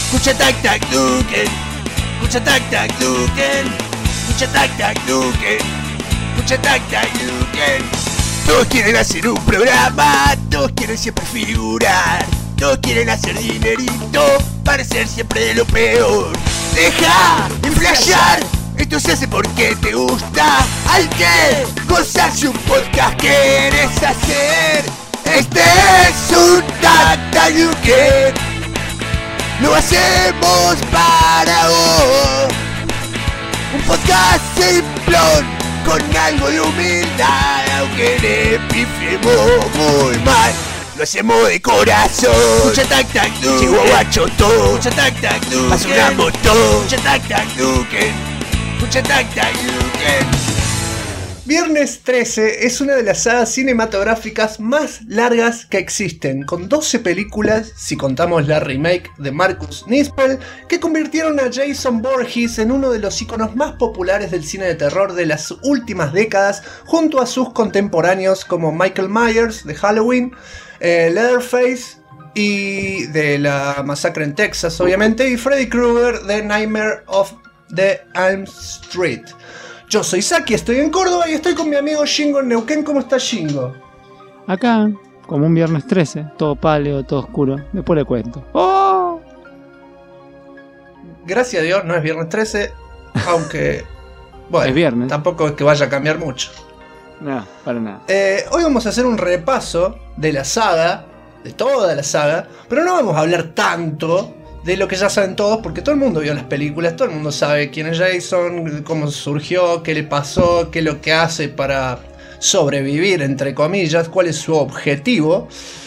Escucha tac tac Duken. Escucha tac tac Duken. Escucha tac tac Duken. Escucha tac tac Duken. Todos quieren hacer un programa, todos quieren siempre figurar, todos quieren hacer dinerito, parecer siempre de lo peor. Deja de flashear, esto se hace porque te gusta. Hay que gozarse un podcast que quieres hacer. Este es un Tac Tac Duken. Lo hacemos para vos. Un podcast simplón con algo de humildad, aunque le pifiemos muy mal. Lo hacemos de corazón. Escucha Tac Tac Duken. Llegó guacho todo. Escucha Tac Tac Duken. Basuramos todo. Escucha Tac Tac Duken. Escucha Tac Tac Duken. Viernes 13 es una de las sagas cinematográficas más largas que existen, con 12 películas, si contamos la remake de Marcus Nispel, que convirtieron a Jason Voorhees en uno de los iconos más populares del cine de terror de las últimas décadas, junto a sus contemporáneos como Michael Myers de Halloween, Leatherface y de la masacre en Texas, obviamente, y Freddy Krueger de Nightmare of the Elm Street. Yo soy Saki, estoy en Córdoba y estoy con mi amigo Shingo en Neuquén. ¿Cómo está Shingo? Acá, como un viernes 13, todo pálido, todo oscuro. Después le cuento. ¡Oh! Gracias a Dios, no es viernes 13, aunque... bueno, es viernes. Tampoco es que vaya a cambiar mucho. No, para nada. Hoy vamos a hacer un repaso de la saga, de toda la saga, pero no vamos a hablar tanto de lo que ya saben todos, porque todo el mundo vio las películas, todo el mundo sabe quién es Jason, cómo surgió, qué le pasó, qué es lo que hace para sobrevivir, entre comillas, cuál es su objetivo.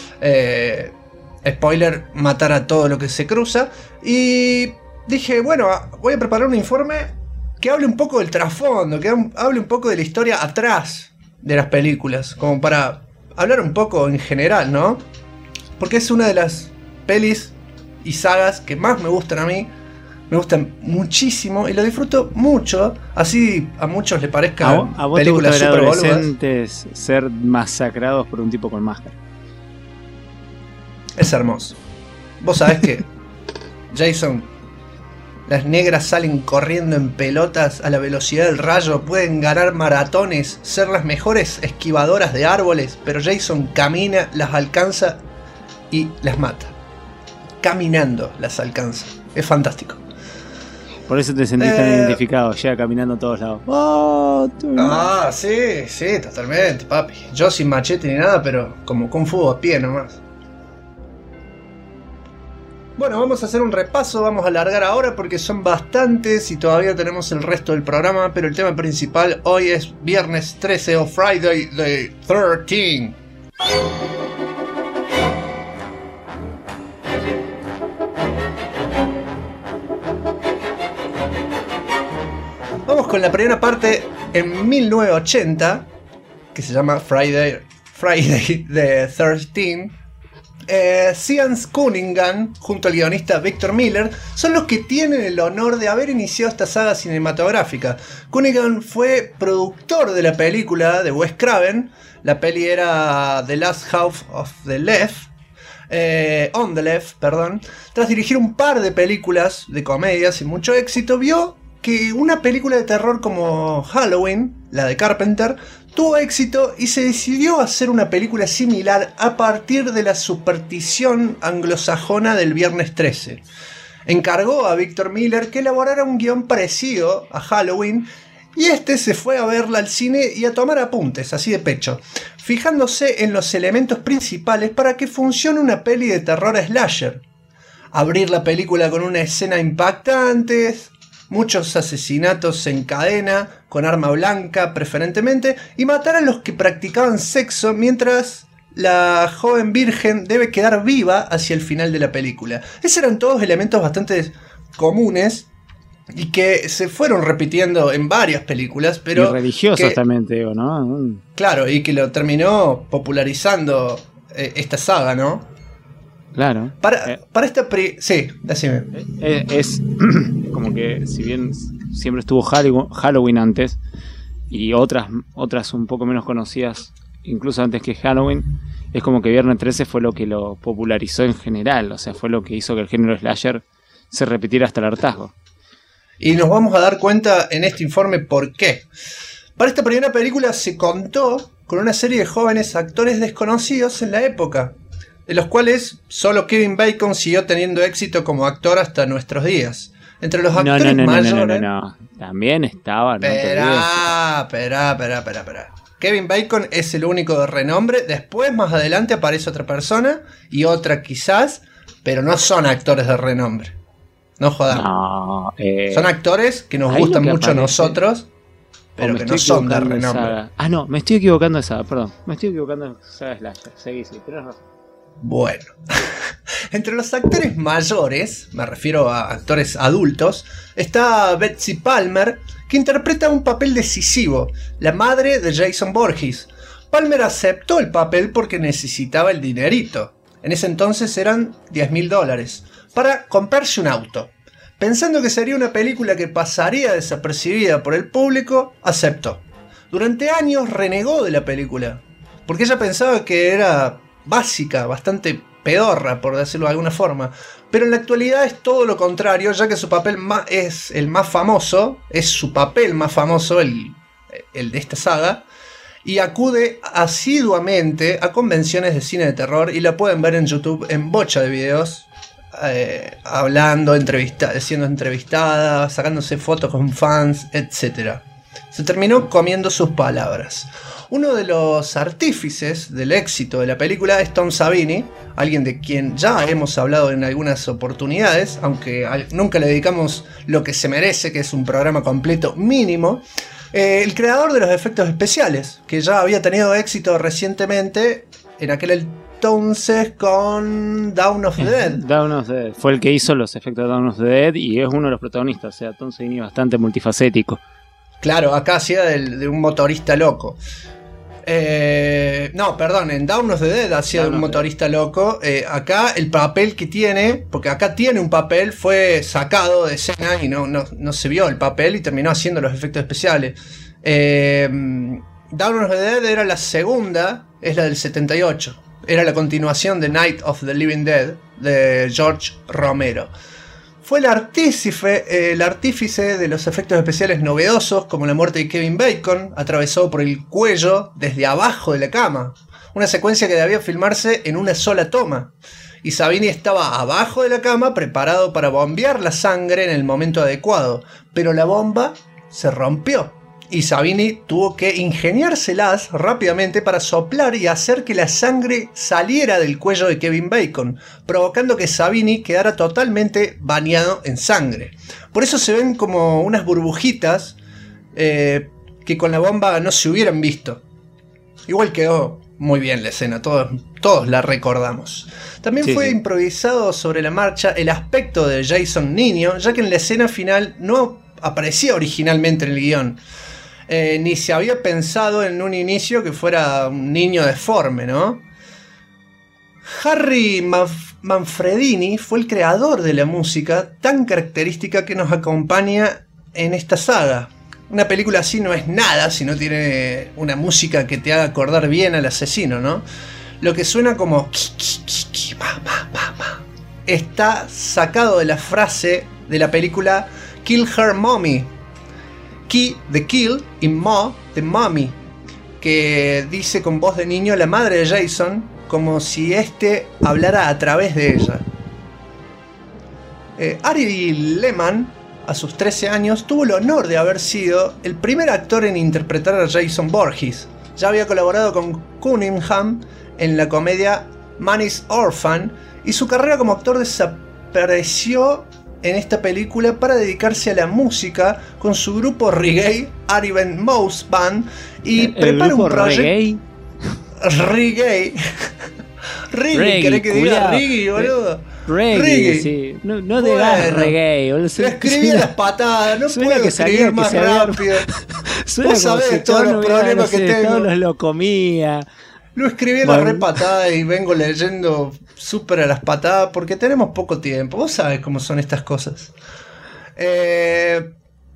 Spoiler, matar a todo lo que se cruza. Y dije, bueno, voy a preparar un informe que hable un poco del trasfondo, que hable un poco de la historia atrás de las películas, como para hablar un poco en general, ¿no? Porque es una de las pelis y sagas que más me gustan a mí, me gustan muchísimo y lo disfruto mucho, así a muchos les parezcan ¿A vos películas te gusta ver super boludas. adolescentes ser masacrados por un tipo con máscara? Es hermoso. Vos sabés que Jason, las negras salen corriendo en pelotas a la velocidad del rayo, pueden ganar maratones, ser las mejores esquivadoras de árboles, pero Jason camina, las alcanza y las mata. Caminando las alcanza. Es fantástico. Por eso te sentís tan identificado, llega caminando a todos lados. ¡Oh! Sí, totalmente, papi. Yo sin machete ni nada, pero como Kung Fu a pie nomás. Bueno, vamos a hacer un repaso, vamos a alargar ahora porque son bastantes y todavía tenemos el resto del programa, pero el tema principal hoy es viernes 13 o Friday the 13th. Vamos con la primera parte en 1980, que se llama Friday the 13th. Sean Cunningham, junto al guionista Victor Miller, son los que tienen el honor de haber iniciado esta saga cinematográfica. Cunningham fue productor de la película de Wes Craven. La peli era The Last House on the Left. Tras dirigir un par de películas de comedia sin mucho éxito, vio que una película de terror como Halloween, la de Carpenter, tuvo éxito y se decidió a hacer una película similar a partir de la superstición anglosajona del Viernes 13. Encargó a Victor Miller que elaborara un guión parecido a Halloween y este se fue a verla al cine y a tomar apuntes, así de pecho, fijándose en los elementos principales para que funcione una peli de terror slasher. Abrir la película con una escena impactante, muchos asesinatos en cadena, con arma blanca preferentemente, y matar a los que practicaban sexo mientras la joven virgen debe quedar viva hacia el final de la película. Esos eran todos elementos bastante comunes y que se fueron repitiendo en varias películas, pero... Y religiosos también, te digo, ¿no? Claro, y que lo terminó popularizando esta saga, ¿no? Claro. Para esta... Sí, decime. Es como que, si bien siempre estuvo Halloween antes, y otras un poco menos conocidas, incluso antes que Halloween, es como que Viernes 13 fue lo que lo popularizó en general, o sea, fue lo que hizo que el género slasher se repitiera hasta el hartazgo. Y nos vamos a dar cuenta en este informe por qué. Para esta primera película se contó con una serie de jóvenes actores desconocidos en la época, de los cuales solo Kevin Bacon siguió teniendo éxito como actor hasta nuestros días. Entre los actores mayores... No. También estaba... Esperá. Kevin Bacon es el único de renombre. Después, más adelante, aparece otra persona y otra quizás, pero no son actores de renombre. No jodamos. No, son actores que nos gustan mucho a nosotros, pero que no son de renombre. No, me estoy equivocando de saga, perdón. Me estoy equivocando de saga slasher. Seguí, tenés razón. Bueno, entre los actores mayores, me refiero a actores adultos, está Betsy Palmer, que interpreta un papel decisivo, la madre de Jason Voorhees. Palmer aceptó el papel porque necesitaba el dinerito. En ese entonces eran $10.000 para comprarse un auto. Pensando que sería una película que pasaría desapercibida por el público, aceptó. Durante años renegó de la película, porque ella pensaba que era básica, bastante pedorra, por decirlo de alguna forma. Pero en la actualidad es todo lo contrario, ya que su papel es el más famoso, es su papel más famoso, el de esta saga, y acude asiduamente a convenciones de cine de terror, y la pueden ver en YouTube en bocha de videos, hablando, siendo entrevistada, sacándose fotos con fans, etc. Se terminó comiendo sus palabras. Uno de los artífices del éxito de la película es Tom Savini, alguien de quien ya hemos hablado en algunas oportunidades, aunque nunca le dedicamos lo que se merece, que es un programa completo mínimo. El creador de los efectos especiales, que ya había tenido éxito recientemente en aquel entonces con Dawn of the Dead. Dawn of the Dead. Fue el que hizo los efectos de Dawn of the Dead y es uno de los protagonistas. O sea, Tom Savini bastante multifacético. Claro, acá hacía de un motorista loco. No, perdón, en Dawn of the Dead hacía de un motorista loco. Acá el papel que tiene, porque acá tiene un papel, fue sacado de escena y no se vio el papel y terminó haciendo los efectos especiales. Dawn of the Dead era la segunda, es la del 78. Era la continuación de Night of the Living Dead de George Romero. Fue el artífice de los efectos especiales novedosos, como la muerte de Kevin Bacon, atravesado por el cuello desde abajo de la cama. Una secuencia que debía filmarse en una sola toma. Y Savini estaba abajo de la cama, preparado para bombear la sangre en el momento adecuado. Pero la bomba se rompió. Y Savini tuvo que ingeniárselas rápidamente para soplar y hacer que la sangre saliera del cuello de Kevin Bacon, provocando que Savini quedara totalmente bañado en sangre. Por eso se ven como unas burbujitas que con la bomba no se hubieran visto. Igual quedó muy bien la escena, todos la recordamos. También fue improvisado sobre la marcha el aspecto de Jason niño, ya que en la escena final no aparecía originalmente en el guión. Ni se había pensado en un inicio que fuera un niño deforme, ¿no? Harry Manfredini fue el creador de la música tan característica que nos acompaña en esta saga. Una película así no es nada si no tiene una música que te haga acordar bien al asesino, ¿no? Lo que suena como está sacado de la frase de la película Kill Her Mommy. Key de Kill y Mo de Mommy, que dice con voz de niño la madre de Jason, como si éste hablara a través de ella. Ari Lehman, a sus 13 años, tuvo el honor de haber sido el primer actor en interpretar a Jason Voorhees. Ya había colaborado con Cunningham en la comedia Man is Orphan, y su carrera como actor desapareció en esta película para dedicarse a la música con su grupo reggae, Ari Ben Mouse Band, y prepara un proyecto. Reggae. Reggae, ¿querés que diga reggae, boludo? Reggae, sí. No digas reggae, boludo. Lo escribí a las patadas, no puedo escribir más rápido. Vos sabés todos los problemas que tengo. Todos lo comía. Lo escribí a la repatada y vengo leyendo súper a las patadas porque tenemos poco tiempo. Vos sabés cómo son estas cosas.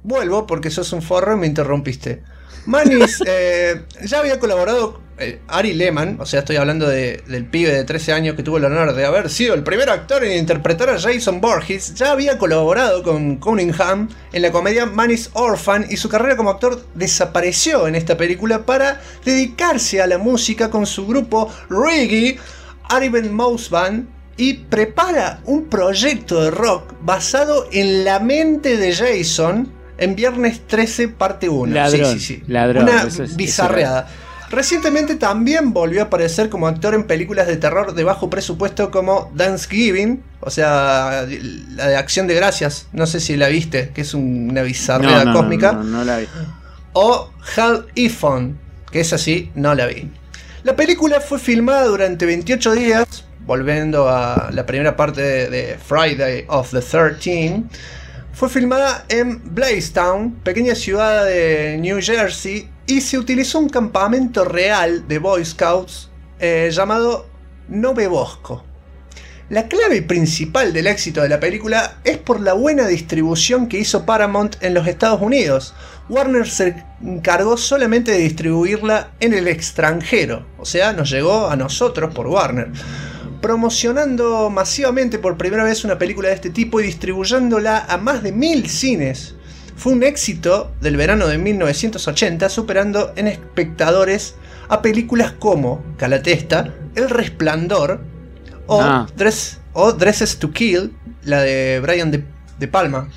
vuelvo porque sos un forro y me interrumpiste. Mannis ya había colaborado, Ari Lehman, o sea, estoy hablando del pibe de 13 años que tuvo el honor de haber sido el primer actor en interpretar a Jason Voorhees, ya había colaborado con Cunningham en la comedia Manny's Orphan y su carrera como actor desapareció en esta película para dedicarse a la música con su grupo Reggae, Ariben Mouse Band, y prepara un proyecto de rock basado en la mente de Jason en Viernes 13 parte 1. Ladrón, sí. ladrón. Una bizarreada. Recientemente también volvió a aparecer como actor en películas de terror de bajo presupuesto como Thanksgiving, o sea, la de Acción de Gracias, no sé si la viste, que es una bizarreada cósmica. No la vi. O Hal Iphone, que es así, no la vi. La película fue filmada durante 28 días, volviendo a la primera parte de Friday of the 13th. Fue filmada en Blazestown, pequeña ciudad de New Jersey, y se utilizó un campamento real de Boy Scouts llamado Nove Bosco. La clave principal del éxito de la película es por la buena distribución que hizo Paramount en los Estados Unidos. Warner se encargó solamente de distribuirla en el extranjero, o sea, nos llegó a nosotros por Warner, promocionando masivamente por primera vez una película de este tipo y distribuyéndola a más de 1000 cines. Fue un éxito del verano de 1980, superando en espectadores a películas como Calatesta, El Resplandor o Dresses to Kill, la de Brian De Palma.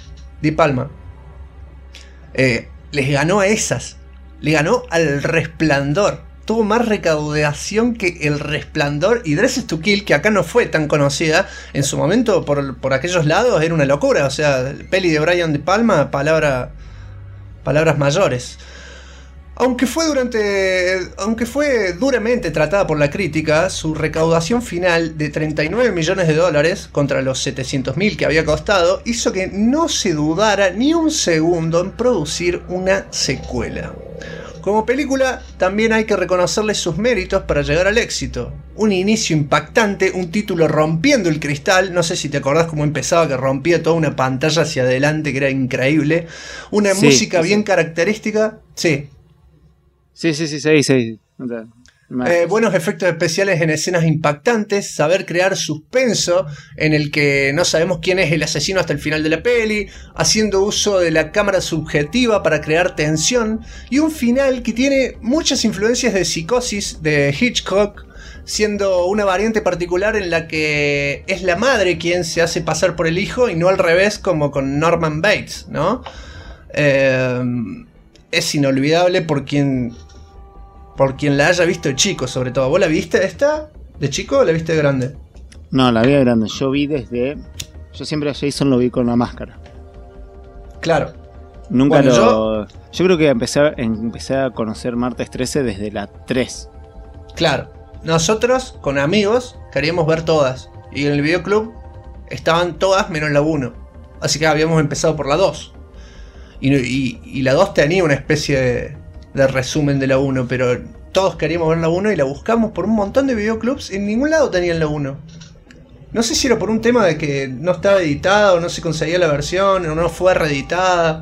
Les ganó a esas, le ganó al Resplandor. Tuvo más recaudación que El Resplandor y Dresses to Kill, que acá no fue tan conocida. En su momento, por aquellos lados, era una locura. O sea, peli de Brian De Palma, palabras mayores. Aunque fue duramente tratada por la crítica, su recaudación final de $39 millones contra los 700.000 que había costado hizo que no se dudara ni un segundo en producir una secuela. Como película, también hay que reconocerle sus méritos para llegar al éxito. Un inicio impactante, un título rompiendo el cristal, no sé si te acordás cómo empezaba, que rompía toda una pantalla hacia adelante, que era increíble. Una música bien característica. Sí. Sí. Buenos efectos especiales en escenas impactantes, saber crear suspenso en el que no sabemos quién es el asesino hasta el final de la peli, haciendo uso de la cámara subjetiva para crear tensión, y un final que tiene muchas influencias de Psicosis de Hitchcock, siendo una variante particular en la que es la madre quien se hace pasar por el hijo y no al revés como con Norman Bates, ¿no? Es inolvidable por quien la haya visto de chico, sobre todo. ¿Vos la viste esta de chico o la viste de grande? No, la vi de grande. Yo siempre a Jason lo vi con la máscara. Claro. Nunca yo creo que empecé a conocer Martes 13 desde la 3. Claro. Nosotros, con amigos, queríamos ver todas. Y en el videoclub estaban todas menos la 1. Así que habíamos empezado por la 2. Y la 2 tenía una especie de resumen de la 1, pero todos queríamos ver la 1 y la buscamos por un montón de videoclubs y en ningún lado tenían la 1. No sé si era por un tema de que no estaba editada o no se conseguía la versión o no fue reeditada.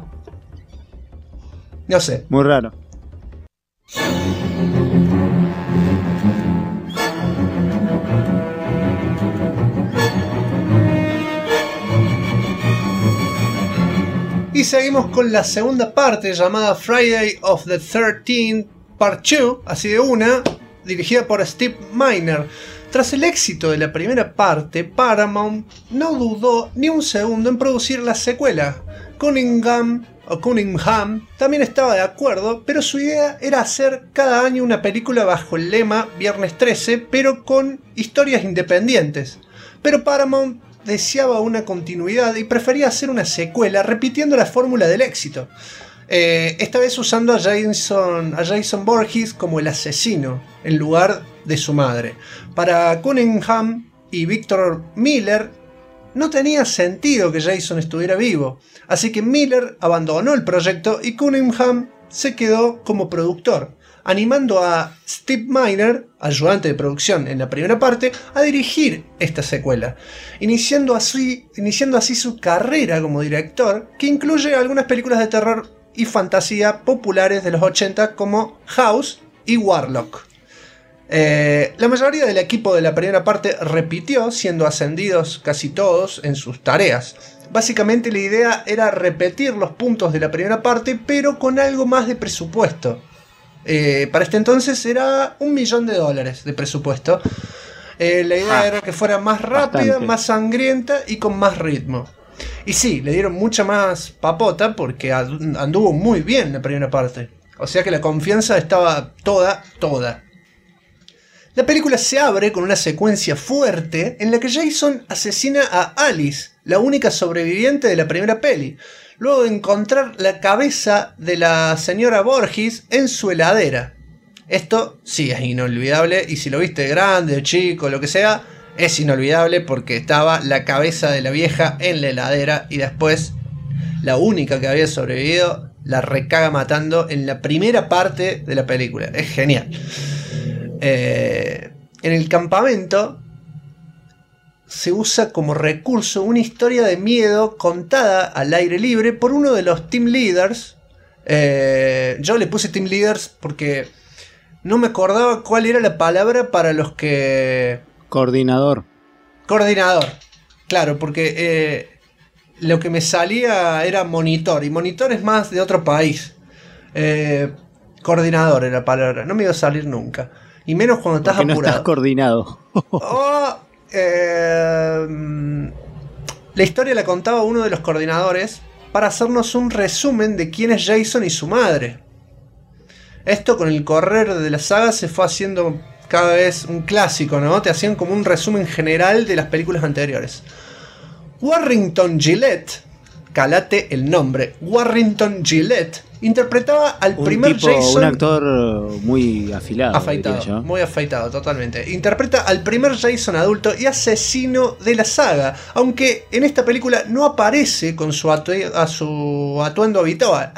No sé. Muy raro. Y seguimos con la segunda parte llamada Friday of the 13th Part 2, así de una, dirigida por Steve Miner. Tras el éxito de la primera parte, Paramount no dudó ni un segundo en producir la secuela. Cunningham también estaba de acuerdo, pero su idea era hacer cada año una película bajo el lema Viernes 13, pero con historias independientes. Pero Paramount deseaba una continuidad y prefería hacer una secuela repitiendo la fórmula del éxito. Esta vez usando a Jason Voorhees como el asesino en lugar de su madre. Para Cunningham y Victor Miller no tenía sentido que Jason estuviera vivo, así que Miller abandonó el proyecto y Cunningham se quedó como productor. animando a Steve Miner, ayudante de producción en la primera parte, a dirigir esta secuela, iniciando así su carrera como director, que incluye algunas películas de terror y fantasía populares de los 80 como House y Warlock. La mayoría del equipo de la primera parte repitió, siendo ascendidos casi todos en sus tareas. Básicamente la idea era repetir los puntos de la primera parte, pero con algo más de presupuesto. Para este entonces era $1 millón de presupuesto. La idea era que fuera más rápida, bastante. más sangrienta y con más ritmo. Y sí, le dieron mucha más papota porque anduvo muy bien la primera parte. O sea que la confianza estaba toda. La película se abre con una secuencia fuerte en la que Jason asesina a Alice, la única sobreviviente de la primera peli, luego de encontrar la cabeza de la señora Voorhees en su heladera. Esto sí es inolvidable, y si lo viste de grande, de chico, lo que sea, es inolvidable porque estaba la cabeza de la vieja en la heladera y después la única que había sobrevivido la recaga matando en la primera parte de la película. Es genial. En el campamento se usa como recurso una historia de miedo contada al aire libre por uno de los team leaders. Yo le puse team leaders porque no me acordaba cuál era la palabra para los que... Coordinador, claro, porque lo que me salía era monitor, y monitor es más de otro país. Coordinador era la palabra, no me iba a salir nunca. Y menos cuando estás porque no apurado. estás coordinado. La historia la contaba uno de los coordinadores para hacernos un resumen de quién es Jason y su madre. Esto con el correr de la saga se fue haciendo cada vez un clásico, ¿no? Te hacían como un resumen general de las películas anteriores. Warrington Gillette, calate el nombre, Warrington Gillette, interpretaba al primer Jason. Un actor muy afilado. Afeitado, diría yo. muy afeitado, totalmente. Interpreta al primer Jason adulto y asesino de la saga, aunque en esta película no aparece con su atuendo habitual.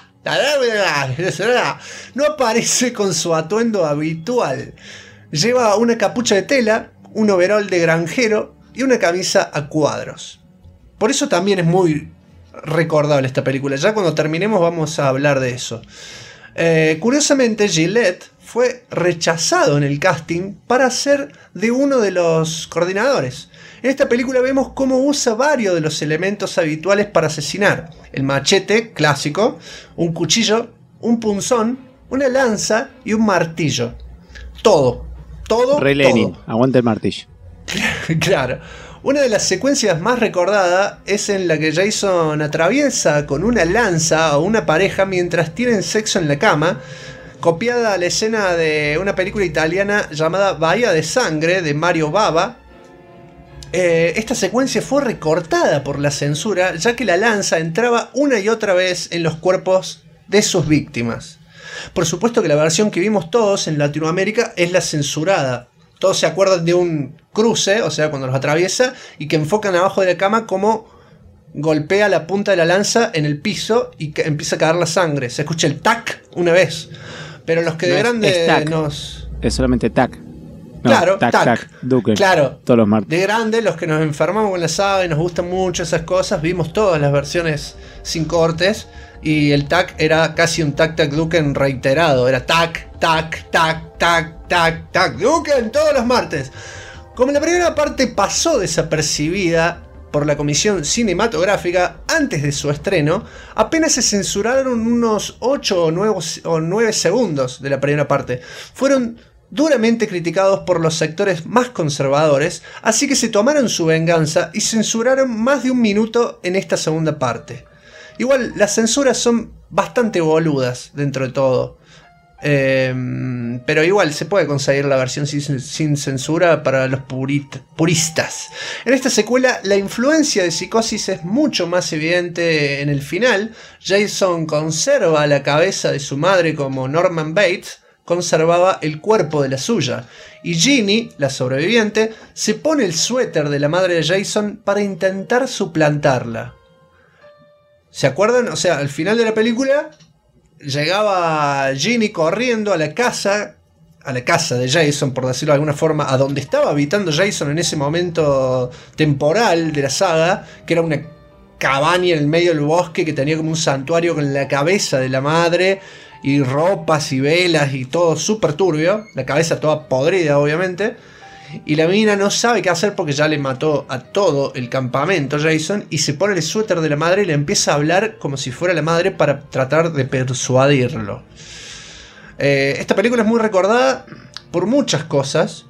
No aparece con su atuendo habitual. Lleva una capucha de tela, un overol de granjero y una camisa a cuadros. Por eso también es muy recordable esta película. Ya cuando terminemos vamos a hablar de eso. Curiosamente, Gillette fue rechazado en el casting para ser de uno de los coordinadores. En esta película vemos cómo usa varios de los elementos habituales para asesinar: el machete clásico, un cuchillo, un punzón, una lanza y un martillo. Todo. Re Lenin, aguanta el martillo. Claro. Una de las secuencias más recordadas es en la que Jason atraviesa con una lanza a una pareja mientras tienen sexo en la cama, copiada a la escena de una película italiana llamada Bahía de Sangre de Mario Bava. Esta secuencia fue recortada por la censura, ya que la lanza entraba una y otra vez en los cuerpos de sus víctimas. Por supuesto que la versión que vimos todos en Latinoamérica es la censurada. Todos se acuerdan de un cruce, o sea, cuando los atraviesa, y que enfocan abajo de la cama como golpea la punta de la lanza en el piso y que empieza a caer la sangre. Se escucha el tac una vez. Pero los que de grande nos... Es solamente tac. No, claro, tac, Duque. Claro. Todos los martes. De grande, los que nos enfermamos con la saga y nos gustan mucho esas cosas, vimos todas las versiones sin cortes. Y el tac era casi un tac Duken reiterado. Era tac, Duken todos los martes. Como la primera parte pasó desapercibida por la Comisión Cinematográfica antes de su estreno, apenas se censuraron unos 8 o 9 segundos de la primera parte. Fueron duramente criticados por los sectores más conservadores, así que se tomaron su venganza y censuraron más de 1 minuto en esta segunda parte. Igual, las censuras son bastante boludas dentro de todo. Pero igual se puede conseguir la versión sin censura para los puristas. En esta secuela la influencia de Psicosis es mucho más evidente en el final. Jason conserva la cabeza de su madre como Norman Bates conservaba el cuerpo de la suya. Y Ginny, la sobreviviente, se pone el suéter de la madre de Jason para intentar suplantarla. ¿Se acuerdan? O sea, al final de la película llegaba Ginny corriendo a la casa de Jason, por decirlo de alguna forma, a donde estaba habitando Jason en ese momento temporal de la saga, que era una cabaña en el medio del bosque que tenía como un santuario con la cabeza de la madre y ropas y velas y todo súper turbio, la cabeza toda podrida obviamente, y la mina no sabe qué hacer porque ya le mató a todo el campamento Jason, y se pone el suéter de la madre y le empieza a hablar como si fuera la madre para tratar de persuadirlo. Esta película es muy recordada por muchas cosas.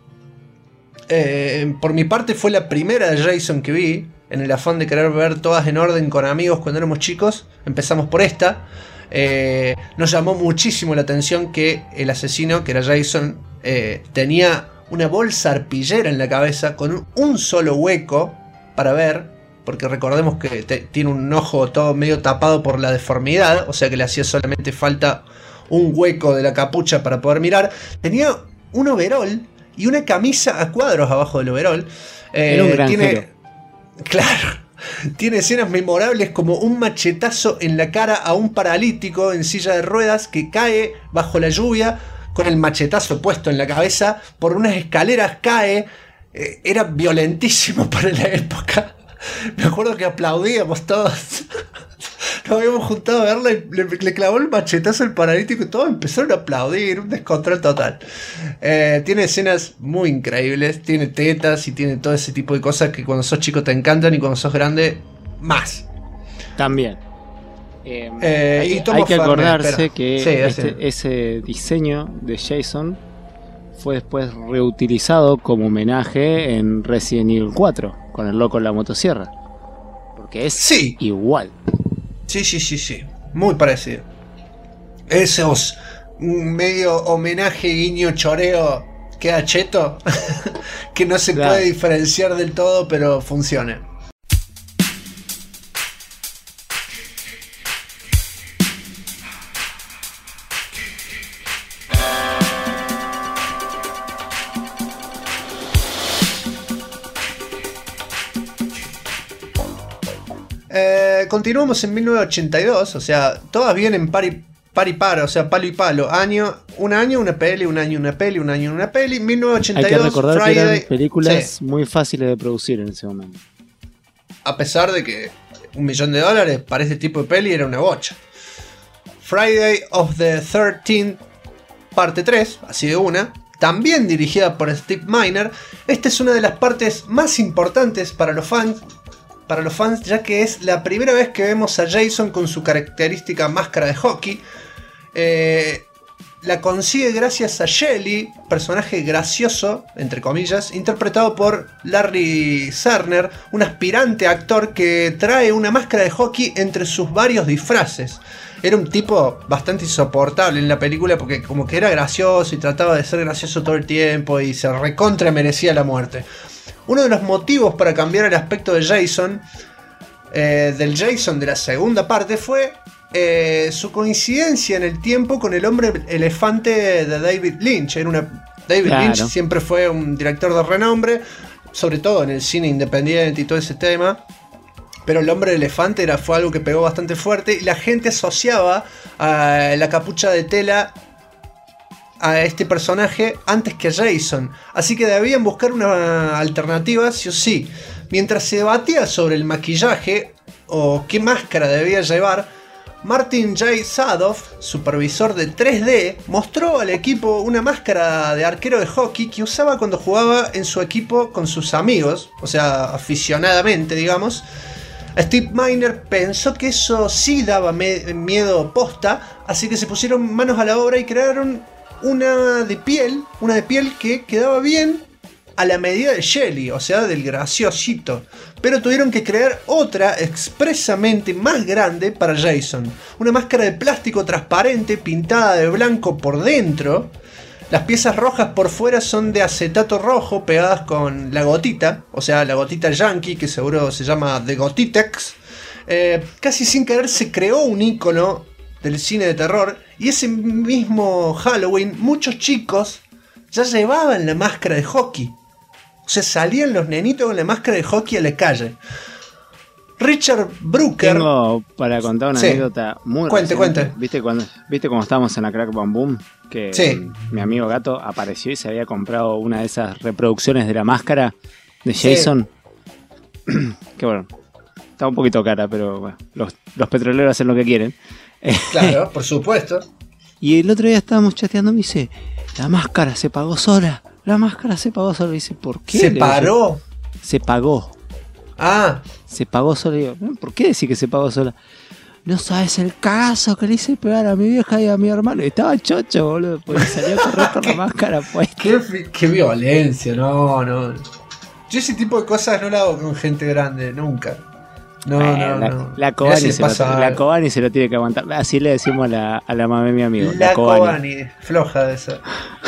Por mi parte fue la primera de Jason que vi, en el afán de querer ver todas en orden con amigos cuando éramos chicos. Empezamos por esta. Nos llamó muchísimo la atención que el asesino, que era Jason, tenía una bolsa arpillera en la cabeza con un solo hueco para ver, porque recordemos que tiene un ojo todo medio tapado por la deformidad, o sea que le hacía solamente falta un hueco de la capucha para poder mirar. Tenía un overol y una camisa a cuadros abajo del overol. Era un granjero. Claro, tiene escenas memorables como un machetazo en la cara a un paralítico en silla de ruedas que cae bajo la lluvia con el machetazo puesto en la cabeza, por unas escaleras cae. Era violentísimo para la época. Me acuerdo que aplaudíamos todos. Nos habíamos juntado a verla y le clavó el machetazo al paralítico y todos empezaron a aplaudir. Un descontrol total. Tiene escenas muy increíbles. Tiene tetas y tiene todo ese tipo de cosas que cuando sos chico te encantan y cuando sos grande más. También. Hay que acordarse que ese diseño de Jason fue después reutilizado como homenaje en Resident Evil 4 con el loco en la motosierra, porque es igual. Sí, muy parecido. Esos medio homenaje, guiño, choreo, queda cheto, que no se puede diferenciar del todo, pero funciona. Continuamos en 1982, o sea, todas vienen par y par, o sea, palo y palo. Un año, una peli, un año, una peli, un año, una peli. 1982, hay que recordar Friday, que eran películas muy fáciles de producir en ese momento. A pesar de que $1 millón para este tipo de peli era una bocha. Friday of the 13th, parte 3, así de una. También dirigida por Steve Miner. Esta es una de las partes más importantes para los fans, ya que es la primera vez que vemos a Jason con su característica máscara de hockey. La consigue gracias a Shelly, personaje gracioso, entre comillas, interpretado por Larry Sarner, un aspirante actor que trae una máscara de hockey entre sus varios disfraces. Era un tipo bastante insoportable en la película porque como que era gracioso y trataba de ser gracioso todo el tiempo y se recontra merecía la muerte. Uno de los motivos para cambiar el aspecto de Jason, del Jason de la segunda parte, fue su coincidencia en el tiempo con el hombre elefante de David Lynch. David Lynch siempre fue un director de renombre, sobre todo en el cine independiente y todo ese tema. Pero el hombre elefante fue algo que pegó bastante fuerte y la gente asociaba a la capucha de tela a este personaje antes que a Jason, así que debían buscar una alternativa sí o sí. Mientras se debatía sobre el maquillaje o qué máscara debía llevar, Martin J. Sadoff, supervisor de 3D, mostró al equipo una máscara de arquero de hockey que usaba cuando jugaba en su equipo con sus amigos, o sea, aficionadamente, digamos. Steve Miner pensó que eso sí daba miedo posta, así que se pusieron manos a la obra y crearon una de piel que quedaba bien a la medida de Shelly, o sea, del graciosito. Pero tuvieron que crear otra expresamente más grande para Jason. Una máscara de plástico transparente pintada de blanco por dentro. Las piezas rojas por fuera son de acetato rojo pegadas con la gotita, o sea, la gotita yankee, que seguro se llama The Gotitex. Casi sin querer se creó un icono del cine de terror, y ese mismo Halloween muchos chicos ya llevaban la máscara de hockey. O sea, salían los nenitos con la máscara de hockey a la calle. Richard Brooker. Tengo para contar una anécdota muy Cuente. ¿Viste cuando estábamos en la Crack Bam Boom? Que mi amigo Gato apareció y se había comprado una de esas reproducciones de la máscara de Jason. Que bueno, está un poquito cara, pero bueno, los petroleros hacen lo que quieren. Claro, por supuesto. Y el otro día estábamos chateando y me dice, la máscara se pagó sola. Y dice, ¿por qué? ¿Se paró? Se pagó. Ah. Se pagó sola. Y digo, ¿por qué decir que se pagó sola? No sabes el cagazo que le hice pegar a mi vieja y a mi hermano. Estaba chocho, boludo, porque salió a correr con la máscara puesta. Qué violencia, no. Yo ese tipo de cosas no lo hago con gente grande, nunca. No. La Cobani se lo tiene que aguantar. Así le decimos a la mamá de mi amigo. La Cobani, floja de esa.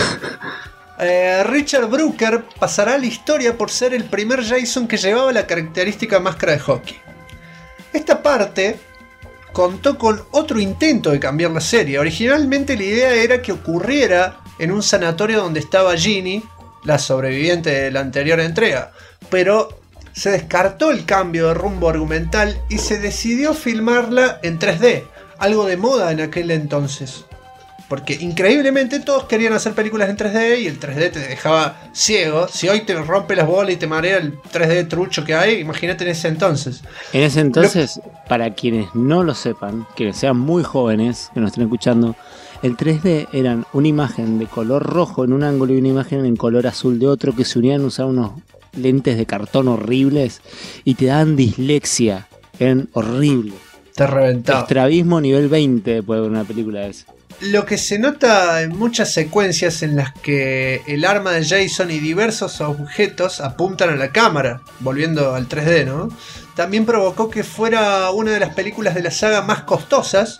Richard Brooker pasará a la historia por ser el primer Jason que llevaba la característica máscara de hockey. Esta parte contó con otro intento de cambiar la serie. Originalmente la idea era que ocurriera en un sanatorio donde estaba Ginny, la sobreviviente de la anterior entrega, pero se descartó el cambio de rumbo argumental y se decidió filmarla en 3D, algo de moda en aquel entonces. Porque increíblemente todos querían hacer películas en 3D y el 3D te dejaba ciego. Si hoy te rompe las bolas y te marea el 3D trucho que hay, imagínate en ese entonces. En ese entonces, para quienes no lo sepan, quienes sean muy jóvenes, que nos estén escuchando, el 3D eran una imagen de color rojo en un ángulo y una imagen en color azul de otro que se unían, usaban unos lentes de cartón horribles y te daban dislexia. Eran horribles. Te reventaba. Estrabismo nivel 20 después de ver una película de esa. Lo que se nota en muchas secuencias en las que el arma de Jason y diversos objetos apuntan a la cámara, volviendo al 3D, ¿no? También provocó que fuera una de las películas de la saga más costosas.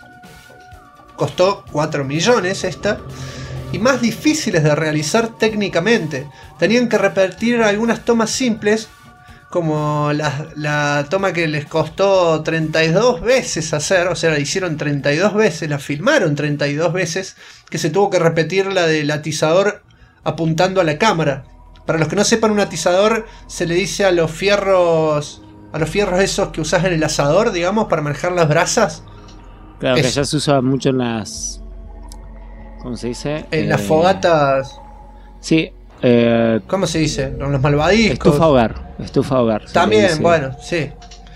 Costó 4 millones esta. Y más difíciles de realizar técnicamente. Tenían que repetir algunas tomas simples, como la toma que les costó 32 veces hacer, o sea, la hicieron 32 veces, la filmaron 32 veces, que se tuvo que repetir la del atizador apuntando a la cámara. Para los que no sepan, un atizador se le dice a los fierros esos que usás en el asador, digamos, para manejar las brasas. Claro, que ya se usa mucho en las... ¿Cómo se dice? En las fogatas. Sí. ¿Cómo se dice? En los malvadiscos. Estufa hogar. También, bueno, sí.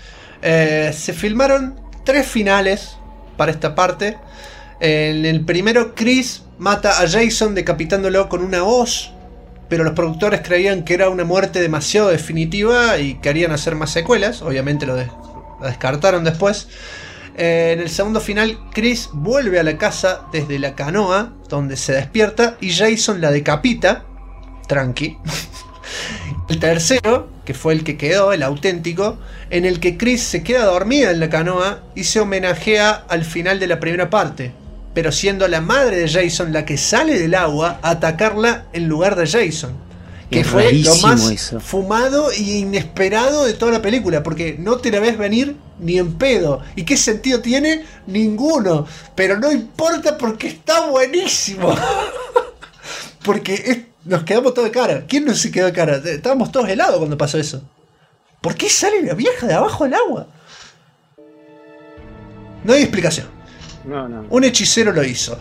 Se filmaron 3 finales para esta parte. En el primero, Chris mata a Jason decapitándolo con una hoz, pero los productores creían que era una muerte demasiado definitiva y querían hacer más secuelas. Obviamente lo descartaron después. En el segundo final, Chris vuelve a la casa desde la canoa, donde se despierta, y Jason la decapita. Tranqui. El tercero, que fue el que quedó, el auténtico, en el que Chris se queda dormida en la canoa y se homenajea al final de la primera parte, pero siendo la madre de Jason la que sale del agua a atacarla en lugar de Jason. Que es fue lo más eso. Fumado e inesperado de toda la película, porque no te la ves venir ni en pedo. ¿Y qué sentido tiene? Ninguno. Pero no importa porque está buenísimo. Porque nos quedamos todos de cara. ¿Quién no se quedó de cara? Estábamos todos helados cuando pasó eso. ¿Por qué sale la vieja de abajo del agua? No hay explicación. No. Un hechicero lo hizo.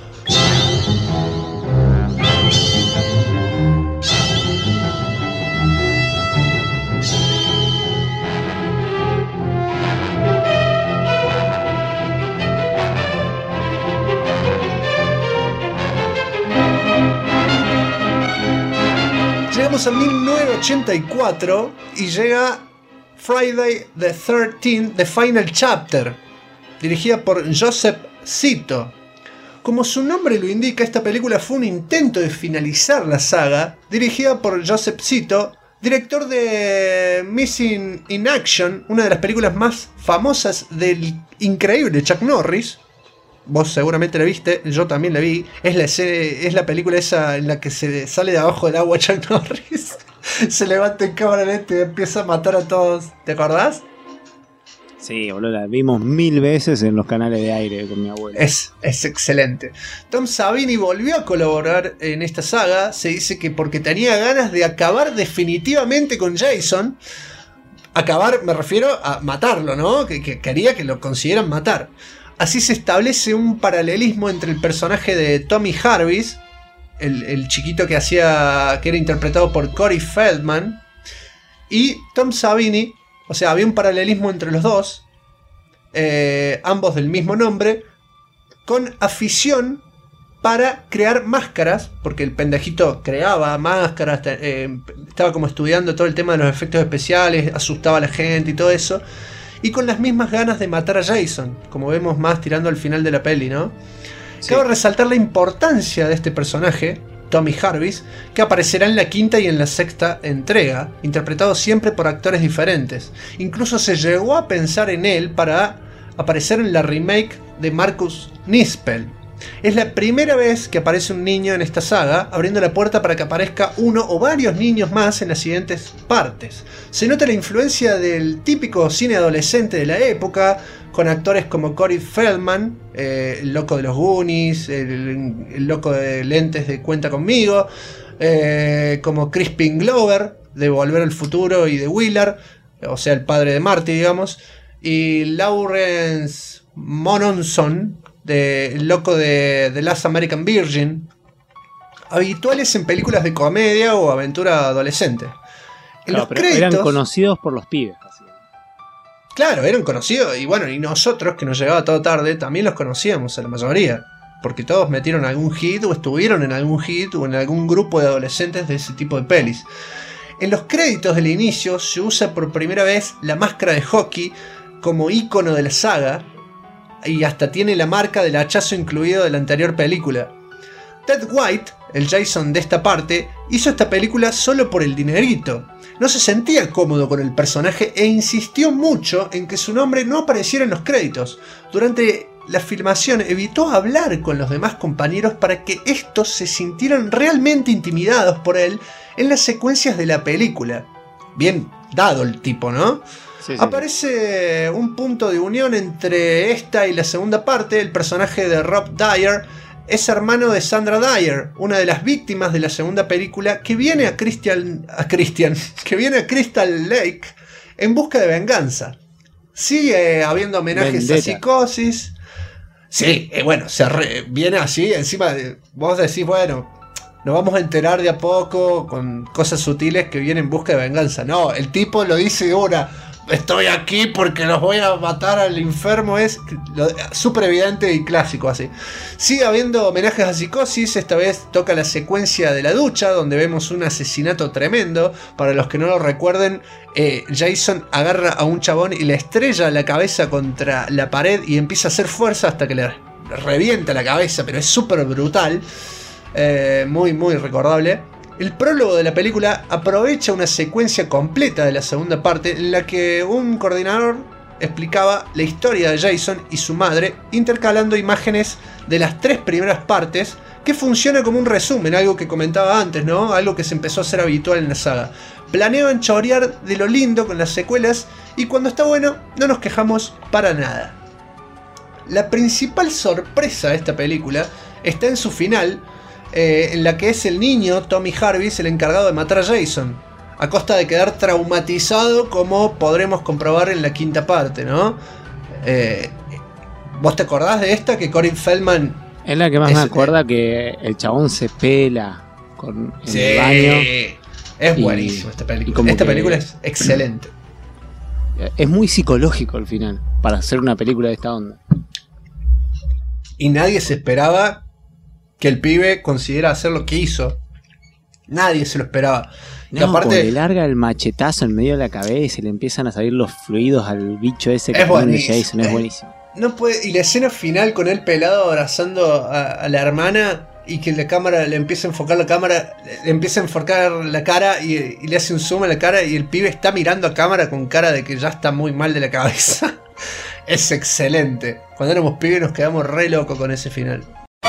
Llegamos a 1984 y llega Friday the 13th, The Final Chapter, dirigida por Joseph Zito. Como su nombre lo indica, esta película fue un intento de finalizar la saga, dirigida por Joseph Zito, director de Missing in Action, una de las películas más famosas del increíble Chuck Norris. Vos seguramente la viste, yo también la vi. Es la película esa en la que se sale de abajo del agua Chuck Norris. Se levanta en cámara lenta y empieza a matar a todos. ¿Te acordás? Sí, boludo, la vimos 1000 veces en los canales de aire con mi abuelo. Es excelente. Tom Savini volvió a colaborar en esta saga. Se dice que porque tenía ganas de acabar definitivamente con Jason. Acabar, me refiero a matarlo, ¿no? Que quería que lo consiguieran matar. Así se establece un paralelismo entre el personaje de Tommy Jarvis, el chiquito que era interpretado por Corey Feldman, y Tom Savini. O sea, había un paralelismo entre los dos, ambos del mismo nombre, con afición para crear máscaras, porque el pendejito creaba máscaras, estaba como estudiando todo el tema de los efectos especiales, asustaba a la gente y todo eso, y con las mismas ganas de matar a Jason, como vemos más tirando al final de la peli, ¿no? Sí. Cabe resaltar la importancia de este personaje, Tommy Jarvis, que aparecerá en la quinta y en la sexta entrega, interpretado siempre por actores diferentes. Incluso se llegó a pensar en él para aparecer en la remake de Marcus Nispel. Es la primera vez que aparece un niño en esta saga, abriendo la puerta para que aparezca uno o varios niños más en las siguientes partes. Se nota la influencia del típico cine adolescente de la época, con actores como Corey Feldman, el loco de los Goonies, el loco de lentes de Cuenta Conmigo, como Crispin Glover, de Volver al Futuro y de Willard, o sea, el padre de Marty, digamos, y Lawrence Mononson, el loco de The Last American Virgin, habituales en películas de comedia o aventura adolescente. En los créditos, eran conocidos por los pibes. Así. Claro, eran conocidos, y bueno, y nosotros, que nos llegaba todo tarde, también los conocíamos a la mayoría, porque todos metieron algún hit o estuvieron en algún hit o en algún grupo de adolescentes de ese tipo de pelis. En los créditos del inicio se usa por primera vez la máscara de hockey como ícono de la saga, y hasta tiene la marca del hachazo incluido de la anterior película. Ted White, el Jason de esta parte, hizo esta película solo por el dinerito. No se sentía cómodo con el personaje e insistió mucho en que su nombre no apareciera en los créditos. Durante la filmación evitó hablar con los demás compañeros para que estos se sintieran realmente intimidados por él en las secuencias de la película. Bien dado el tipo, ¿no? Sí. Aparece un punto de unión entre esta y la segunda parte. El personaje de Rob Dyer es hermano de Sandra Dyer, una de las víctimas de la segunda película, que viene a Crystal Lake en busca de venganza. Sigue habiendo homenajes a Psicosis. Sí, bueno, viene así, encima vos decís, bueno, nos vamos a enterar de a poco con cosas sutiles que viene en busca de venganza. No, el tipo lo dice ahora. Estoy aquí porque los voy a matar al enfermo. Es súper evidente y clásico así. Sigue habiendo homenajes a Psicosis. Esta vez toca la secuencia de la ducha, donde vemos un asesinato tremendo. Para los que no lo recuerden, Jason agarra a un chabón y le estrella la cabeza contra la pared y empieza a hacer fuerza hasta que le revienta la cabeza. Pero es súper brutal. Muy, muy recordable. El prólogo de la película aprovecha una secuencia completa de la segunda parte en la que un coordinador explicaba la historia de Jason y su madre, intercalando imágenes de las 3 primeras partes, que funciona como un resumen, algo que comentaba antes, ¿no? Algo que se empezó a hacer habitual en la saga. Planeaban chorear de lo lindo con las secuelas y cuando está bueno no nos quejamos para nada. La principal sorpresa de esta película está en su final, en la que es el niño Tommy Jarvis el encargado de matar a Jason, a costa de quedar traumatizado, como podremos comprobar en la quinta parte, ¿no? ¿Vos te acordás de esta? Que Corey Feldman es la que más me acuerda, que el chabón se pela en el baño. Es buenísimo esta película. Esta película es excelente. Es muy psicológico al final para hacer una película de esta onda. Y nadie se esperaba que el pibe considera hacer lo que hizo. Nadie se lo esperaba. No, y aparte, le larga el machetazo en medio de la cabeza y le empiezan a salir los fluidos al bicho ese que tiene Jason. Es buenísimo. No puede, y la escena final con él pelado abrazando a la hermana y que la cámara le empieza a enfocar la cámara, le empieza a enfocar la cara y le hace un zoom a la cara y el pibe está mirando a cámara con cara de que ya está muy mal de la cabeza. Es excelente. Cuando éramos pibes nos quedamos re locos con ese final.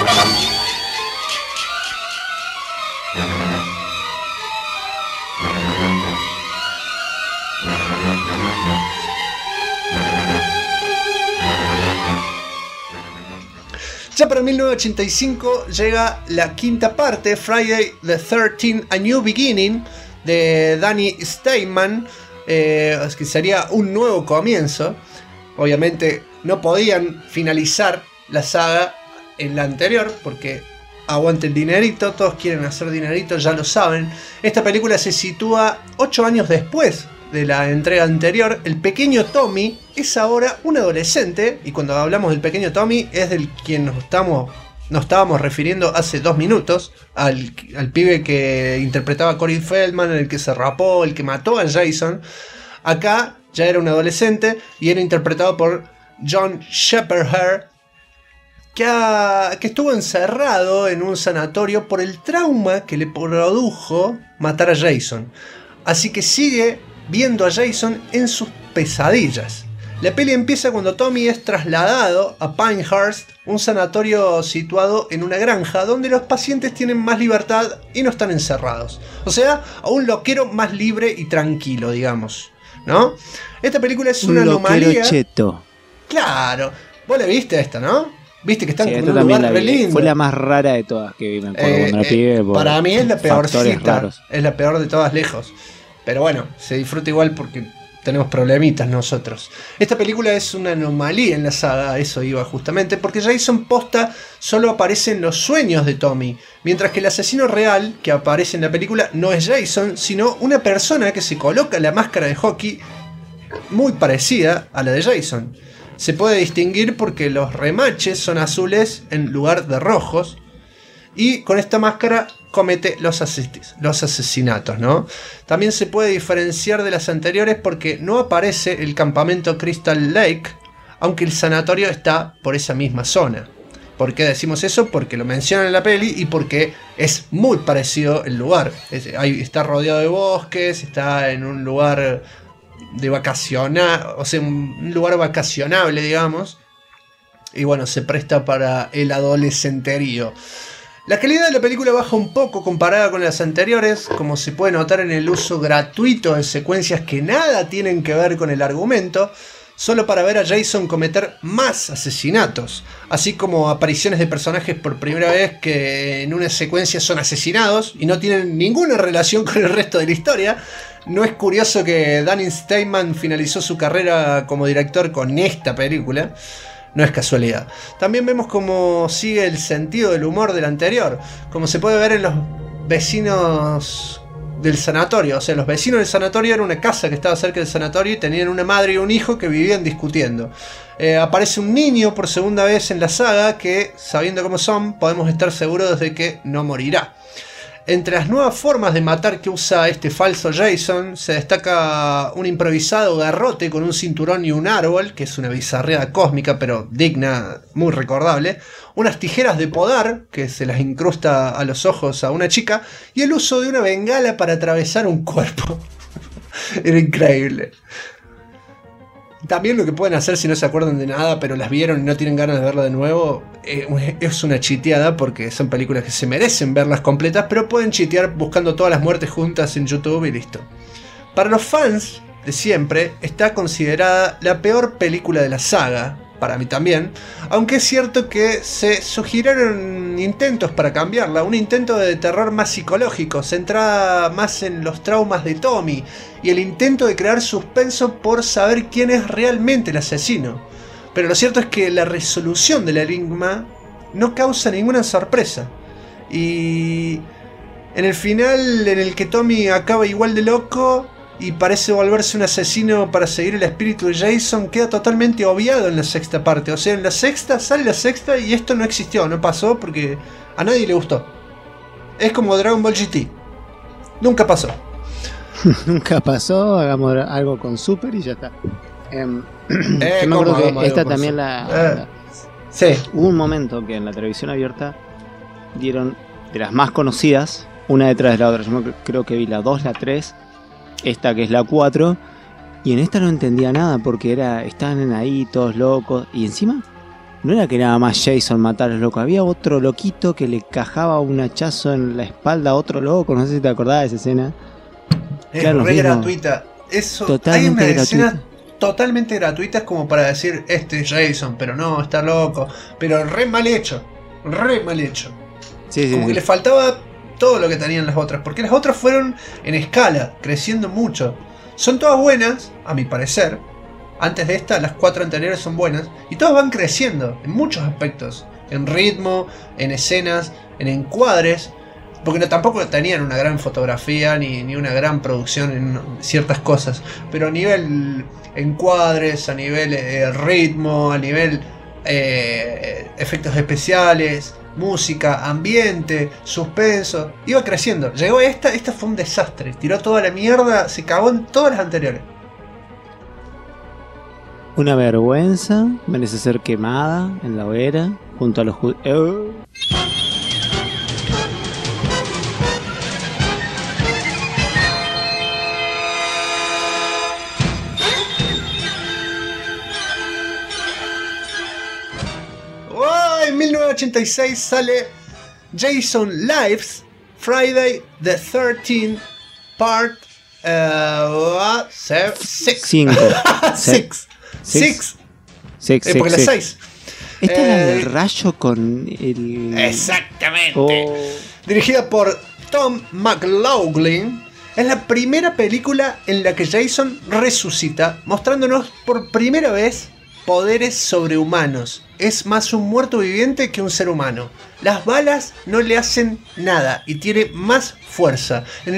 Ya para 1985 llega la quinta parte, Friday the 13th, A New Beginning, de Danny Steinman, que sería un nuevo comienzo. Obviamente no podían finalizar la saga en la anterior porque aguante el dinerito, todos quieren hacer dinerito, ya lo saben. Esta película se sitúa 8 años después de la entrega anterior. El pequeño Tommy es ahora un adolescente, y cuando hablamos del pequeño Tommy es del quien nos estábamos refiriendo hace 2 minutos, al pibe que interpretaba Corey Feldman, el que se rapó, el que mató a Jason. Acá ya era un adolescente y era interpretado por John Shepherd, que estuvo encerrado en un sanatorio por el trauma que le produjo matar a Jason. Así que sigue viendo a Jason en sus pesadillas. La peli empieza cuando Tommy es trasladado a Pinehurst, un sanatorio situado en una granja donde los pacientes tienen más libertad y no están encerrados. O sea, a un loquero más libre y tranquilo, digamos, ¿no? Esta película es una anomalía. Cheto. Claro. Vos la viste esta, ¿no? Viste que están en un lugar re lindo. Fue la más rara de todas que vi, me acuerdo cuando la pibe. Para mí es la peorcita. Es la peor de todas lejos. Pero bueno, se disfruta igual porque tenemos problemitas nosotros. Esta película es una anomalía en la saga, eso iba justamente, porque Jason posta solo aparece en los sueños de Tommy, mientras que el asesino real que aparece en la película no es Jason, sino una persona que se coloca la máscara de hockey muy parecida a la de Jason. Se puede distinguir porque los remaches son azules en lugar de rojos, y con esta máscara comete los asesinatos, ¿no? También se puede diferenciar de las anteriores porque no aparece el campamento Crystal Lake, aunque el sanatorio está por esa misma zona. ¿Por qué decimos eso? Porque lo mencionan en la peli y porque es muy parecido el lugar. Está rodeado de bosques, está en un lugar de vacacionar, o sea, un lugar vacacionable, digamos. Y bueno, se presta para el adolescenterío. La calidad de la película baja un poco comparada con las anteriores, como se puede notar en el uso gratuito de secuencias que nada tienen que ver con el argumento, solo para ver a Jason cometer más asesinatos, así como apariciones de personajes por primera vez que en una secuencia son asesinados y no tienen ninguna relación con el resto de la historia. No es curioso que Danny Steinman finalizó su carrera como director con esta película. No es casualidad. También vemos cómo sigue el sentido del humor del anterior, como se puede ver en los vecinos del sanatorio. O sea, los vecinos del sanatorio era una casa que estaba cerca del sanatorio y tenían una madre y un hijo que vivían discutiendo. Aparece un niño por segunda vez en la saga que, sabiendo cómo son, podemos estar seguros de que no morirá. Entre las nuevas formas de matar que usa este falso Jason, se destaca un improvisado garrote con un cinturón y un árbol, que es una bizarreada cósmica pero digna, muy recordable, unas tijeras de podar, que se las incrusta a los ojos a una chica, y el uso de una bengala para atravesar un cuerpo. Era increíble. También lo que pueden hacer si no se acuerdan de nada, pero las vieron y no tienen ganas de verla de nuevo, es una chiteada, porque son películas que se merecen verlas completas, pero pueden chitear buscando todas las muertes juntas en YouTube y listo. Para los fans de siempre, está considerada la peor película de la saga, para mí también, aunque es cierto que se sugirieron intentos para cambiarla, un intento de terror más psicológico, centrada más en los traumas de Tommy, y el intento de crear suspenso por saber quién es realmente el asesino. Pero lo cierto es que la resolución del enigma no causa ninguna sorpresa, y en el final en el que Tommy acaba igual de loco y parece volverse un asesino para seguir el espíritu de Jason, queda totalmente obviado en la sexta parte. O sea, en la sexta sale la sexta y esto no existió, no pasó porque a nadie le gustó. Es como Dragon Ball GT. Nunca pasó. Nunca pasó, hagamos algo con Super y ya está. Yo me acuerdo que esta también sí. Hubo un momento que en la televisión abierta dieron de las más conocidas, una detrás de la otra. Yo creo que vi la 2, la 3... esta que es la 4, y en esta no entendía nada porque estaban ahí todos locos, y encima no era que nada más Jason matara a los locos, había otro loquito que le cajaba un hachazo en la espalda a otro loco, no sé si te acordabas de esa escena. Es re gratuita, eso, hay una escena totalmente gratuita, es como para decir, este es Jason, pero no, está loco, pero re mal hecho, sí, como que le faltaba todo lo que tenían las otras, porque las otras fueron en escala, creciendo mucho. Son todas buenas, a mi parecer. Antes de esta, las 4 anteriores son buenas. Y todas van creciendo en muchos aspectos. En ritmo, en escenas, en encuadres. Porque tampoco tenían una gran fotografía ni una gran producción en ciertas cosas. Pero a nivel encuadres, a nivel ritmo, a nivel efectos especiales, música, ambiente, suspenso, iba creciendo. Llegó esta fue un desastre. Tiró toda la mierda, se cagó en todas las anteriores. Una vergüenza, merece ser quemada en la hoguera junto a los judíos. En 1986 sale Jason Lives Friday the 13th Part 6. Porque la 6. Esta era el rayo con el... Exactamente. Dirigida por Tom McLaughlin. Es la primera película en la que Jason resucita, mostrándonos por primera vez poderes sobrehumanos. Es más un muerto viviente que un ser humano. Las balas no le hacen nada y tiene más fuerza. En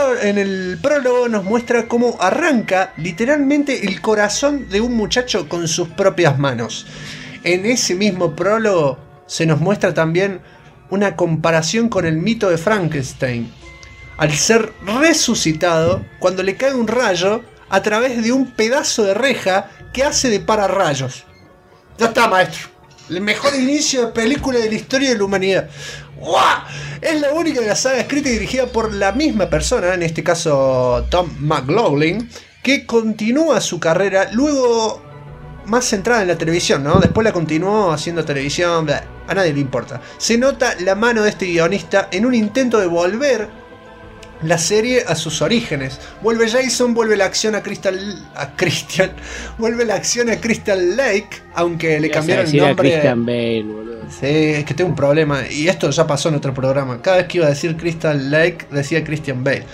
el prólogo nos muestra cómo arranca literalmente el corazón de un muchacho con sus propias manos. En ese mismo prólogo se nos muestra también una comparación con el mito de Frankenstein. Al ser resucitado, cuando le cae un rayo a través de un pedazo de reja que hace de pararrayos. Ya está, maestro. El mejor inicio de película de la historia de la humanidad. ¡Uah! Es la única de la saga escrita y dirigida por la misma persona, en este caso Tom McLaughlin, que continúa su carrera luego más centrada en la televisión, ¿no? Después la continuó haciendo televisión, bla, a nadie le importa. Se nota la mano de este guionista en un intento de volver la serie a sus orígenes. Vuelve Jason, vuelve la acción a Christian, vuelve la acción a Crystal Lake, aunque le cambiaron el nombre. Christian Bale, boludo. Sí, es que tengo un problema, y esto ya pasó en otro programa. Cada vez que iba a decir Crystal Lake, decía Christian Bale.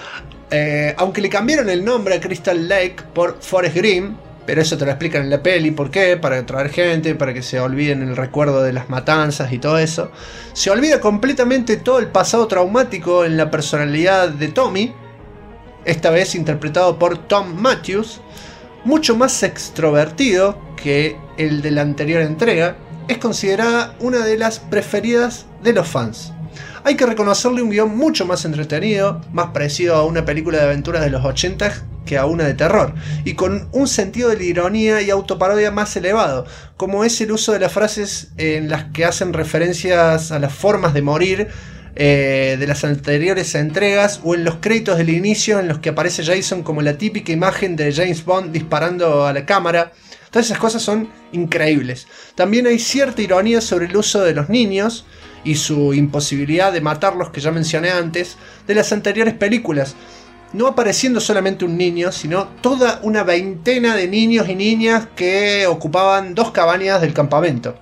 Aunque le cambiaron el nombre a Crystal Lake por Forest Green, pero eso te lo explican en la peli. ¿Por qué? Para atraer gente, para que se olviden el recuerdo de las matanzas y todo eso. Se olvida completamente todo el pasado traumático en la personalidad de Tommy, esta vez interpretado por Tom Matthews, mucho más extrovertido que el de la anterior entrega. Es considerada una de las preferidas de los fans. Hay que reconocerle un guión mucho más entretenido, más parecido a una película de aventuras de los 80 que a una de terror, y con un sentido de la ironía y autoparodia más elevado, como es el uso de las frases en las que hacen referencias a las formas de morir de las anteriores entregas, o en los créditos del inicio en los que aparece Jason como la típica imagen de James Bond disparando a la cámara. Todas esas cosas son increíbles. También hay cierta ironía sobre el uso de los niños y su imposibilidad de matarlos, que ya mencioné antes, de las anteriores películas. No apareciendo solamente un niño, sino toda una veintena de niños y niñas que ocupaban 2 cabañas del campamento.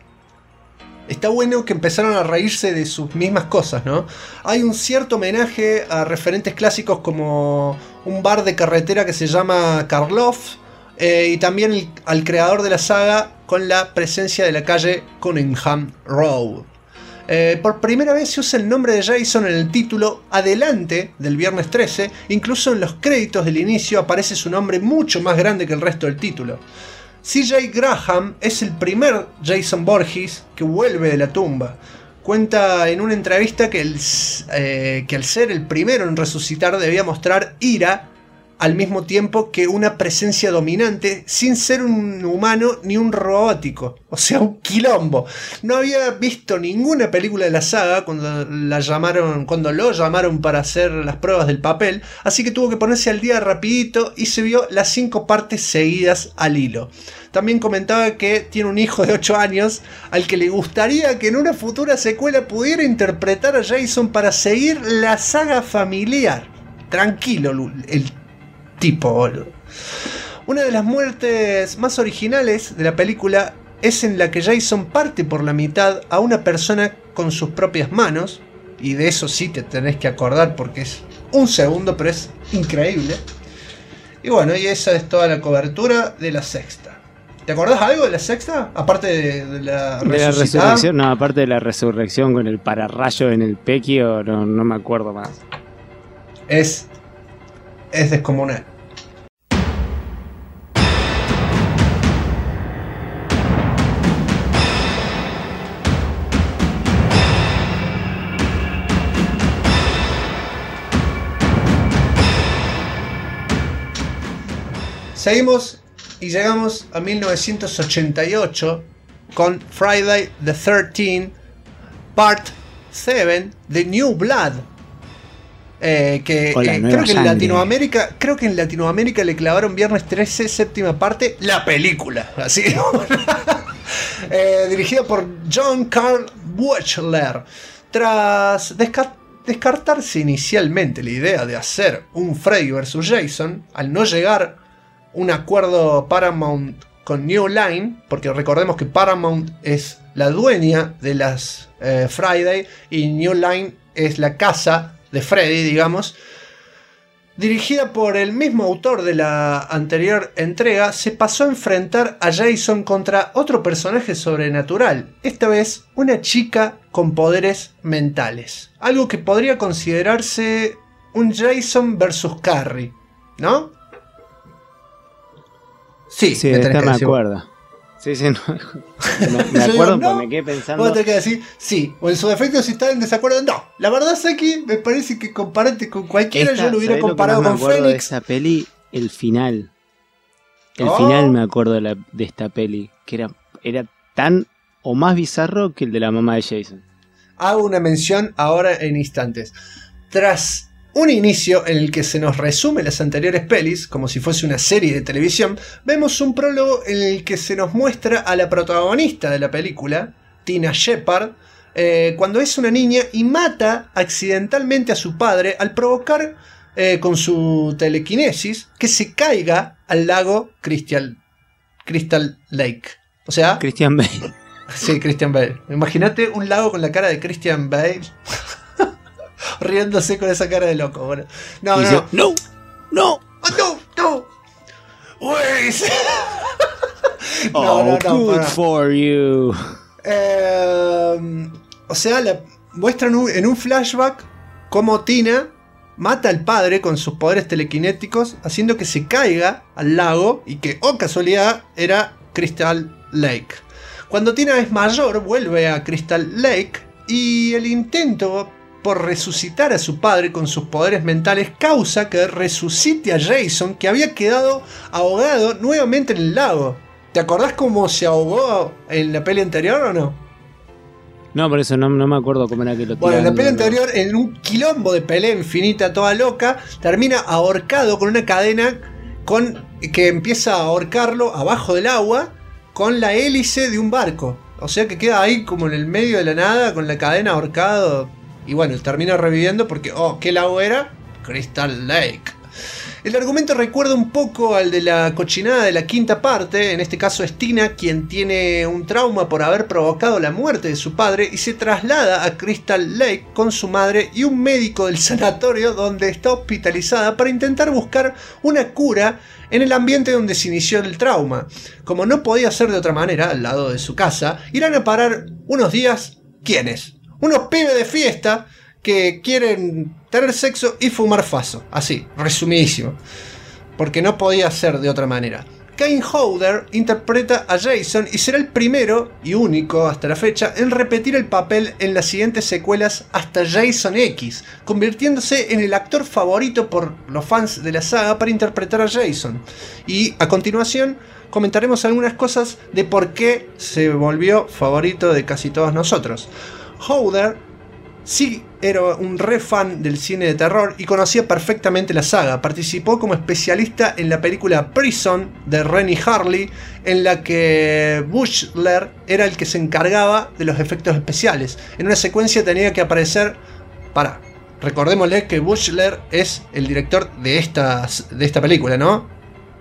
Está bueno que empezaron a reírse de sus mismas cosas, ¿no? Hay un cierto homenaje a referentes clásicos como un bar de carretera que se llama Karloff, y también al creador de la saga con la presencia de la calle Cunningham Road. Por primera vez se usa el nombre de Jason en el título adelante del viernes 13, incluso en los créditos del inicio aparece su nombre mucho más grande que el resto del título. CJ Graham es el primer Jason Voorhees que vuelve de la tumba. Cuenta en una entrevista que al ser el primero en resucitar debía mostrar ira al mismo tiempo que una presencia dominante, sin ser un humano ni un robótico. O sea, un quilombo. No había visto ninguna película de la saga cuando lo llamaron para hacer las pruebas del papel, así que tuvo que ponerse al día rapidito y se vio las 5 partes seguidas al hilo. También comentaba que tiene un hijo de 8 años al que le gustaría que en una futura secuela pudiera interpretar a Jason para seguir la saga familiar. Tranquilo, el tipo, boludo. Una de las muertes más originales de la película es en la que Jason parte por la mitad a una persona con sus propias manos, y de eso sí te tenés que acordar porque es un segundo, pero es increíble. Y bueno, y esa es toda la cobertura de la sexta. ¿Te acordás algo de la sexta? Aparte de la resurrección. No, aparte de la resurrección con el pararrayo en el pequio, no me acuerdo más. Es descomunal. Seguimos y llegamos a 1988 con Friday the 13th Part 7 The New Blood. Creo que en Latinoamérica le clavaron Viernes 13, séptima parte, la película. Así. Dirigida por John Carl Buechler. Tras descartarse inicialmente la idea de hacer un Freddy vs. Jason, al no llegar un acuerdo Paramount con New Line, porque recordemos que Paramount es la dueña de las Friday y New Line es la casa de Freddy, digamos. Dirigida por el mismo autor de la anterior entrega, se pasó a enfrentar a Jason contra otro personaje sobrenatural, esta vez una chica con poderes mentales. Algo que podría considerarse un Jason vs. Carrie, ¿no? Sí, me acuerdo. Sí, no, me acuerdo porque me quedé pensando. Vos te quedas así, sí. O en su defecto, si estás en desacuerdo, no. La verdad es que me parece que compararte con cualquiera, yo lo hubiera comparado con Fénix. De esa peli, el final. El final me acuerdo de esta peli, que era tan o más bizarro que el de la mamá de Jason. Hago una mención ahora en instantes. Tras un inicio en el que se nos resume las anteriores pelis, como si fuese una serie de televisión, vemos un prólogo en el que se nos muestra a la protagonista de la película, Tina Shepard, cuando es una niña y mata accidentalmente a su padre al provocar con su telequinesis que se caiga al lago Crystal Lake. O sea... Christian Bale. Sí, Christian Bale. Imagínate un lago con la cara de Christian Bale... riéndose con esa cara de loco. Bueno, no. Good for you. O sea, muestran en un flashback cómo Tina mata al padre con sus poderes telequinéticos, haciendo que se caiga al lago y que, oh casualidad, era Crystal Lake. Cuando Tina es mayor, vuelve a Crystal Lake y el intento por resucitar a su padre con sus poderes mentales causa que resucite a Jason, que había quedado ahogado nuevamente en el lago. ¿Te acordás cómo se ahogó en la peli anterior o no? No, por eso no me acuerdo cómo era que lo tiraron. Bueno, en la peli anterior, en un quilombo de pelea infinita toda loca, termina ahorcado con una cadena que empieza a ahorcarlo abajo del agua con la hélice de un barco. O sea que queda ahí como en el medio de la nada con la cadena ahorcado. Y bueno, termina reviviendo porque, ¿qué lago era? Crystal Lake. El argumento recuerda un poco al de la cochinada de la quinta parte. En este caso es Tina quien tiene un trauma por haber provocado la muerte de su padre y se traslada a Crystal Lake con su madre y un médico del sanatorio donde está hospitalizada para intentar buscar una cura en el ambiente donde se inició el trauma. Como no podía ser de otra manera, al lado de su casa, irán a parar unos días. ¿Quiénes? Unos pibes de fiesta que quieren tener sexo y fumar faso. Así, resumidísimo. Porque no podía ser de otra manera. Kane Hodder interpreta a Jason y será el primero y único hasta la fecha en repetir el papel en las siguientes secuelas hasta Jason X, convirtiéndose en el actor favorito por los fans de la saga para interpretar a Jason. Y a continuación comentaremos algunas cosas de por qué se volvió favorito de casi todos nosotros. Hodder sí era un re fan del cine de terror y conocía perfectamente la saga. Participó como especialista en la película Prison de Renny Harley, en la que Buechler era el que se encargaba de los efectos especiales. En una secuencia tenía que aparecer... recordémosle que Buechler es el director de esta película, ¿no?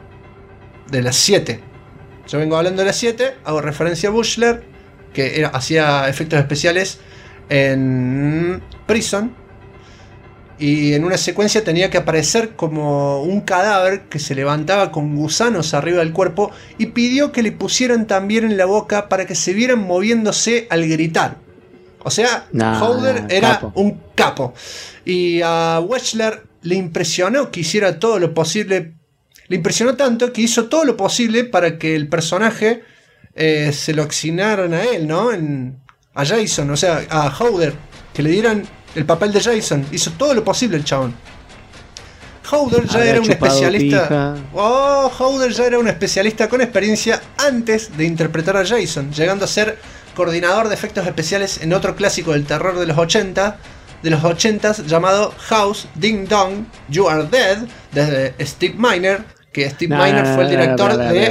De las 7. Yo vengo hablando de las 7, hago referencia a Buechler, que hacía efectos especiales en Prison. y en una secuencia tenía que aparecer como un cadáver que se levantaba con gusanos arriba del cuerpo y pidió que le pusieran también en la boca para que se vieran moviéndose al gritar. O sea, Howder era un capo. Y a Wechsler le impresionó que hiciera todo lo posible. Le impresionó tanto que hizo todo lo posible para que el personaje se lo asignaran a él, ¿no? A Jason, o sea, a Howder, que le dieran el papel de Jason. Hizo todo lo posible el chabón. Howder ya era un especialista. Howder ya era un especialista con experiencia antes de interpretar a Jason, llegando a ser coordinador de efectos especiales en otro clásico del terror de los 80s llamado House Ding Dong, You Are Dead, de Steve Miner, que Steve Miner fue el director de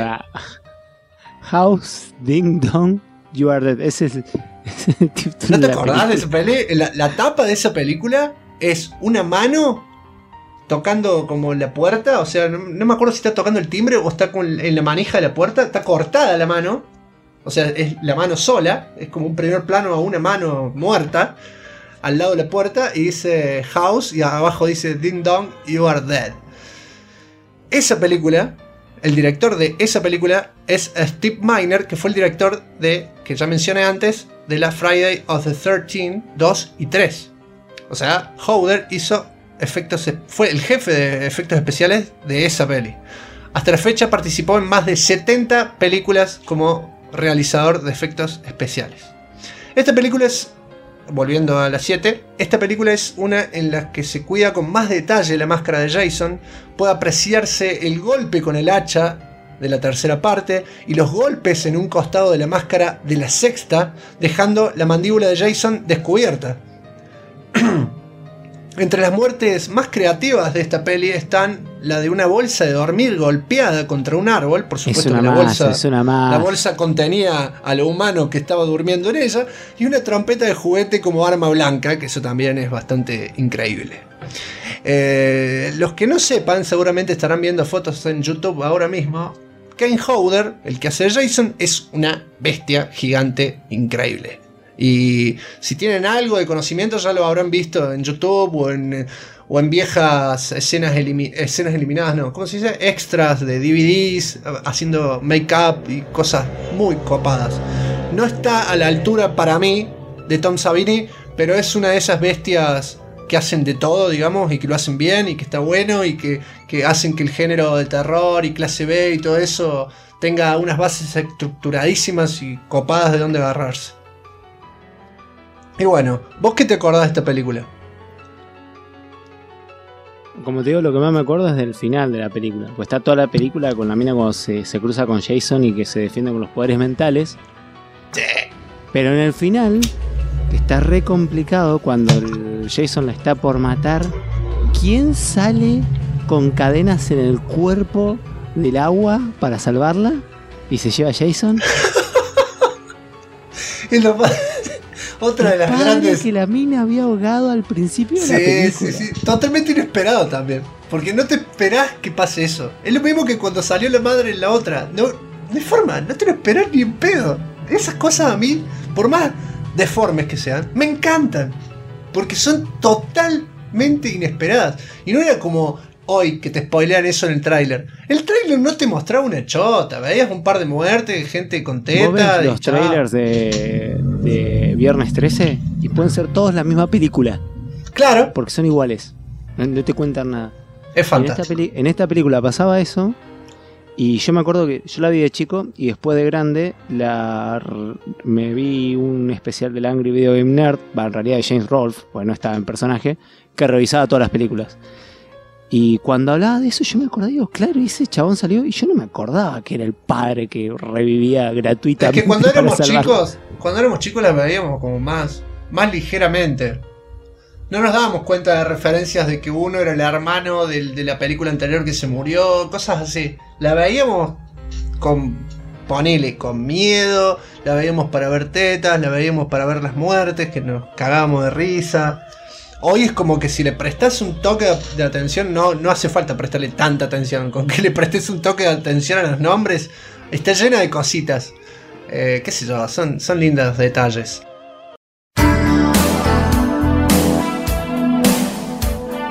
House Ding Dong, You Are Dead. Ese es ¿No te acordás de esa película? La tapa de esa película es una mano tocando como la puerta, o sea, no me acuerdo si está tocando el timbre o está en la manija de la puerta, está cortada la mano, o sea, es la mano sola, es como un primer plano a una mano muerta al lado de la puerta y dice House y abajo dice Ding Dong, You Are Dead. Esa película, el director de esa película es Steve Miner, que fue el director de, que ya mencioné antes, de la Friday of the 13th, 2 y 3. O sea, Howder fue el jefe de efectos especiales de esa peli. Hasta la fecha participó en más de 70 películas como realizador de efectos especiales. Esta película es, volviendo a las 7, esta película es una en la que se cuida con más detalle la máscara de Jason. Puede apreciarse el golpe con el hacha de la tercera parte y los golpes en un costado de la máscara de la sexta, dejando la mandíbula de Jason descubierta. Entre las muertes más creativas de esta peli están la de una bolsa de dormir golpeada contra un árbol. Por supuesto que la bolsa contenía a lo humano que estaba durmiendo en ella, y una trompeta de juguete como arma blanca, que eso también es bastante increíble. Los que no sepan seguramente estarán viendo fotos en YouTube ahora mismo. Kane Howder, el que hace Jason, es una bestia gigante increíble. Y si tienen algo de conocimiento ya lo habrán visto en YouTube o en viejas escenas eliminadas, no, ¿cómo se dice? Extras de DVDs, haciendo make-up y cosas muy copadas. No está a la altura para mí de Tom Savini, pero es una de esas bestias que hacen de todo, digamos, y que lo hacen bien y que está bueno y que hacen que el género de terror y clase B y todo eso tenga unas bases estructuradísimas y copadas de dónde agarrarse. Y bueno, ¿vos qué te acordás de esta película? Como te digo, lo que más me acuerdo es del final de la película. Pues está toda la película con la mina cuando se cruza con Jason y que se defiende con los poderes mentales. Sí. Pero en el final, que está re complicado, cuando el Jason la está por matar, ¿quién sale con cadenas en el cuerpo del agua para salvarla? ¿Y se lleva a Jason? Y lo otra de las grandes que la mina había ahogado al principio de la película. Sí, totalmente inesperado también, porque no te esperás que pase eso. Es lo mismo que cuando salió la madre en la otra. No hay forma, no te lo esperás ni en pedo. Esas cosas a mí, por más deformes que sean, me encantan, porque son totalmente inesperadas. Y no era como hoy que te spoilean eso en el tráiler. El tráiler no te mostraba una chota, veías un par de muertes, gente con teta. ¿Vos ves los trailers de Viernes 13? Y pueden ser todos la misma película. Claro. Porque son iguales. No te cuentan nada. Es fantástico. En esta película pasaba eso. Y yo me acuerdo que yo la vi de chico y después de grande me vi un especial del Angry Video Game Nerd, en realidad de James Rolfe, porque no estaba en personaje, que revisaba todas las películas. Y cuando hablaba de eso yo me acordaba, digo, claro, ese chabón salió y yo no me acordaba que era el padre que revivía gratuitamente. Es que cuando éramos chicos las veíamos como más ligeramente. No nos dábamos cuenta de referencias de que uno era el hermano de la película anterior que se murió, cosas así. La veíamos con miedo, la veíamos para ver tetas, la veíamos para ver las muertes, que nos cagábamos de risa. Hoy es como que si le prestás un toque de atención, no hace falta prestarle tanta atención. Con que le prestes un toque de atención a los nombres, está llena de cositas. Qué sé yo, son lindos detalles.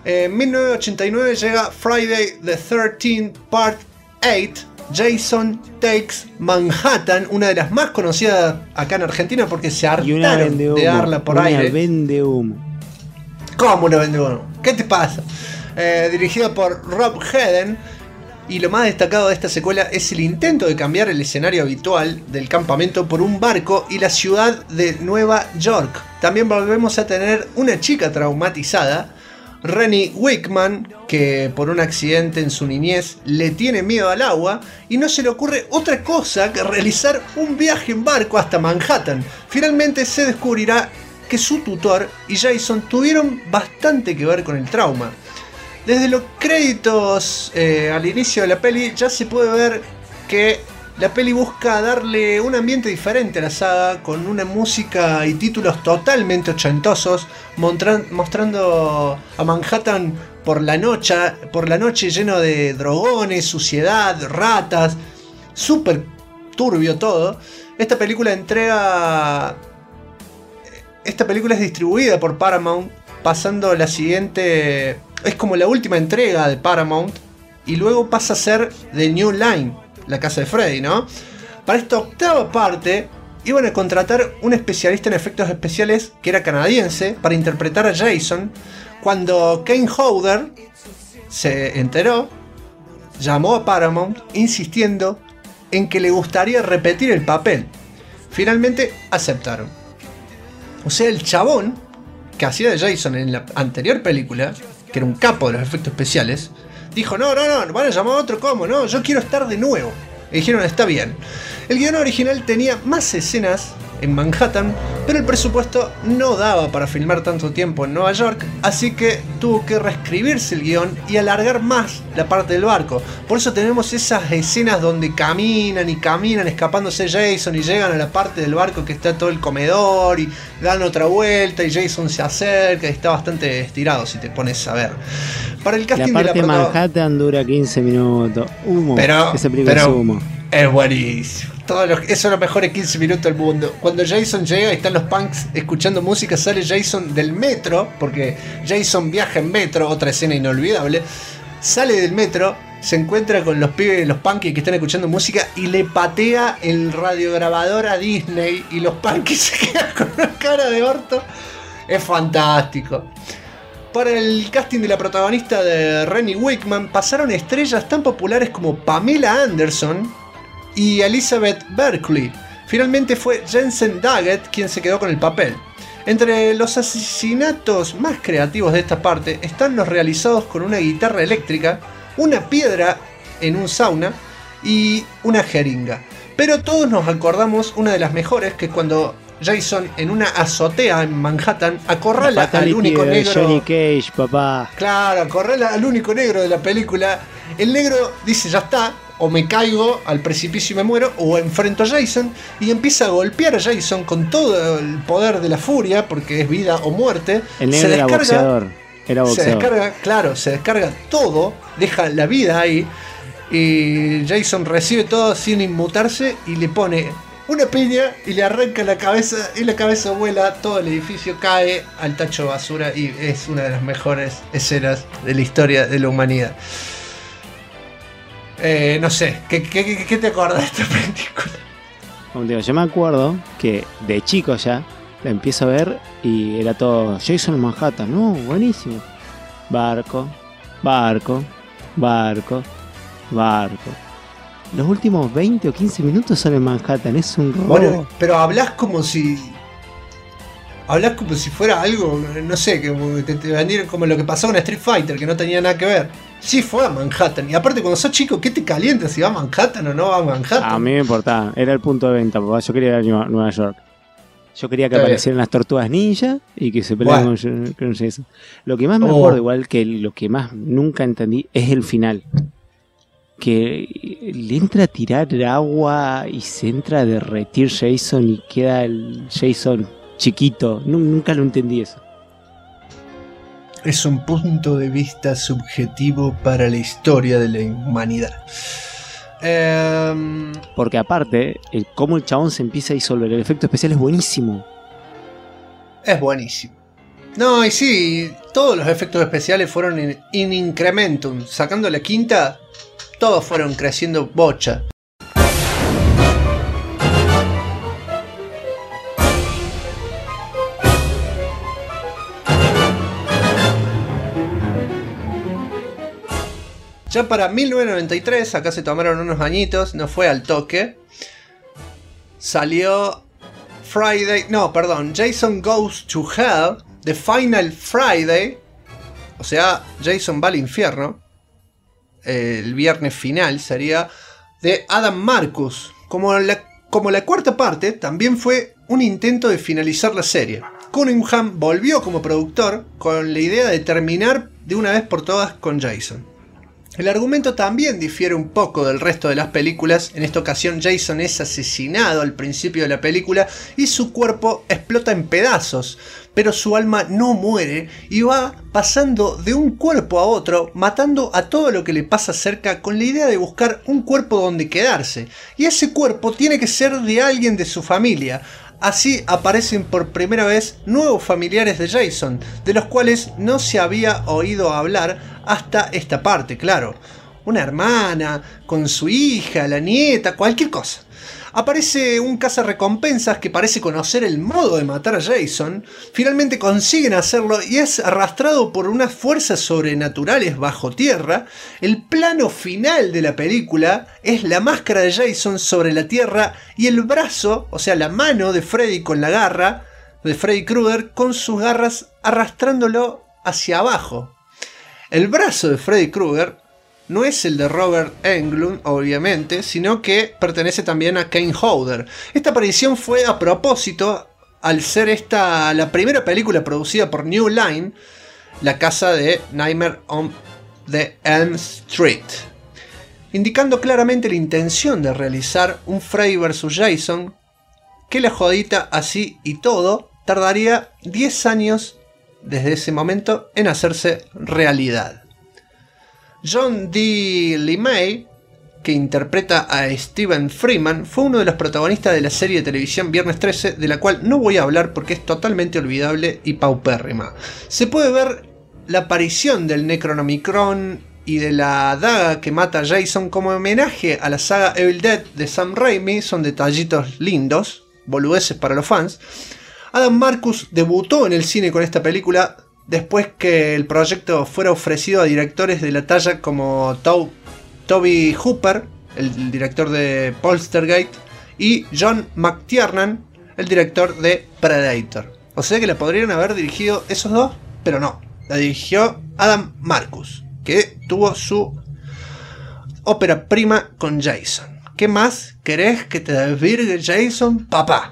En 1989 llega Friday the 13th Part 8, Jason Takes Manhattan, una de las más conocidas acá en Argentina porque se hartaron de darla por aire. Vende humo. ¿Cómo una vende humo? ¿Qué te pasa? Dirigida por Rob Hedden. Y lo más destacado de esta secuela es el intento de cambiar el escenario habitual del campamento por un barco y la ciudad de Nueva York. También volvemos a tener una chica traumatizada, Rennie Wickman, que por un accidente en su niñez le tiene miedo al agua y no se le ocurre otra cosa que realizar un viaje en barco hasta Manhattan. Finalmente se descubrirá que su tutor y Jason tuvieron bastante que ver con el trauma. Desde los créditos al inicio de la peli ya se puede ver que la peli busca darle un ambiente diferente a la saga, con una música y títulos totalmente ochentosos, mostrando a Manhattan por la noche lleno de drogones, suciedad, ratas, súper turbio todo. Esta película es distribuida por Paramount, pasando la siguiente... Es como la última entrega de Paramount y luego pasa a ser The New Line, la casa de Freddy, ¿no? Para esta octava parte iban a contratar un especialista en efectos especiales que era canadiense para interpretar a Jason. Cuando Kane Hodder se enteró, llamó a Paramount insistiendo en que le gustaría repetir el papel. Finalmente aceptaron. O sea, el chabón que hacía de Jason en la anterior película, que era un capo de los efectos especiales, dijo, no, van a llamar a otro, ¿cómo? No, yo quiero estar de nuevo. Y dijeron, está bien. El guion original tenía más escenas en Manhattan, pero el presupuesto no daba para filmar tanto tiempo en Nueva York, así que tuvo que reescribirse el guión y alargar más la parte del barco. Por eso tenemos esas escenas donde caminan escapándose Jason y llegan a la parte del barco que está todo el comedor y dan otra vuelta y Jason se acerca y está bastante estirado si te pones a ver. Para el casting la parte de Manhattan dura 15 minutos. Humo. Esa película es humo. Es buenísimo. Esos son los mejores 15 minutos del mundo. Cuando Jason llega y están los punks escuchando música, sale Jason del metro, porque Jason viaja en metro, otra escena inolvidable. Sale del metro, se encuentra con los pibes, los punkies que están escuchando música y le patea el radiograbador a Disney y los punkies se quedan con una cara de orto. Es fantástico. Para el casting de la protagonista de Rennie Wickman pasaron estrellas tan populares como Pamela Anderson y Elizabeth Berkley. Finalmente fue Jensen Daggett quien se quedó con el papel. Entre los asesinatos más creativos de esta parte están los realizados con una guitarra eléctrica, una piedra en un sauna y una jeringa. Pero todos nos acordamos una de las mejores, que es cuando Jason en una azotea en Manhattan acorrala al único negro. Johnny Cage, papá. Claro, acorrala al único negro de la película. El negro dice, ya está, o me caigo al precipicio y me muero, o enfrento a Jason, y empieza a golpear a Jason con todo el poder de la furia, porque es vida o muerte. El negro era boxeador. Se descarga todo, deja la vida ahí, y Jason recibe todo sin inmutarse y le pone una piña y le arranca la cabeza, y la cabeza vuela, todo el edificio cae al tacho de basura, y es una de las mejores escenas de la historia de la humanidad. No sé, ¿qué te acuerdas de esta película? Como te digo, yo me acuerdo que de chico ya la empiezo a ver y era todo Jason en Manhattan, no, buenísimo. Barco. Los últimos 20 o 15 minutos son en Manhattan, es un robo. Bueno, pero hablas como si fuera algo, no sé, que te vendieron como lo que pasó con Street Fighter, que no tenía nada que ver. Sí, fue a Manhattan. Y aparte, cuando sos chico, ¿qué te calienta si va a Manhattan o no va a Manhattan? A mí me importaba, era el punto de venta, papá. Yo quería ir a Nueva York. Yo quería que aparecieran las tortugas ninja y que se pelearan con Jason. Lo que más me acuerdo, igual que lo que más nunca entendí, es el final. Que le entra a tirar agua y se entra a derretir Jason y queda el Jason chiquito. Nunca lo entendí eso. Es un punto de vista subjetivo para la historia de la humanidad. Porque aparte, cómo el chabón se empieza a disolver, el efecto especial es buenísimo. Es buenísimo. No, y sí, todos los efectos especiales fueron in incrementum. Sacando la quinta, todos fueron creciendo bocha. Ya para 1993, acá se tomaron unos añitos, no fue al toque, salió Jason Goes to Hell, The Final Friday, o sea, Jason va al infierno, el viernes final sería, de Adam Marcus. Como la cuarta parte, también fue un intento de finalizar la serie. Cunningham volvió como productor con la idea de terminar de una vez por todas con Jason. El argumento también difiere un poco del resto de las películas. En esta ocasión Jason es asesinado al principio de la película y su cuerpo explota en pedazos, pero su alma no muere y va pasando de un cuerpo a otro, matando a todo lo que le pasa cerca con la idea de buscar un cuerpo donde quedarse. Y ese cuerpo tiene que ser de alguien de su familia. Así aparecen por primera vez nuevos familiares de Jason, de los cuales no se había oído hablar hasta esta parte, claro. Una hermana, con su hija, la nieta, cualquier cosa. Aparece un cazarrecompensas que parece conocer el modo de matar a Jason. Finalmente consiguen hacerlo y es arrastrado por unas fuerzas sobrenaturales bajo tierra. El plano final de la película es la máscara de Jason sobre la tierra y el brazo, o sea la mano de Freddy con la garra, de Freddy Krueger con sus garras arrastrándolo hacia abajo. El brazo de Freddy Krueger no es el de Robert Englund, obviamente, sino que pertenece también a Kane Hodder. Esta aparición fue a propósito, al ser esta la primera película producida por New Line, la casa de Nightmare on the Elm Street, indicando claramente la intención de realizar un Freddy vs. Jason, que la jodita así y todo tardaría 10 años desde ese momento en hacerse realidad. John D. LeMay, que interpreta a Steven Freeman, fue uno de los protagonistas de la serie de televisión Viernes 13, de la cual no voy a hablar porque es totalmente olvidable y paupérrima. Se puede ver la aparición del Necronomicron y de la daga que mata a Jason como homenaje a la saga Evil Dead de Sam Raimi. Son detallitos lindos, boludeces para los fans. Adam Marcus debutó en el cine con esta película después que el proyecto fuera ofrecido a directores de la talla como Toby Hooper, el director de Poltergeist, y John McTiernan, el director de Predator. O sea que la podrían haber dirigido esos dos, pero no, la dirigió Adam Marcus, que tuvo su ópera prima con Jason. ¿Qué más querés que te desvirgue Jason, papá?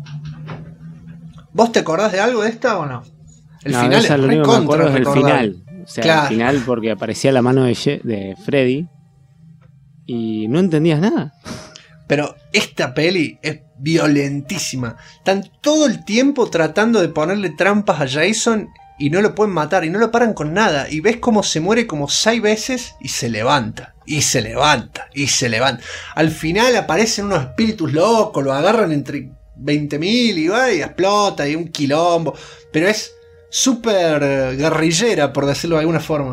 ¿Vos te acordás de algo de esta o no? El final es lo único que me acuerdo es el final. O sea, claro. El final porque aparecía la mano de Freddy y no entendías nada. Pero esta peli es violentísima. Están todo el tiempo tratando de ponerle trampas a Jason y no lo pueden matar y no lo paran con nada. Y ves cómo se muere como 6 veces y se levanta. Y se levanta. Y se levanta. Al final aparecen unos espíritus locos, lo agarran entre 20.000 y va y explota y un quilombo. Pero es súper guerrillera, por decirlo de alguna forma.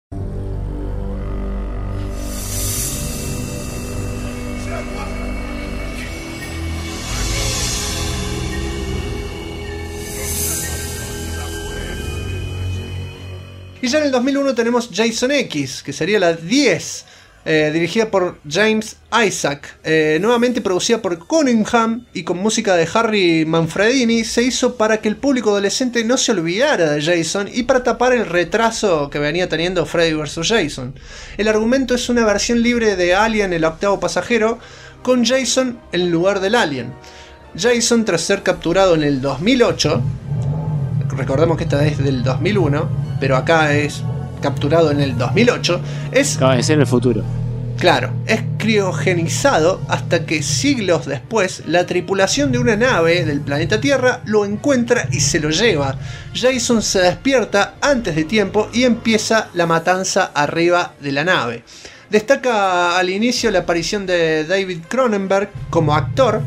Y ya en el 2001 tenemos Jason X, que sería la 10, dirigida por James Isaac, nuevamente producida por Cunningham y con música de Harry Manfredini. Se hizo para que el público adolescente no se olvidara de Jason y para tapar el retraso que venía teniendo Freddy vs. Jason. El argumento es una versión libre de Alien, el octavo pasajero, con Jason en lugar del alien. Jason, tras ser capturado en el 2008, recordemos que esta es del 2001, pero acá es capturado en el 2008, es en el futuro. Claro, es criogenizado hasta que siglos después la tripulación de una nave del planeta Tierra lo encuentra y se lo lleva. Jason se despierta antes de tiempo y empieza la matanza arriba de la nave. Destaca al inicio la aparición de David Cronenberg como actor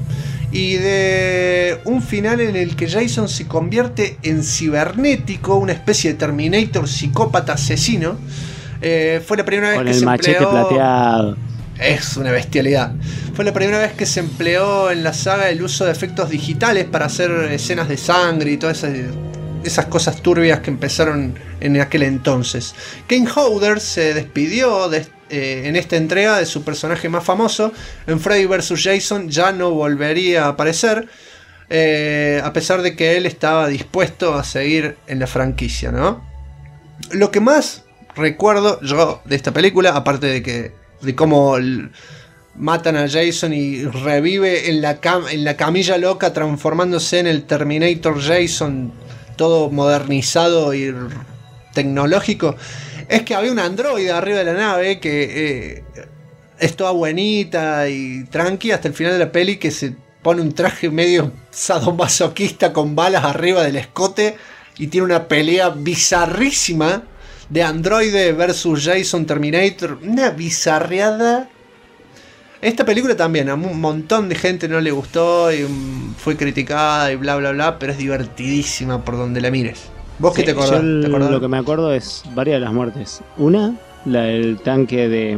y de un final en el que Jason se convierte en cibernético, una especie de Terminator psicópata asesino. Fue la primera vez con que el se machete empleó... plateado. Es una bestialidad. Fue la primera vez que se empleó en la saga el uso de efectos digitales para hacer escenas de sangre y todas esas cosas turbias que empezaron en aquel entonces. Kane Hodder se despidió en esta entrega de su personaje más famoso. En Freddy vs. Jason ya no volvería a aparecer, a pesar de que él estaba dispuesto a seguir en la franquicia, ¿no? Lo que más recuerdo yo de esta película, aparte de cómo matan a Jason y revive en la camilla loca transformándose en el Terminator Jason, todo modernizado y tecnológico, es que había un androide arriba de la nave que es toda buenita y tranqui hasta el final de la peli, que se pone un traje medio sadomasoquista con balas arriba del escote y tiene una pelea bizarrísima de androide versus Jason Terminator. Una bizarreada. Esta película también a un montón de gente no le gustó y fue criticada y bla bla bla, pero es divertidísima por donde la mires. ¿Vos qué te acordás? ¿Te acordás? Lo que me acuerdo es varias de las muertes. Una, la del tanque de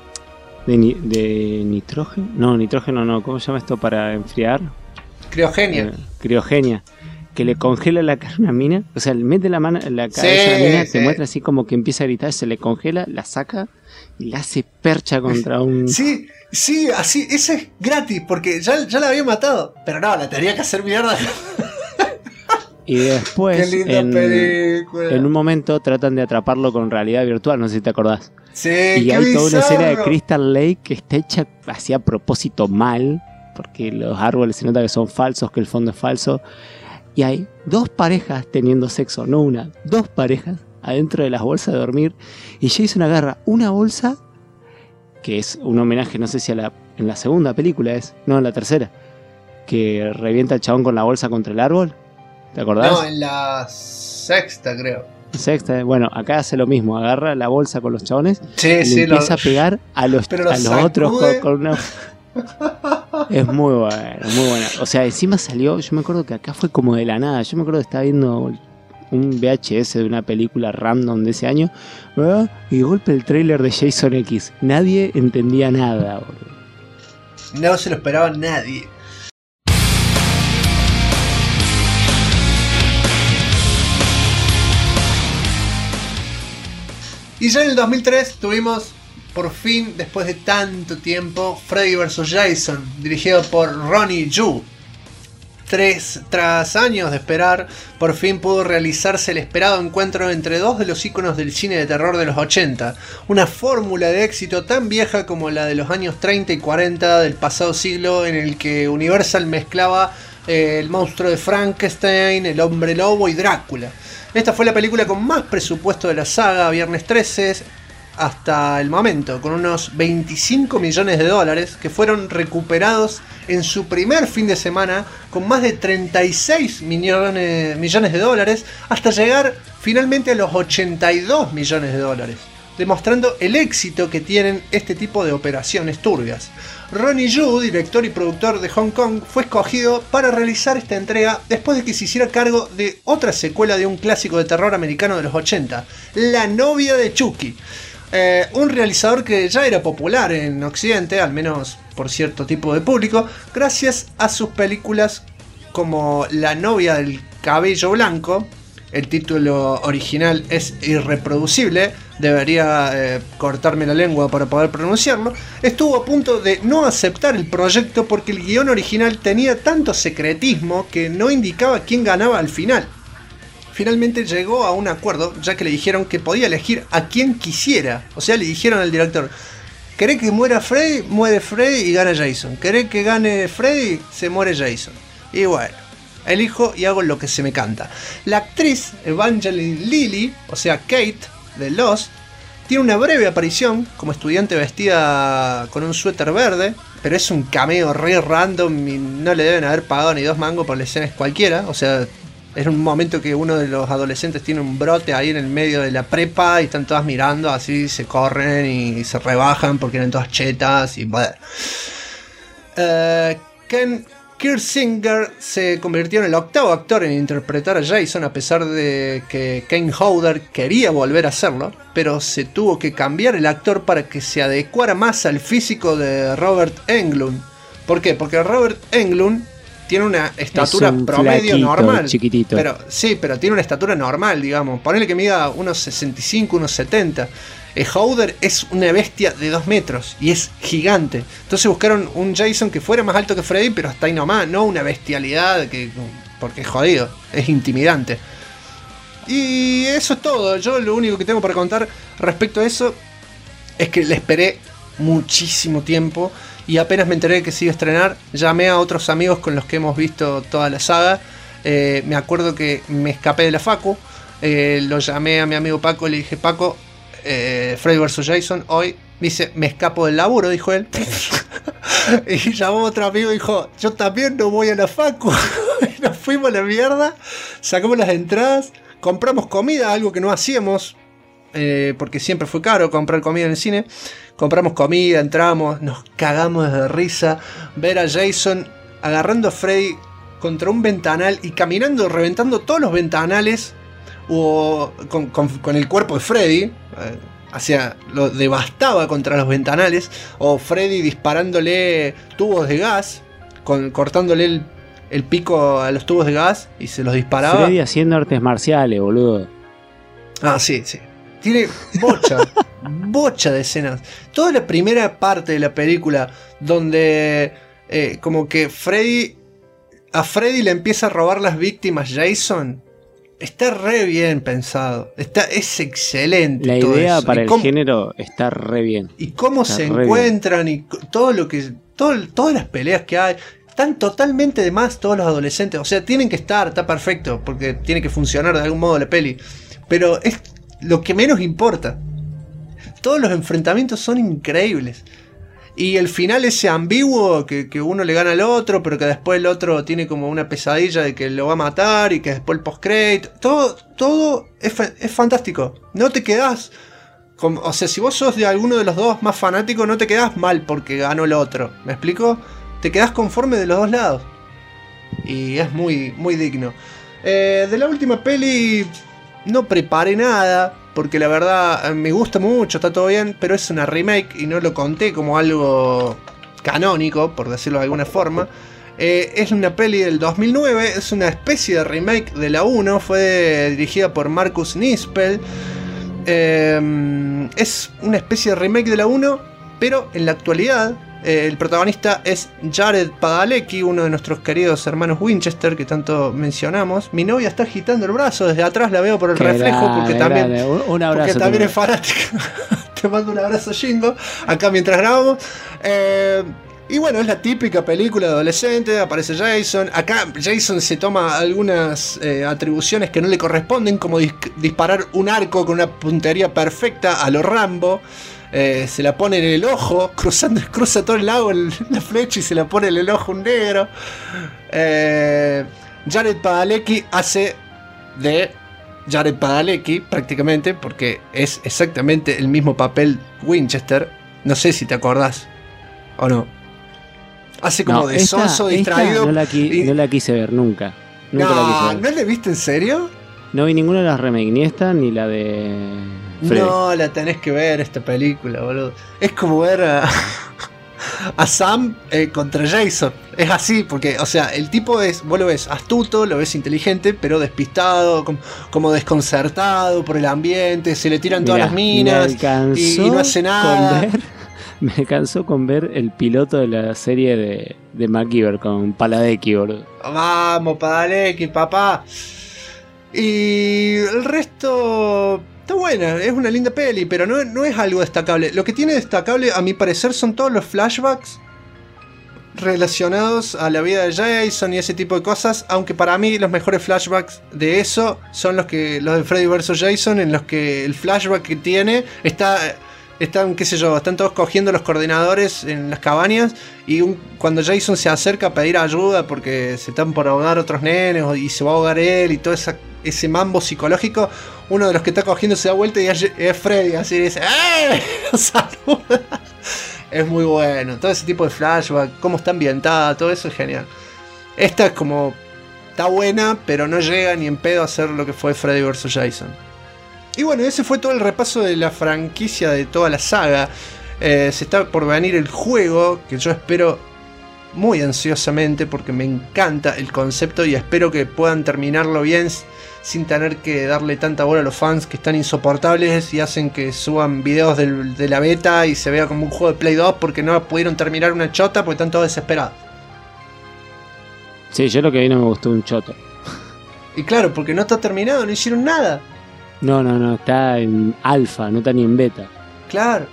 nitrógeno. No, nitrógeno no. ¿Cómo se llama esto para enfriar? Criogenia. Criogenia. Que le congela la cara a una mina. O sea, le mete la mano en la cabeza de la mina, se muestra así como que empieza a gritar, se le congela, la saca y la hace percha contra un... Sí, así, ese es gratis, porque ya la había matado. Pero no, la tenía que hacer mierda. Y después, en un momento, tratan de atraparlo con realidad virtual, no sé si te acordás. Sí, y hay toda una escena de Crystal Lake que está hecha así a propósito mal, porque los árboles se nota que son falsos, que el fondo es falso. Y hay dos parejas teniendo sexo, no una, dos parejas adentro de las bolsas de dormir. Y Jason agarra una bolsa, que es un homenaje, no sé si en la segunda película no, en la tercera, que revienta al chabón con la bolsa contra el árbol. ¿Te acordás? No, en la sexta, creo. Sexta, bueno, acá hace lo mismo, agarra la bolsa con los chabones y empieza a pegar a los otros con una... Es muy bueno, muy buena. O sea, encima salió, yo me acuerdo que acá fue como de la nada. Yo me acuerdo que estaba viendo un VHS de una película random de ese año, ¿verdad? Y de golpe el tráiler de Jason X. Nadie entendía nada, boludo. No se lo esperaba nadie. Y ya en el 2003 tuvimos, por fin, después de tanto tiempo, Freddy vs. Jason, dirigido por Ronnie Yu. Tras años de esperar, por fin pudo realizarse el esperado encuentro entre dos de los íconos del cine de terror de los 80. Una fórmula de éxito tan vieja como la de los años 30 y 40 del pasado siglo, en el que Universal mezclaba el monstruo de Frankenstein, el hombre lobo y Drácula. Esta fue la película con más presupuesto de la saga Viernes 13 hasta el momento, con unos 25 millones de dólares que fueron recuperados en su primer fin de semana con más de 36 millones de dólares, hasta llegar finalmente a los 82 millones de dólares, demostrando el éxito que tienen este tipo de operaciones turbias. Ronnie Yu, director y productor de Hong Kong, fue escogido para realizar esta entrega después de que se hiciera cargo de otra secuela de un clásico de terror americano de los 80, La novia de Chucky. Un realizador que ya era popular en Occidente, al menos por cierto tipo de público, gracias a sus películas como La novia del cabello blanco. El título original es irreproducible, debería cortarme la lengua para poder pronunciarlo. Estuvo a punto de no aceptar el proyecto porque el guión original tenía tanto secretismo que no indicaba quién ganaba al final. Finalmente llegó a un acuerdo, ya que le dijeron que podía elegir a quien quisiera. O sea, le dijeron al director: ¿querés que muera Freddy? Muere Freddy y gana Jason. ¿Querés que gane Freddy? Se muere Jason. Y bueno, elijo y hago lo que se me canta. La actriz Evangeline Lilly, o sea Kate de Lost, tiene una breve aparición como estudiante vestida con un suéter verde, pero es un cameo re random y no le deben haber pagado ni 2 mangos por la escena cualquiera. O sea, es un momento que uno de los adolescentes tiene un brote ahí en el medio de la prepa y están todas mirando, así se corren y se rebajan porque eran todas chetas y bueno. Kirk Singer se convirtió en el 8º actor en interpretar a Jason, a pesar de que Kane Hodder quería volver a hacerlo, pero se tuvo que cambiar el actor para que se adecuara más al físico de Robert Englund. ¿Por qué? Porque Robert Englund tiene una estatura promedio normal. Chiquitito. Pero tiene una estatura normal, digamos. Ponele que mida unos 65, unos 70. Hodder es una bestia de 2 metros y es gigante. Entonces buscaron un Jason que fuera más alto que Freddy, pero hasta ahí nomás, no una bestialidad porque es jodido, es intimidante. Y eso es todo. Yo lo único que tengo para contar respecto a eso es que le esperé muchísimo tiempo y apenas me enteré de que se iba a estrenar, llamé a otros amigos con los que hemos visto toda la saga. Me acuerdo que me escapé de la facu, lo llamé a mi amigo Paco y le dije: Paco, Freddy vs. Jason, hoy. Dice: me escapo del laburo, dijo él. Y llamó a otro amigo y dijo: yo también no voy a la facu. Y nos fuimos a la mierda, sacamos las entradas, compramos comida, algo que no hacíamos, porque siempre fue caro comprar comida en el cine. Compramos comida, entramos, nos cagamos de risa. Ver a Jason agarrando a Freddy contra un ventanal y caminando, reventando todos los ventanales, o con el cuerpo de Freddy, lo devastaba contra los ventanales, o Freddy disparándole tubos de gas, cortándole el pico a los tubos de gas y se los disparaba. Freddy haciendo artes marciales, boludo. Ah, sí. Tiene bocha de escenas. Toda la primera parte de la película donde como que a Freddy le empieza a robar las víctimas Jason, está re bien pensado. Es excelente. La idea eso. Para el género está re bien. Y cómo se encuentran y todo lo que... todas las peleas que hay. Están totalmente de más todos los adolescentes. O sea, tienen que estar, está perfecto, porque tiene que funcionar de algún modo la peli. Pero es lo que menos importa. Todos los enfrentamientos son increíbles. Y el final ese ambiguo, que uno le gana al otro, pero que después el otro tiene como una pesadilla de que lo va a matar, y que después el post-crédito, todo es fantástico. No te quedás... o sea, si vos sos de alguno de los dos más fanático, no te quedás mal porque ganó el otro. ¿Me explico? Te quedás conforme de los dos lados. Y es muy, muy digno. De la última peli no preparé nada, porque la verdad me gusta mucho, está todo bien, pero es una remake y no lo conté como algo canónico, por decirlo de alguna forma. Es una peli del 2009, es una especie de remake de la 1, fue dirigida por Marcus Nispel. Es una especie de remake de la 1, pero en la actualidad el protagonista es Jared Padalecki, uno de nuestros queridos hermanos Winchester que tanto mencionamos. Mi novia está agitando el brazo, desde atrás la veo por el reflejo, porque también, un abrazo, porque también es fanática. Te mando un abrazo, Shingo, acá mientras grabamos. Y bueno, es la típica película de adolescente, aparece Jason. Acá Jason se toma algunas atribuciones que no le corresponden, como disparar un arco con una puntería perfecta a lo Rambo. Se la pone en el ojo, cruza todo el lago la flecha y se la pone en el ojo un negro. Jared Padalecki hace de Jared Padalecki prácticamente, porque es exactamente el mismo papel Winchester. No sé si te acordás o no. Hace como de sonso distraído. No la quise ver nunca. Nunca la quise ver. ¿No la viste en serio? No vi ninguna de las remake, ni esta ni la de Freddy. No, la tenés que ver, esta película, boludo. Es como ver a Sam contra Jason. Es así, porque, o sea, el tipo vos lo ves astuto, lo ves inteligente, pero despistado, como desconcertado por el ambiente, se le tiran todas las minas y no hace nada. Me cansó con ver el piloto de la serie de MacGyver con Padalecki, boludo. Vamos, Padalecki, papá. Y el resto está buena, es una linda peli, pero no es algo destacable. Lo que tiene destacable, a mi parecer, son todos los flashbacks relacionados a la vida de Jason y ese tipo de cosas. Aunque para mí los mejores flashbacks de eso son los de Freddy vs. Jason, en los que el flashback que tiene están, qué sé yo, están todos cogiendo los coordinadores en las cabañas y cuando Jason se acerca a pedir ayuda porque se están por ahogar otros nenes y se va a ahogar él y todo ese mambo psicológico, uno de los que está cogiendo se da vuelta y es Freddy, así dice ¡eh! Saluda. Es muy bueno, todo ese tipo de flashback, cómo está ambientada, todo eso es genial. Esta es como... Está buena, pero no llega ni en pedo a ser lo que fue Freddy vs. Jason. Y bueno, ese fue todo el repaso de la franquicia, de toda la saga. Se está por venir el juego, que yo espero muy ansiosamente porque me encanta el concepto y espero que puedan terminarlo bien sin tener que darle tanta bola a los fans que están insoportables y hacen que suban videos de la beta y se vea como un juego de Play 2 porque no pudieron terminar una chota porque están todos desesperados. Sí, yo lo que vi no me gustó un choto. Y claro, porque no está terminado, no hicieron nada. No, está en alfa, no está ni en beta. Claro.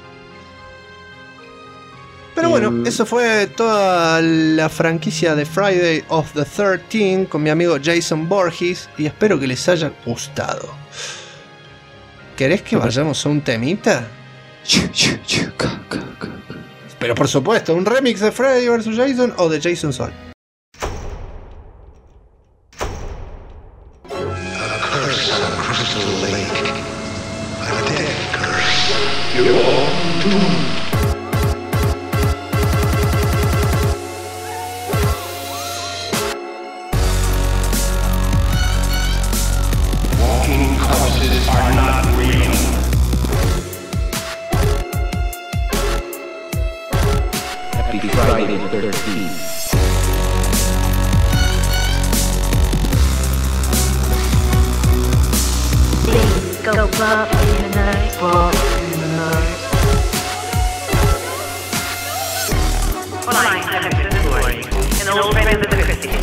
Pero bueno, eso fue toda la franquicia de Friday of the 13 con mi amigo Jason Voorhees y espero que les haya gustado. ¿Querés que vayamos a un temita? Pero por supuesto, un remix de Friday vs. Jason o de Jason Sol. Friday the 13th. Please go pop in the night, pop in the night. Flying heaven to the glory, an old friend of the Christie.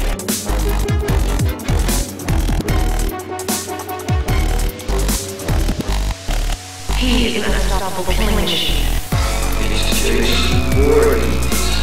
He is an unstoppable killing machine. It's Jason Voorhees.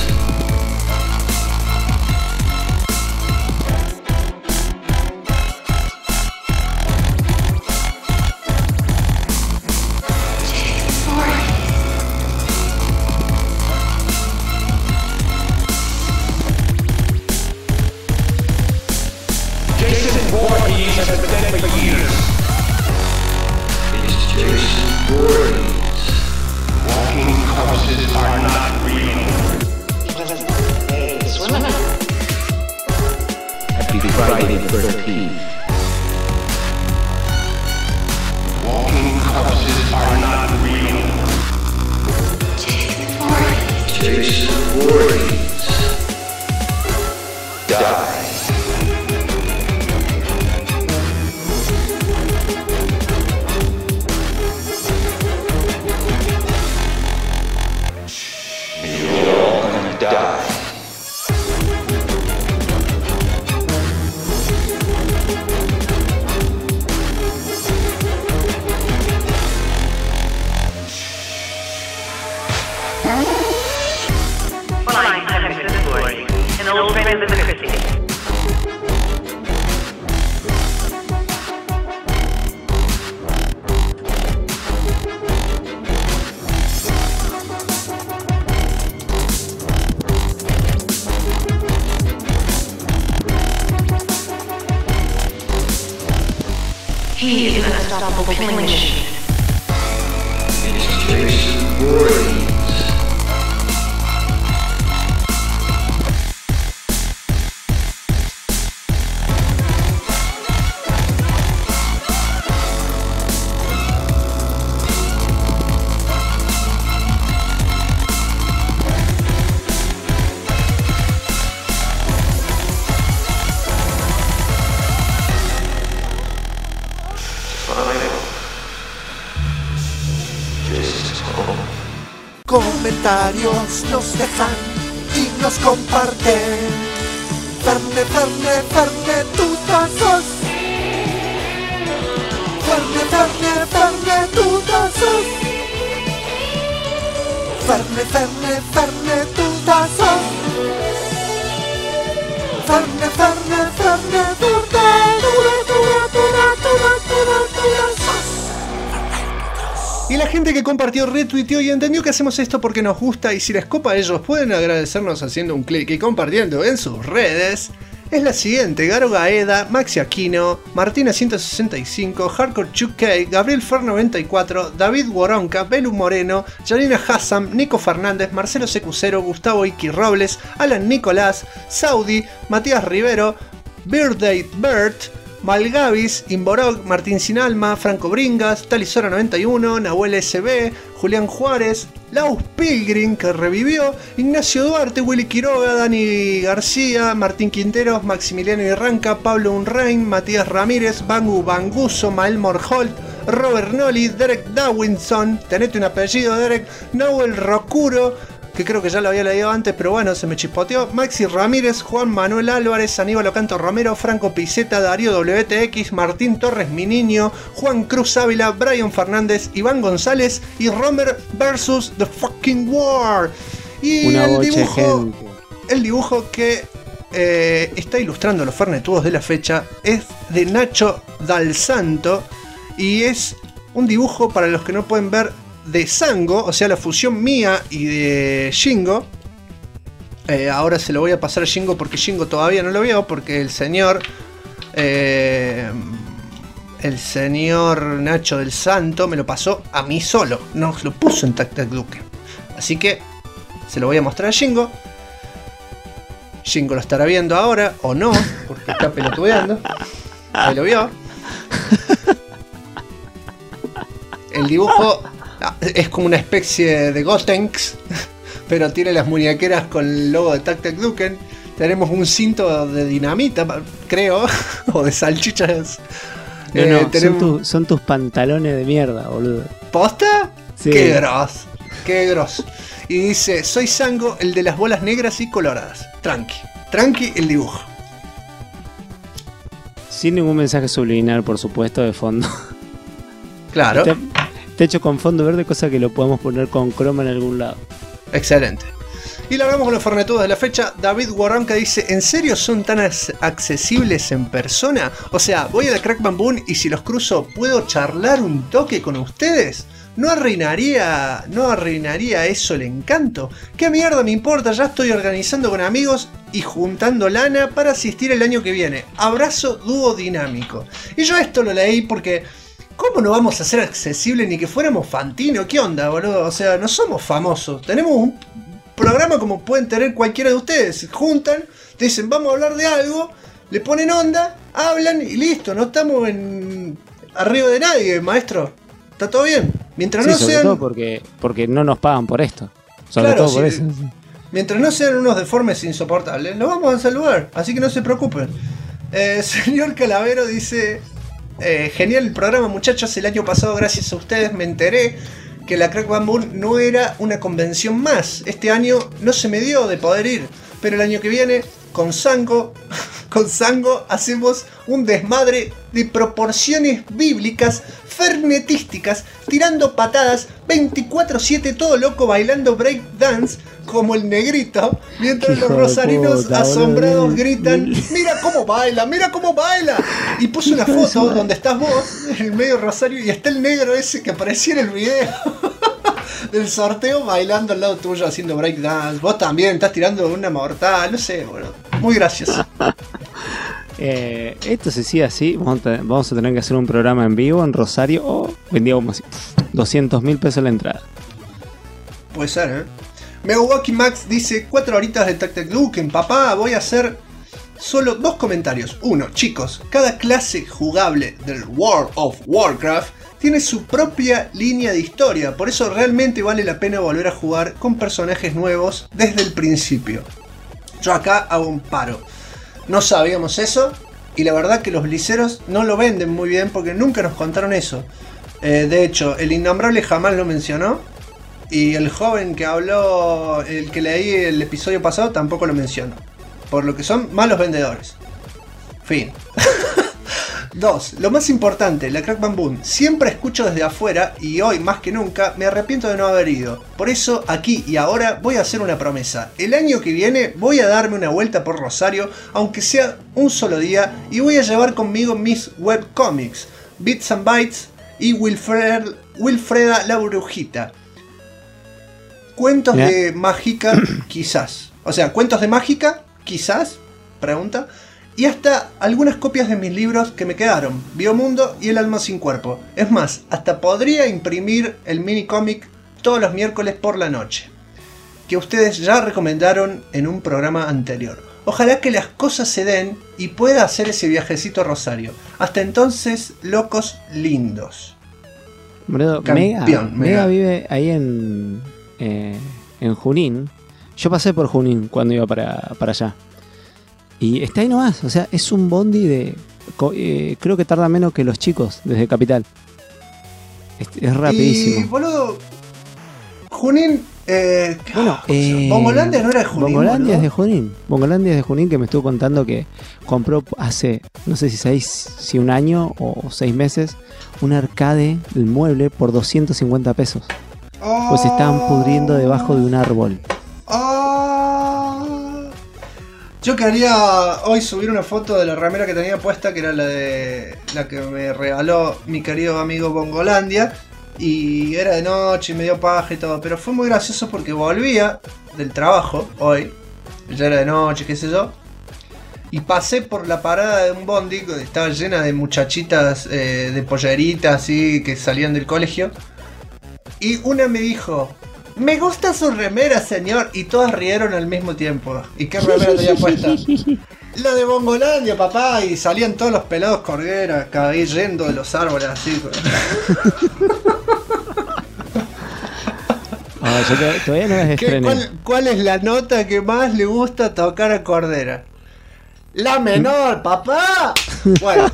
He is an unstoppable killing machine. It's Jason Voorhees. Comentarios nos dejan y nos comparten. Ferne, Ferne, Ferne, tutazos. Ferne, Ferne, Ferne, tutazos. Ferne, Ferne, Ferne, tutazos. Ferne, Ferne, Ferne, Y la gente que compartió, retuiteó y entendió que hacemos esto porque nos gusta y si les copa a ellos pueden agradecernos haciendo un clic y compartiendo en sus redes. es la siguiente: Garo Gaeda, Maxi Aquino, Martina 165, Hardcore 2K, Gabriel Fer 94, David Woronka, Belu Moreno, Janina Hassam, Nico Fernández, Marcelo Secucero, Gustavo Iki Robles, Alan Nicolás, Saudi, Matías Rivero, Birthday Bert, Malgavis, Imborog, Martín Sinalma, Franco Bringas, Talisora 91, Nahuel SB, Julián Juárez, Laus Pilgrim, que revivió, Ignacio Duarte, Willy Quiroga, Dani García, Martín Quinteros, Maximiliano Irranca, Pablo Unrein, Matías Ramírez, Bangu Banguso, Mael Morholt, Robert Nolly, Derek Dawinson, tenete un apellido Derek, Noel Rocuro, que creo que ya lo había leído antes, pero bueno, se me chispoteó, Maxi Ramírez, Juan Manuel Álvarez, Aníbal Ocanto Romero, Franco Piceta, Darío WTX, Martín Torres Mi Niño, Juan Cruz Ávila, Brian Fernández, Iván González y Romer vs. The Fucking War. Y el dibujo que está ilustrando los fernetudos de la fecha es de Nacho Dal Santo y es un dibujo, para los que no pueden ver, de Sango, o sea, la fusión mía y de Shingo. Ahora se lo voy a pasar a Shingo porque Shingo todavía no lo vio, porque el señor Nacho del Santo me lo pasó a mí solo, no lo puso en Tac Tac Duke. Así que se lo voy a mostrar a Shingo. Shingo lo estará viendo ahora o no, porque está pelotudeando. Ahí lo vio. El dibujo es como una especie de Gotenks, pero tiene las muñequeras con el logo de Tac Tac Duken. Tenemos un cinto de dinamita, creo, o de salchichas. No, son tus pantalones de mierda, boludo. ¿Posta? Sí. Qué grosso. Y dice: soy Sango, el de las bolas negras y coloradas. Tranqui el dibujo. Sin ningún mensaje subliminal, por supuesto, de fondo. Claro. Está hecho con fondo verde, cosa que lo podemos poner con croma en algún lado. Excelente. Y lo hablamos con los fornetudos de la fecha. David Warranca dice: ¿en serio son tan accesibles en persona? O sea, voy a la Crack Bamboo y si los cruzo, ¿puedo charlar un toque con ustedes? ¿No arruinaría eso el encanto? ¿Qué mierda me importa? Ya estoy organizando con amigos y juntando lana para asistir el año que viene. Abrazo dúo dinámico. Y yo esto lo leí porque... ¿cómo no vamos a ser accesibles ni que fuéramos Fantino? ¿Qué onda, boludo? O sea, no somos famosos. Tenemos un programa como pueden tener cualquiera de ustedes. Se juntan, te dicen, vamos a hablar de algo, le ponen onda, hablan y listo. No estamos arriba de nadie, maestro. Está todo bien. Mientras no sean... todo porque no nos pagan por esto. Sobre todo por eso. Mientras no sean unos deformes insoportables, los vamos a saludar. Así que no se preocupen. Señor Calavero dice... genial el programa, muchachos. El año pasado, gracias a ustedes, me enteré que la Crack Bamboo no era una convención más. Este año no se me dio de poder ir, pero el año que viene con Sango hacemos un desmadre de proporciones bíblicas, fernetísticas, tirando patadas 24/7, todo loco, bailando break dance como el negrito, mientras los rosarinos asombrados gritan: mira cómo baila, y puso una foto donde estás vos en el medio rosario y está el negro ese que aparecía en el video del sorteo bailando al lado tuyo haciendo break dance. Vos también estás tirando una mortal, no sé, boludo. Muy gracioso. Esto se sigue así, vamos a tener que hacer un programa en vivo en Rosario o vendíamos 200.000 pesos la entrada. Puede ser, Milwaukee Max dice: 4 horitas de Tac Tac Duken, papá. Voy a hacer solo 2 comentarios. 1, chicos, cada clase jugable del World of Warcraft tiene su propia línea de historia, por eso realmente vale la pena volver a jugar con personajes nuevos desde el principio. Yo acá hago un paro. No sabíamos eso y la verdad que los bliceros no lo venden muy bien porque nunca nos contaron eso. De hecho, el Innombrable jamás lo mencionó y el joven que habló, el que leí el episodio pasado, tampoco lo mencionó. Por lo que son malos vendedores. Fin. 2. Lo más importante, la Crack Bamboo. Siempre escucho desde afuera y hoy más que nunca me arrepiento de no haber ido. Por eso, aquí y ahora voy a hacer una promesa. El año que viene voy a darme una vuelta por Rosario, aunque sea un solo día, y voy a llevar conmigo mis webcomics, Bits and Bytes y Wilfreda la Brujita. Cuentos de mágica, quizás. O sea, cuentos de mágica, quizás, pregunta. y hasta algunas copias de mis libros que me quedaron, Biomundo y El alma sin cuerpo. Es más, hasta podría imprimir el mini cómic todos los miércoles por la noche, que ustedes ya recomendaron en un programa anterior. Ojalá que las cosas se den y pueda hacer ese viajecito a Rosario. Hasta entonces, locos lindos. Mega vive ahí en Junín. Yo pasé por Junín cuando iba para allá. Y está ahí nomás, o sea, es un bondi de... creo que tarda menos que los chicos desde Capital. Es rapidísimo. Y boludo, Junín... Bongolandia no era de Junín. Bongolandia es de Junín. Bongolandia es de Junín, que me estuvo contando que compró hace, no sé si un año o 6 meses, un arcade, el mueble, por 250 pesos. Pues se estaban pudriendo debajo de un árbol. Yo quería hoy subir una foto de la remera que tenía puesta, que era la que me regaló mi querido amigo Bongolandia. Y era de noche y me dio paja y todo, pero fue muy gracioso porque volvía del trabajo hoy, ya era de noche, qué sé yo, y pasé por la parada de un bondi que estaba llena de muchachitas de polleritas así que salían del colegio, y una me dijo: "Me gusta su remera, señor", y todas rieron al mismo tiempo. ¿Y qué remera tenía puesta? La de Bongolandia, papá, y salían todos los pelados corgueras, ahí yendo de los árboles así. Yo todavía no las estrené. ¿Cuál es la nota que más le gusta tocar a Cordera? La menor, papá. Bueno,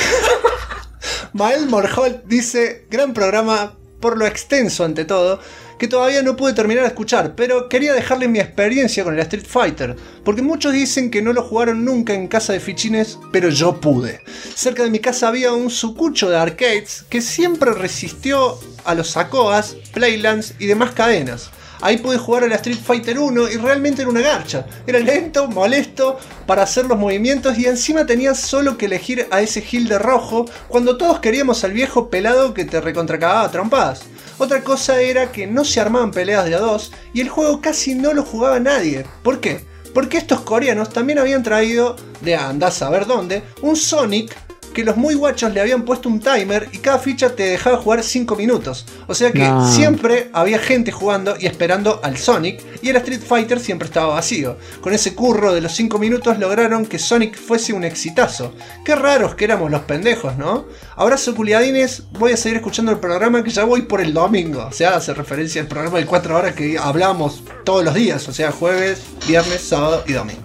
Mael Morholt dice: gran programa por lo extenso ante todo, que todavía no pude terminar de escuchar, pero quería dejarles mi experiencia con el Street Fighter, porque muchos dicen que no lo jugaron nunca en casa de fichines, pero yo pude. Cerca de mi casa había un sucucho de arcades que siempre resistió a los Sacoas, Playlands y demás cadenas. Ahí pude jugar al Street Fighter 1 y realmente era una garcha. Era lento, molesto para hacer los movimientos y encima tenías solo que elegir a ese Gil de rojo cuando todos queríamos al viejo pelado que te recontracagaba a trompadas. Otra cosa era que no se armaban peleas de a dos y el juego casi no lo jugaba nadie. ¿Por qué? Porque estos coreanos también habían traído, de andás a saber dónde, un Sonic que los muy guachos le habían puesto un timer y cada ficha te dejaba jugar 5 minutos. O sea que siempre había gente jugando y esperando al Sonic, y el Street Fighter siempre estaba vacío. Con ese curro de los 5 minutos lograron que Sonic fuese un exitazo. Qué raros que éramos los pendejos, ¿no? Abrazo, culiadines, voy a seguir escuchando el programa que ya voy por el domingo. O sea, hace referencia al programa de 4 horas que hablamos todos los días. O sea, jueves, viernes, sábado y domingo.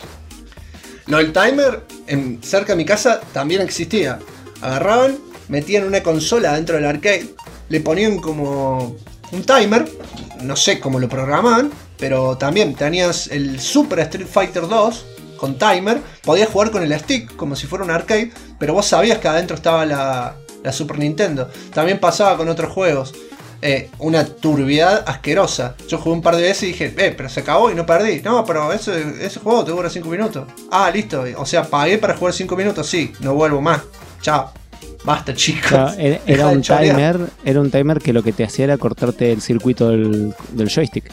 Lo del timer, cerca de mi casa también existía. Agarraban, metían una consola dentro del arcade, le ponían como un timer, no sé cómo lo programaban, pero también tenías el Super Street Fighter 2 con timer, podías jugar con el stick como si fuera un arcade, pero vos sabías que adentro estaba la Super Nintendo. También pasaba con otros juegos. Una turbiedad asquerosa. Yo jugué un par de veces y dije, pero se acabó y no perdí. No, pero ese juego te dura 5 minutos. Ah, listo. O sea, pagué para jugar 5 minutos. Sí, no vuelvo más. Chao. Basta, chicos. Claro, era un timer que lo que te hacía era cortarte el circuito del joystick.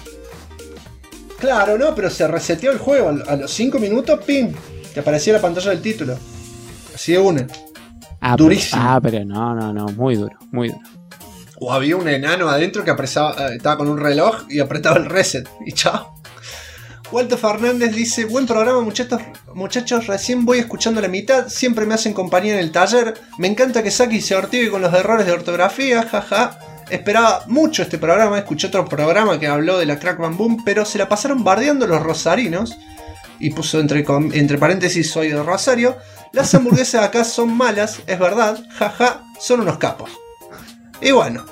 Claro, no, pero se reseteó el juego. A los 5 minutos, pim, te aparecía la pantalla del título. Así de una. Durísimo. Pero no, muy duro, muy duro. O había un enano adentro que estaba con un reloj y apretaba el reset. Y chao. Walter Fernández dice: buen programa, muchachos, recién voy escuchando la mitad, siempre me hacen compañía en el taller. Me encanta que Saki se ortigue con los errores de ortografía, jaja. Esperaba mucho este programa, escuché otro programa que habló de la Crackman Boom, pero se la pasaron bardeando los rosarinos. Y puso entre paréntesis: soy de Rosario. Las hamburguesas acá son malas, es verdad, jaja, son unos capos. Y bueno,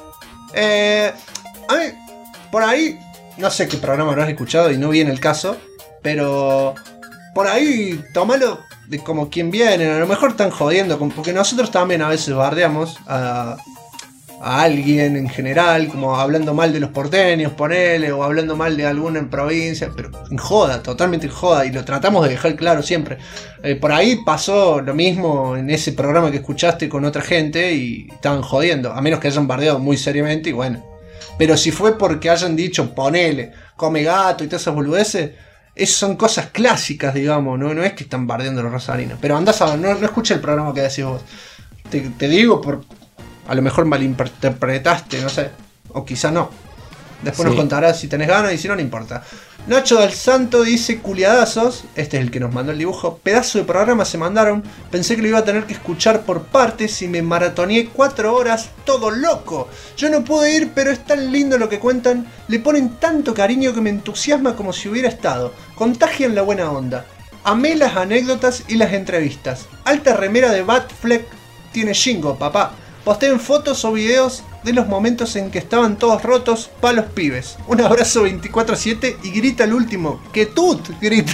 a mí, por ahí, no sé qué programa habrás escuchado y no viene el caso, pero por ahí tómalo de como quien viene. A lo mejor están jodiendo, porque nosotros también a veces bardeamos a alguien en general, como hablando mal de los porteños, ponele, o hablando mal de alguna en provincia, pero en joda, totalmente en joda, y lo tratamos de dejar claro siempre. Por ahí pasó lo mismo en ese programa que escuchaste con otra gente y estaban jodiendo, a menos que hayan bardeado muy seriamente, y bueno. Pero si fue porque hayan dicho, ponele, come gato y todas esas boludeces, son cosas clásicas, digamos, no es que están bardeando los rosarinos. Pero andás a ver, no escuché el programa que decís vos. Te digo, a lo mejor malinterpretaste, no sé. O quizá no. Después nos contarás si tenés ganas y si no, no importa. Nacho del Santo dice: culiadazos. Este es el que nos mandó el dibujo. Pedazo de programa se mandaron. Pensé que lo iba a tener que escuchar por partes y me maratoneé 4 horas, todo loco. Yo no pude ir, pero es tan lindo lo que cuentan. Le ponen tanto cariño que me entusiasma como si hubiera estado. Contagian la buena onda. Amé las anécdotas y las entrevistas. Alta remera de Batfleck tiene Shingo, papá. Posteen fotos o videos de los momentos en que estaban todos rotos pa' los pibes. Un abrazo 24/7 y grita el último. ¡Que tut! Grita.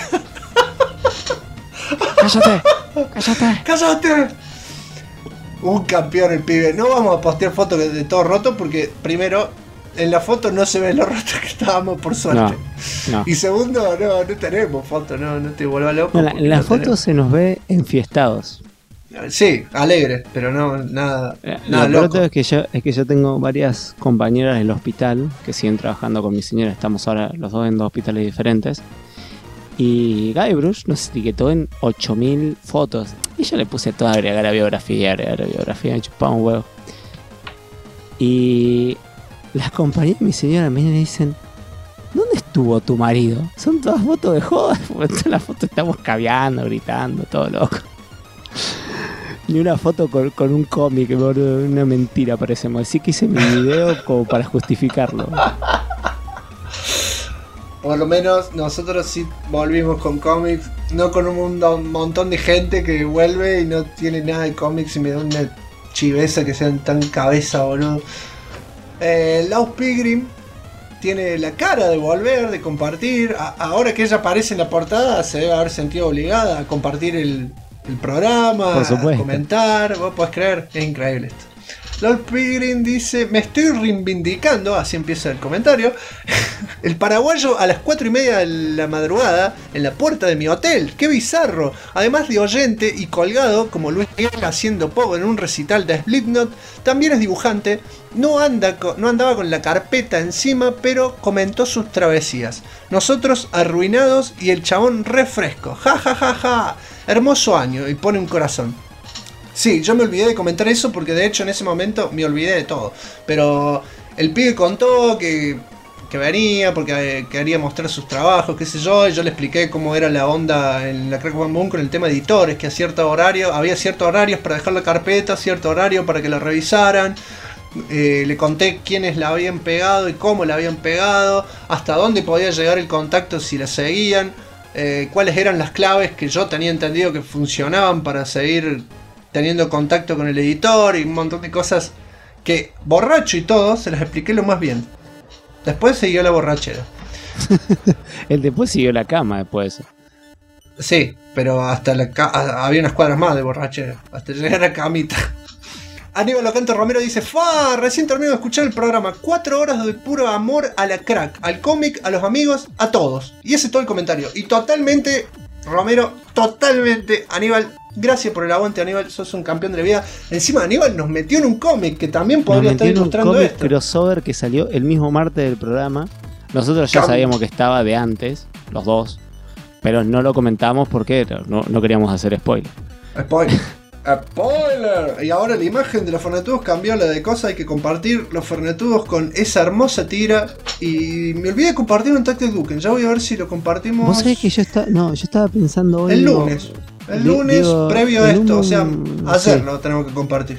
¡Cállate! Un campeón el pibe. No vamos a postear fotos de todo roto porque primero, en la foto no se ve lo roto que estábamos por suerte. No. Y segundo, no tenemos foto, no te vuelvas loco. En la foto se nos ve enfiestados. Sí, alegre, pero no nada loco. Es que yo tengo varias compañeras del hospital que siguen trabajando con mi señora. Estamos ahora los dos en 2 hospitales diferentes. Y Guybrush nos etiquetó en 8000 fotos. Y yo le puse todo a agregar a biografía, me chupaba un huevo. Y las compañeras de mi señora me dicen: ¿dónde estuvo tu marido? Son todas fotos de joda. En todas las fotos estamos caviando, gritando, todo loco. Ni una foto con un cómic, una mentira parecemos. Así que hice mi video como para justificarlo. Por lo menos nosotros sí volvimos con cómics, no con un montón de gente que vuelve y no tiene nada de cómics y me da una chiveza que sean tan cabeza, boludo. Laus Pilgrim tiene la cara de volver, de compartir. Ahora que ella aparece en la portada, se debe haber sentido obligada a compartir el programa, a comentar. Vos podés creer, es increíble esto. Lord Pilgrim dice: me estoy reivindicando, así empieza el comentario. El paraguayo a las 4:30 de la madrugada en la puerta de mi hotel, qué bizarro. Además de oyente y colgado como Luis Miguel haciendo poco en un recital de Slipknot, también es dibujante. No andaba con la carpeta encima, pero comentó sus travesías. Nosotros arruinados y el chabón refresco. Ja ja ja ja. Hermoso año, y pone un corazón. Sí, yo me olvidé de comentar eso porque de hecho en ese momento me olvidé de todo. Pero el pibe contó que venía porque quería mostrar sus trabajos, qué sé yo, y yo le expliqué cómo era la onda en la Crack Bang Boom con el tema de editores, que había ciertos horarios para dejar la carpeta, cierto horario para que la revisaran. Le conté quiénes la habían pegado y cómo la habían pegado, hasta dónde podía llegar el contacto si la seguían, cuáles eran las claves que yo tenía entendido que funcionaban para seguir teniendo contacto con el editor y un montón de cosas que, borracho y todo, se las expliqué lo más bien. Después siguió la borrachera. Después siguió la cama después. Sí, pero hasta había unas cuadras más de borrachera, hasta llegar a camita. Aníbal Ocanto Romero dice: ¡fa! Recién termino de escuchar el programa. 4 horas de puro amor a la crack, al cómic, a los amigos, a todos. Y ese es todo el comentario. Y totalmente, Romero, totalmente, Aníbal, gracias por el aguante, Aníbal, sos un campeón de la vida. Encima Aníbal nos metió en un cómic que también podría estar ilustrando esto. Un crossover que salió el mismo martes del programa. Nosotros ya sabíamos que estaba de antes, los dos, pero no lo comentamos porque no queríamos hacer spoiler. ¡Spoiler! Y ahora la imagen de los Fernetudos cambió, la de cosas, hay que compartir los Fernetudos con esa hermosa tira. Y me olvidé de compartir un Tactic Duken, ya voy a ver si lo compartimos. Vos sabés que yo estaba pensando hoy. El lunes. El lunes previo a esto, o sea, ayer lo tenemos que compartir.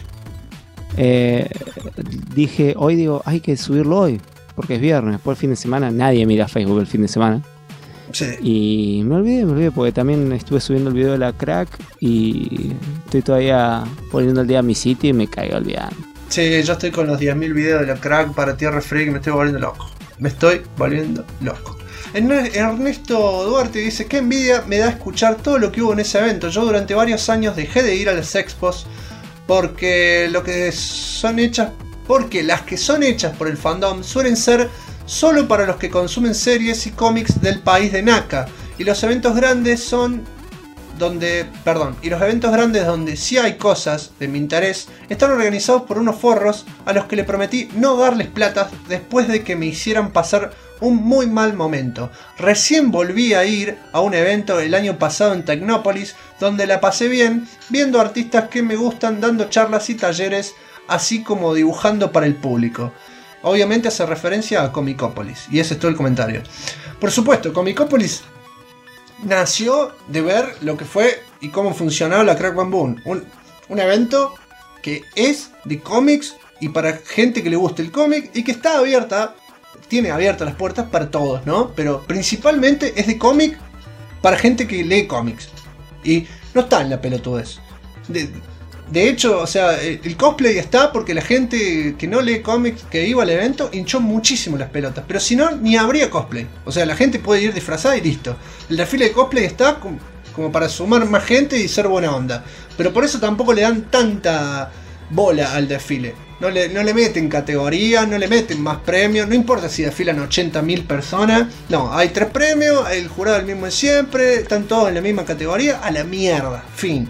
Dije, hay que subirlo hoy, porque es viernes, después el fin de semana, nadie mira Facebook el fin de semana. Sí. Y me olvidé porque también estuve subiendo el video de la crack y estoy todavía poniendo al día mi sitio y me caigo olvidando. Sí, yo estoy con los 10.000 videos de la crack para Tierra Freak y me estoy volviendo loco. Ernesto Duarte dice: qué envidia me da escuchar todo lo que hubo en ese evento. Yo durante varios años dejé de ir a las expos porque las que son hechas por el fandom suelen ser solo para los que consumen series y cómics del país de Naka, y los eventos grandes son grandes donde sí hay cosas de mi interés están organizados por unos forros a los que le prometí no darles plata después de que me hicieran pasar un muy mal momento. Recién volví a ir a un evento el año pasado en Tecnópolis donde la pasé bien viendo artistas que me gustan, dando charlas y talleres, así como dibujando para el público. Obviamente hace referencia a Comicópolis, y ese es todo el comentario. Por supuesto, Comicópolis nació de ver lo que fue y cómo funcionaba la Crack Bamboo. Un evento que es de cómics y para gente que le guste el cómic y que está abierta, tiene abiertas las puertas para todos, ¿no? Pero principalmente es de cómic para gente que lee cómics. Y no está en la pelotudez. De hecho, o sea, el cosplay está porque la gente que no lee cómics, que iba al evento, hinchó muchísimo las pelotas. Pero si no, ni habría cosplay. O sea, la gente puede ir disfrazada y listo. El desfile de cosplay está como para sumar más gente y ser buena onda. Pero por eso tampoco le dan tanta bola al desfile. No le meten categoría, no le meten más premios. No importa si desfilan 80.000 personas. No, hay 3 premios, el jurado es el mismo de siempre, están todos en la misma categoría. A la mierda, fin.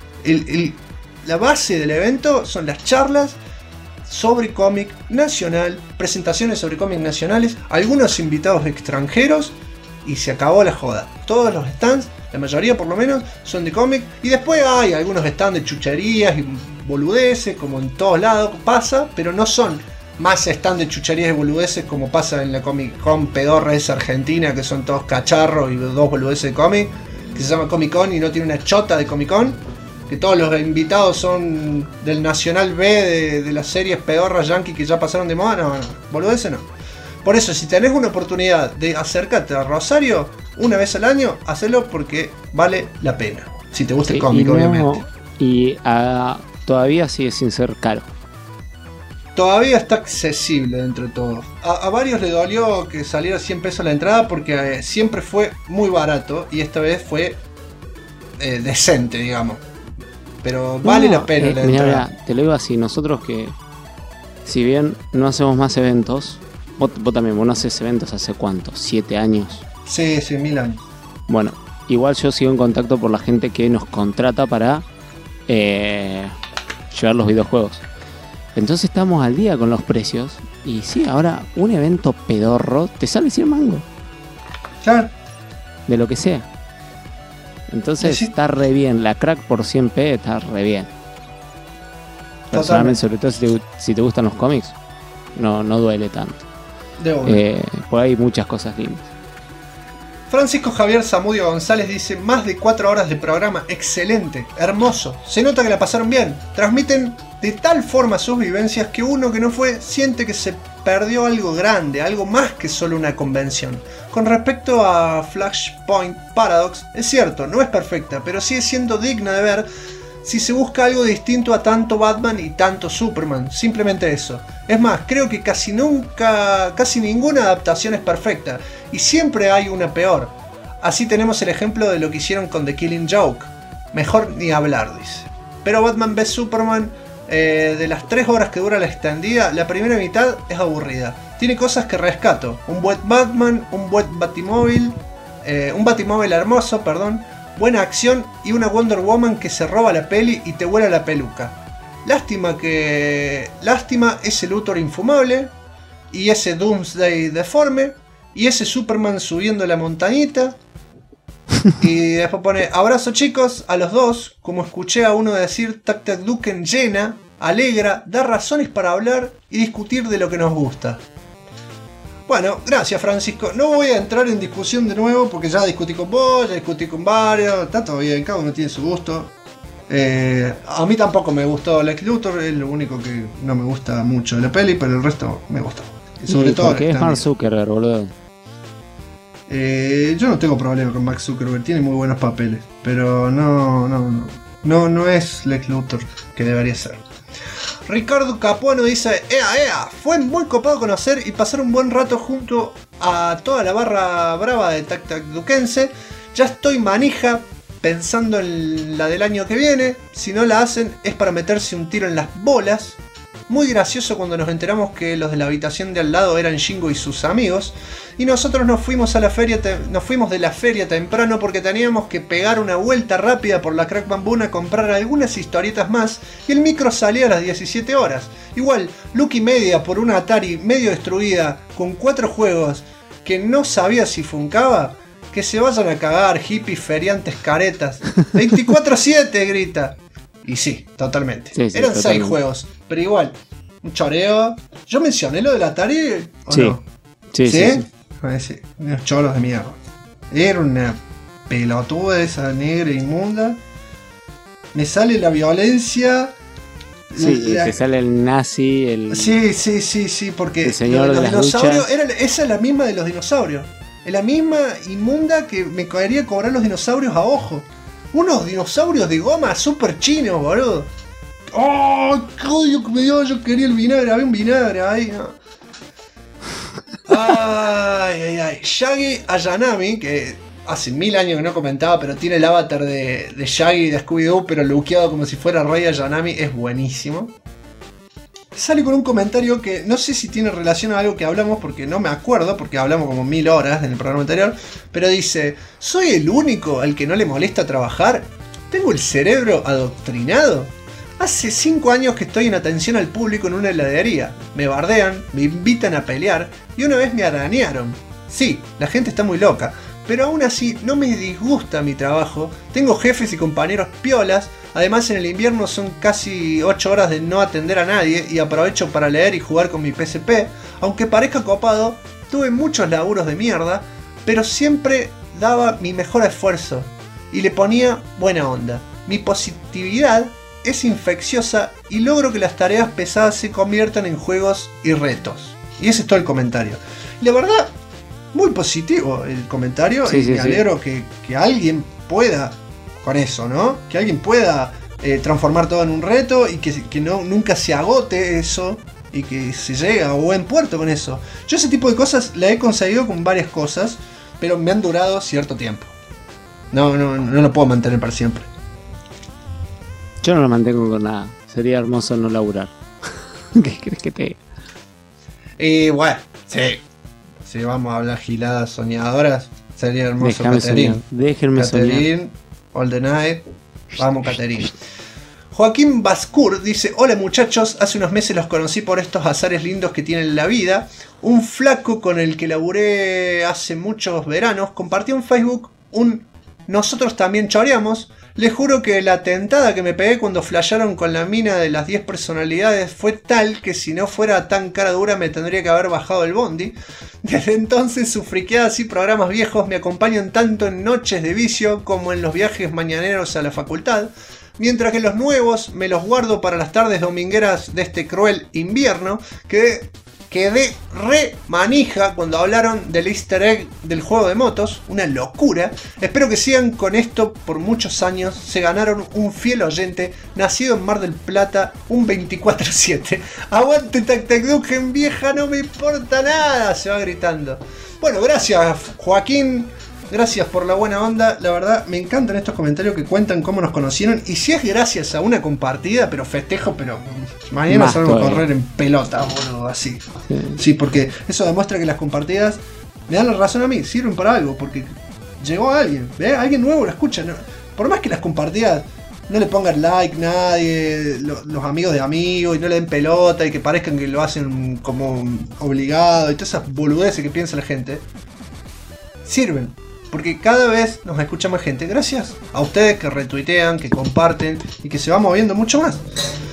La base del evento son las charlas sobre cómic nacional, presentaciones sobre cómics nacionales, algunos invitados extranjeros y se acabó la joda. Todos los stands, la mayoría por lo menos, son de cómic y después hay algunos stands de chucherías y boludeces, como en todos lados pasa, pero no son más stands de chucherías y boludeces como pasa en la Comic Con pedorra esa argentina, que son todos cacharros y 2 boludeces de cómic, que se llama Comic Con y no tiene una chota de Comic Con. Que todos los invitados son del Nacional B de las series pedorras yankee que ya pasaron de moda. No, boludeces no. Por eso, si tenés una oportunidad de acercarte a Rosario una vez al año, hacelo porque vale la pena. Si te gusta el cómic, obviamente. Y todavía sigue sin ser caro. Todavía está accesible dentro de todo. A varios le dolió que saliera 100 pesos la entrada porque siempre fue muy barato y esta vez fue decente, digamos. Pero vale la pena la entrada. Mirá, te lo digo así, nosotros que si bien no hacemos más eventos, vos también, vos no haces eventos hace cuánto, 7 años. Sí, 1000 años. Bueno, igual yo sigo en contacto por la gente que nos contrata para llevar los videojuegos. Entonces estamos al día con los precios. Y sí, ahora un evento pedorro te sale 100 mangos. Claro. De lo que sea. Entonces sí, está re bien. La Crack por 100p está re bien. Personalmente, sobre todo si te gustan los cómics, no duele tanto. Por ahí hay muchas cosas lindas. Francisco Javier Zamudio González dice: más de 4 horas de programa, excelente, hermoso. Se nota que la pasaron bien. Transmiten de tal forma sus vivencias que uno que no fue siente que se perdió algo grande, algo más que solo una convención. Con respecto a Flashpoint Paradox, es cierto, no es perfecta, pero sigue siendo digna de ver si se busca algo distinto a tanto Batman y tanto Superman. Simplemente eso. Es más, creo que casi ninguna adaptación es perfecta, y siempre hay una peor. Así tenemos el ejemplo de lo que hicieron con The Killing Joke. Mejor ni hablar, dice. Pero Batman vs Superman, de las 3 horas que dura la extendida, la primera mitad es aburrida. Tiene cosas que rescato. Un buen Batman, un buen Batimóvil, un Batimóvil hermoso, perdón. Buena acción y una Wonder Woman que se roba la peli y te vuela la peluca. Lástima ese Luthor infumable, y ese Doomsday deforme, y ese Superman subiendo la montañita. Y después pone: abrazo chicos, a los dos. Como escuché a uno decir, Tac Tac Duken llena, alegra, da razones para hablar y discutir de lo que nos gusta. Bueno, gracias Francisco. No voy a entrar en discusión de nuevo porque ya discutí con vos, ya discutí con varios. Está todo bien, cada uno tiene su gusto. A mí tampoco me gustó Lex Luthor, es lo único que no me gusta mucho de la peli, pero el resto me gustó. Y sobre todo porque es Mark Zuckerberg, boludo. Yo no tengo problema con Mark Zuckerberg, tiene muy buenos papeles, pero no es Lex Luthor que debería ser. Ricardo Capuano dice: ¡Ea! Fue muy copado conocer y pasar un buen rato junto a toda la barra brava de Tac Tac Duquense. Ya estoy manija pensando en la del año que viene. Si no la hacen es para meterse un tiro en las bolas. Muy gracioso cuando nos enteramos que los de la habitación de al lado eran Shingo y sus amigos. Y nosotros nos fuimos de la feria temprano porque teníamos que pegar una vuelta rápida por la Crack Bamboo a comprar algunas historietas más. Y el micro salía a las 17 horas. Igual, Lucky Media por una Atari medio destruida con 4 juegos que no sabía si funcaba. Que se vayan a cagar, hippies, feriantes, caretas. 24/7 grita. Y sí, totalmente. Sí, eran totalmente. 6 juegos, pero igual, un choreo. ¿Yo mencioné lo del Atari o sí. No? Sí. Unos choros de mierda. Era una pelotuda esa negra inmunda. Me sale la violencia. Sí, te sale el nazi, el... Sí, porque el señor de los dinosaurios, esa es la misma de los dinosaurios. Es la misma inmunda que me caería cobrar los dinosaurios a ojo. Unos dinosaurios de goma super chinos, boludo. ¡Oh! ¡Qué odio que me dio! Yo quería el vinagre, había un vinagre ahí, ¿no? Ay. Shaggy Ayanami, que hace 1000 años que no comentaba, pero tiene el avatar de Shaggy de Scooby-Doo, pero luqueado como si fuera Rey Ayanami, es buenísimo. Sale con un comentario que no sé si tiene relación a algo que hablamos, porque no me acuerdo, porque hablamos como 1000 horas en el programa anterior, pero dice: ¿soy el único al que no le molesta trabajar? ¿Tengo el cerebro adoctrinado? Hace 5 años que estoy en atención al público en una heladería. Me bardean, me invitan a pelear y una vez me arañaron. Sí, la gente está muy loca, pero aún así no me disgusta mi trabajo. Tengo jefes y compañeros piolas. Además en el invierno son casi 8 horas de no atender a nadie y aprovecho para leer y jugar con mi PSP. Aunque parezca copado, tuve muchos laburos de mierda, pero siempre daba mi mejor esfuerzo y le ponía buena onda. Mi positividad es infecciosa y logro que las tareas pesadas se conviertan en juegos y retos. Y ese es todo el comentario. Y la verdad, muy positivo el comentario. Me alegro que alguien pueda con eso, ¿no? Que alguien pueda transformar todo en un reto y que nunca se agote eso y que se llegue a buen puerto con eso. Yo ese tipo de cosas la he conseguido con varias cosas, pero me han durado cierto tiempo. No lo puedo mantener para siempre. Yo no lo mantengo con nada. Sería hermoso no laburar. ¿Qué crees que te...? Bueno, sí. Si vamos a hablar giladas soñadoras, sería hermoso. Déjenme soñar. All the night. Vamos, Caterine. Joaquín Bascur dice: hola muchachos, hace unos meses los conocí por estos azares lindos que tienen la vida. Un flaco con el que laburé hace muchos veranos compartió en Facebook un nosotros también choreamos. Les juro que la tentada que me pegué cuando flasharon con la mina de las 10 personalidades fue tal que si no fuera tan cara dura me tendría que haber bajado el bondi. Desde entonces sus friqueadas y programas viejos me acompañan tanto en noches de vicio como en los viajes mañaneros a la facultad, mientras que los nuevos me los guardo para las tardes domingueras de este cruel invierno. Quedé re manija cuando hablaron del easter egg del juego de motos, una locura. Espero que sigan con esto por muchos años. Se ganaron un fiel oyente, nacido en Mar del Plata, un 24/7. Aguante Tactacduken, vieja, no me importa nada, se va gritando. Bueno, gracias Joaquín, gracias por la buena onda. La verdad, me encantan estos comentarios que cuentan cómo nos conocieron. Y si es gracias a una compartida, pero festejo, pero mañana salgo a correr en pelota, boludo, así. Sí, porque eso demuestra que las compartidas me dan la razón a mí, sirven para algo, porque llegó a alguien, ¿ve? Alguien nuevo lo escucha. ¿No? Por más que las compartidas no le pongan like nadie, los amigos de amigos, y no le den pelota, y que parezcan que lo hacen como obligado, y todas esas boludeces que piensa la gente, sirven. Porque cada vez nos escucha más gente. Gracias a ustedes que retuitean, que comparten y que se va moviendo mucho más.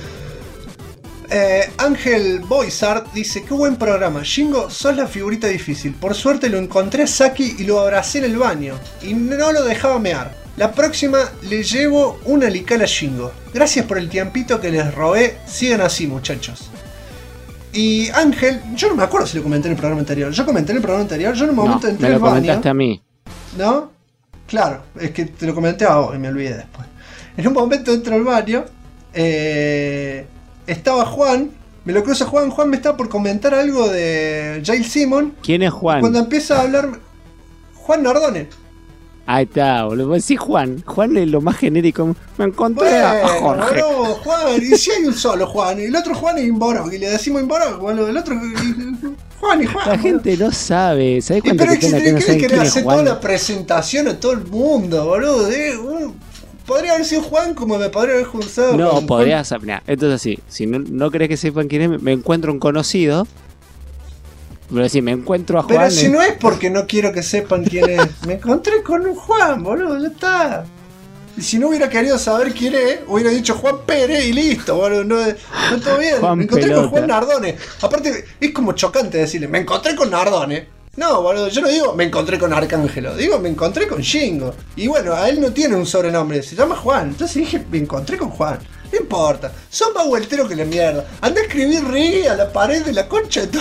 Ángel Boizard dice: qué buen programa. Shingo, sos la figurita difícil. Por suerte lo encontré a Saki y lo abracé en el baño. Y no lo dejaba mear. La próxima le llevo una lical a Shingo. Gracias por el tiempito que les robé. Sigan así, muchachos. Y Ángel, yo no me acuerdo si lo comenté en el programa anterior. Yo comenté en el programa anterior. Yo en un momento entré al baño. Me lo comentaste a mí. ¿No? Claro, es que te lo comenté a vos y me olvidé después. En un momento entro al baño. Estaba Juan. Me lo cruza Juan. Juan me está por comentar algo de Jail Simon. ¿Quién es Juan? Cuando empieza a hablar... Juan Nardone. Ahí está, boludo. Sí, Juan. Juan es lo más genérico. Me encontré a Jorge. No, Juan. Y si hay un solo Juan. Y el otro Juan es Imborog. Y le decimos Imborog, boludo. El otro... Juan y Juan. La gente no sabe. ¿Sabes cuánto pero que no saben quién es hacer Juan? Toda la presentación a todo el mundo, boludo. Podría haber sido Juan como me podría haber cruzado. No, podría ser. Entonces así. Si no querés que sepan quién es, me encuentro un conocido. Pero decir, me encuentro a Juan. Pero si no es porque no quiero que sepan quién es. Me encontré con un Juan, boludo, ya está. Y si no hubiera querido saber quién es, hubiera dicho Juan Pérez y listo, boludo. No todo bien. Juan me encontré Pelota. con Juan Nardone. Aparte, es como chocante decirle, me encontré con Nardone. No, boludo, yo no digo me encontré con Arcángelo, digo me encontré con Shingo. Y bueno, a él no tiene un sobrenombre, se llama Juan. Entonces dije, me encontré con Juan. No importa, son más vuelteros que la mierda. Anda a escribir reggae a la pared de la concha de todo.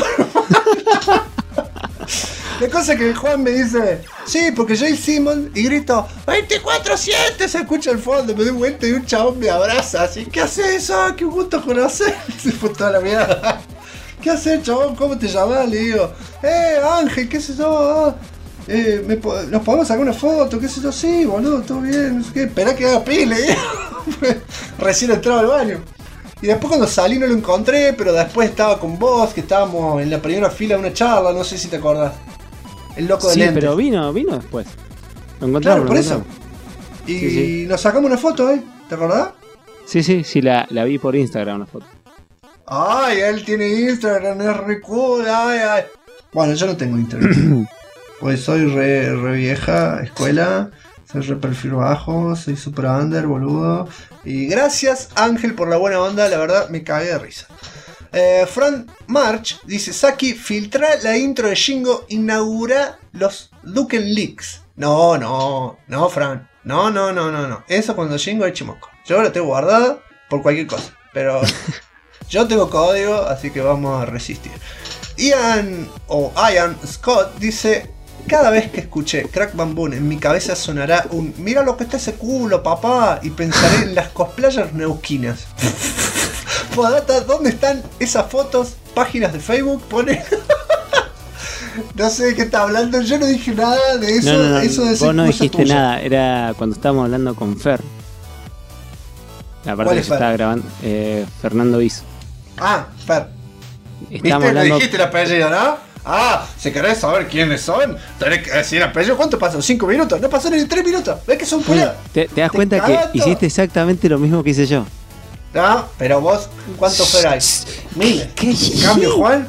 La cosa que Juan me dice, sí, porque Jay Simmons, y grito, 24/7, se escucha al fondo, me doy vuelta y un chabón me abraza, así, ¿qué haces? Qué gusto conocer. Se fue toda la mierda. ¿Qué haces, chabón? ¿Cómo te llamás? Le digo, Ángel, ¿qué sé yo? ¿Nos podemos sacar una foto? ¿Qué sé yo? Sí, boludo, todo bien, no sé qué. Esperá que haga pile. Recién entraba al baño. Y después cuando salí no lo encontré, pero después estaba con vos, que estábamos en la primera fila de una charla, no sé si te acordás. El loco de sí, lentes. Pero vino después. Lo encontramos. Claro, por eso. Y sí. Nos sacamos una foto, ¿te acordás? Sí, la vi por Instagram, una foto. Ay, él tiene Instagram, es re cool, ay. Bueno, yo no tengo Instagram. Pues soy re vieja, escuela, soy re perfil bajo, soy super under, boludo. Y gracias, Ángel, por la buena onda, la verdad me cagué de risa. Fran March dice, Saki, filtra la intro de Shingo, inaugura los Duken Leaks. No, Fran. No. Eso cuando Shingo es chimoco. Yo lo tengo guardado por cualquier cosa, pero yo tengo código, así que vamos a resistir. Ian Scott dice, cada vez que escuché Crack Bamboo en mi cabeza sonará un mira lo que está ese culo, papá, y pensaré en las cosplayers neuquinas. Podata, ¿dónde están esas fotos? Páginas de Facebook, pone. No sé de qué está hablando, yo no dije nada de eso. No, eso de vos no dijiste tuya. Nada, era cuando estábamos hablando con Fer. La parte que se estaba grabando, Fernando Viso. Fer. ¿Viste? Hablando... ¿Le dijiste el apellido, no? Si querés saber quiénes son, tenés que decir el apellido. ¿Cuánto pasó? ¿5 minutos? No pasó ni 3 minutos. ¿Ves que son puras? ¿Te das cuenta que hiciste exactamente lo mismo que hice yo? No, pero vos, ¿cuántos fuerais? 1000. ¿Qué? ¿En cambio, Juan?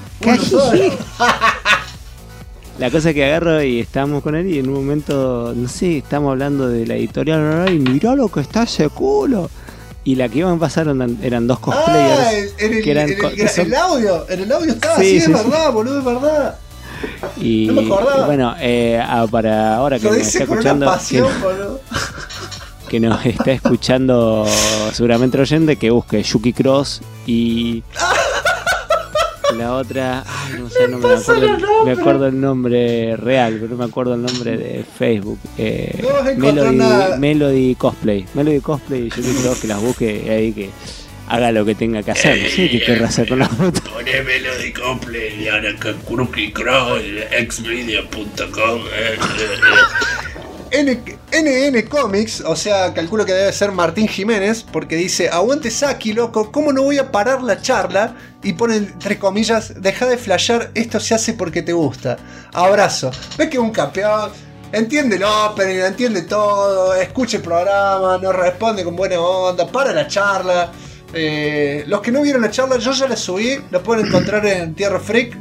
La cosa que agarro y estábamos con él y en un momento, no sé, estamos hablando de la editorial y mirá lo que está ese culo. Y la que iban a pasar eran dos cosplayers. En el audio estaba así, es verdad, boludo, es verdad. Y no me acordaba. Bueno, para ahora que nos está escuchando, que nos está escuchando seguramente el oyente, que busque Yuki Cross y la otra, no sé, no me acuerdo el nombre real, pero no me acuerdo el nombre de Facebook. Melody Cosplay y Yuki Cross, que las busque ahí, que haga lo que tenga que hacer. No sé qué querrá hacer con la foto. Poné Melody Cosplay y ahora con Yuki Cross, xvideo.com. NN Comics, o sea, calculo que debe ser Martín Jiménez, porque dice, aguante Saki, loco, ¿cómo no voy a parar la charla? Y pone entre comillas, deja de flashear, esto se hace porque te gusta. Abrazo. ¿Ves que es un campeón? Entiende el opening, entiende todo, escucha el programa, nos responde con buena onda, para la charla. Los que no vieron la charla, yo ya la subí, la pueden encontrar en Tierra Freak.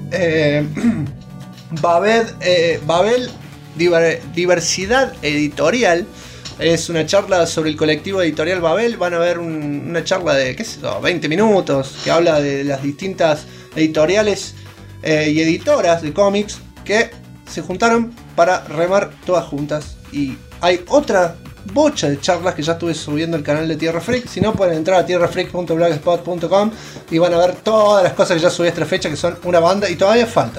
Babel Diversidad Editorial es una charla sobre el colectivo editorial Babel. Van a ver una charla de, qué sé yo, 20 minutos que habla de las distintas editoriales y editoras de cómics que se juntaron para remar todas juntas. Y hay otra bocha de charlas que ya estuve subiendo al canal de Tierra Freak. Si no, pueden entrar a tierrafreak.blogspot.com y van a ver todas las cosas que ya subí a esta fecha, que son una banda y todavía faltan.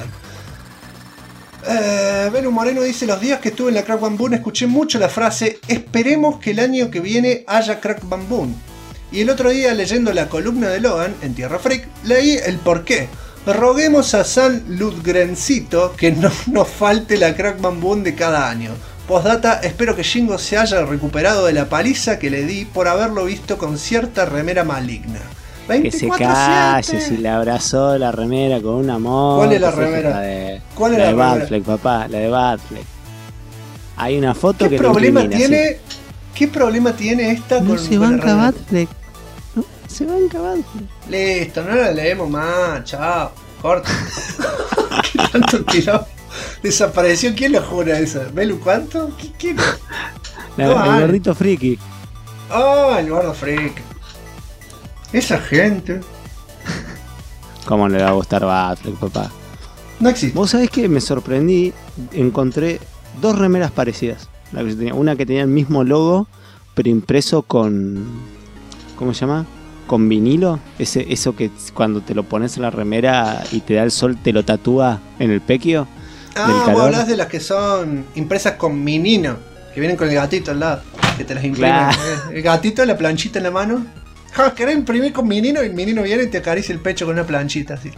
Benu Moreno dice, los días que estuve en la Crack Bamboo escuché mucho la frase esperemos que el año que viene haya Crack Bamboo. Y el otro día, leyendo la columna de Logan en Tierra Freak, leí el porqué. Roguemos a San Ludgrencito que no nos falte la Crack Bamboo de cada año. Postdata, espero que Shingo se haya recuperado de la paliza que le di por haberlo visto con cierta remera maligna. Que se calle, si le abrazó la remera con un amor. ¿Cuál es la remera? ¿Cuál es la de Batfleck, papá? La de Batfleck. Hay una foto que problema tiene? ¿Qué problema tiene esta no con se banca Batfleck? No se banca Batfleck. Listo, no la leemos más, chao. Corta. ¿Qué tanto tiró? Desapareció. ¿Quién lo jura esa? ¿Belu cuánto? ¿Quién? El gordito friki. Oh, el gordo friki. Esa gente. ¿Cómo le va a gustar Batfleck, papá? No existe. Vos sabés que me sorprendí. Encontré 2 remeras parecidas. Una que tenía el mismo logo, pero impreso con... ¿Cómo se llama? Con vinilo. Eso que cuando te lo pones en la remera y te da el sol, te lo tatúa en el pequio. Vos hablas de las que son impresas con vinilo, que vienen con el gatito al lado, que te las imprimen. Claro. El gatito, la planchita en la mano. ¿Querés imprimir con vinilo? Y el vinilo viene y te acaricia el pecho con una planchita así.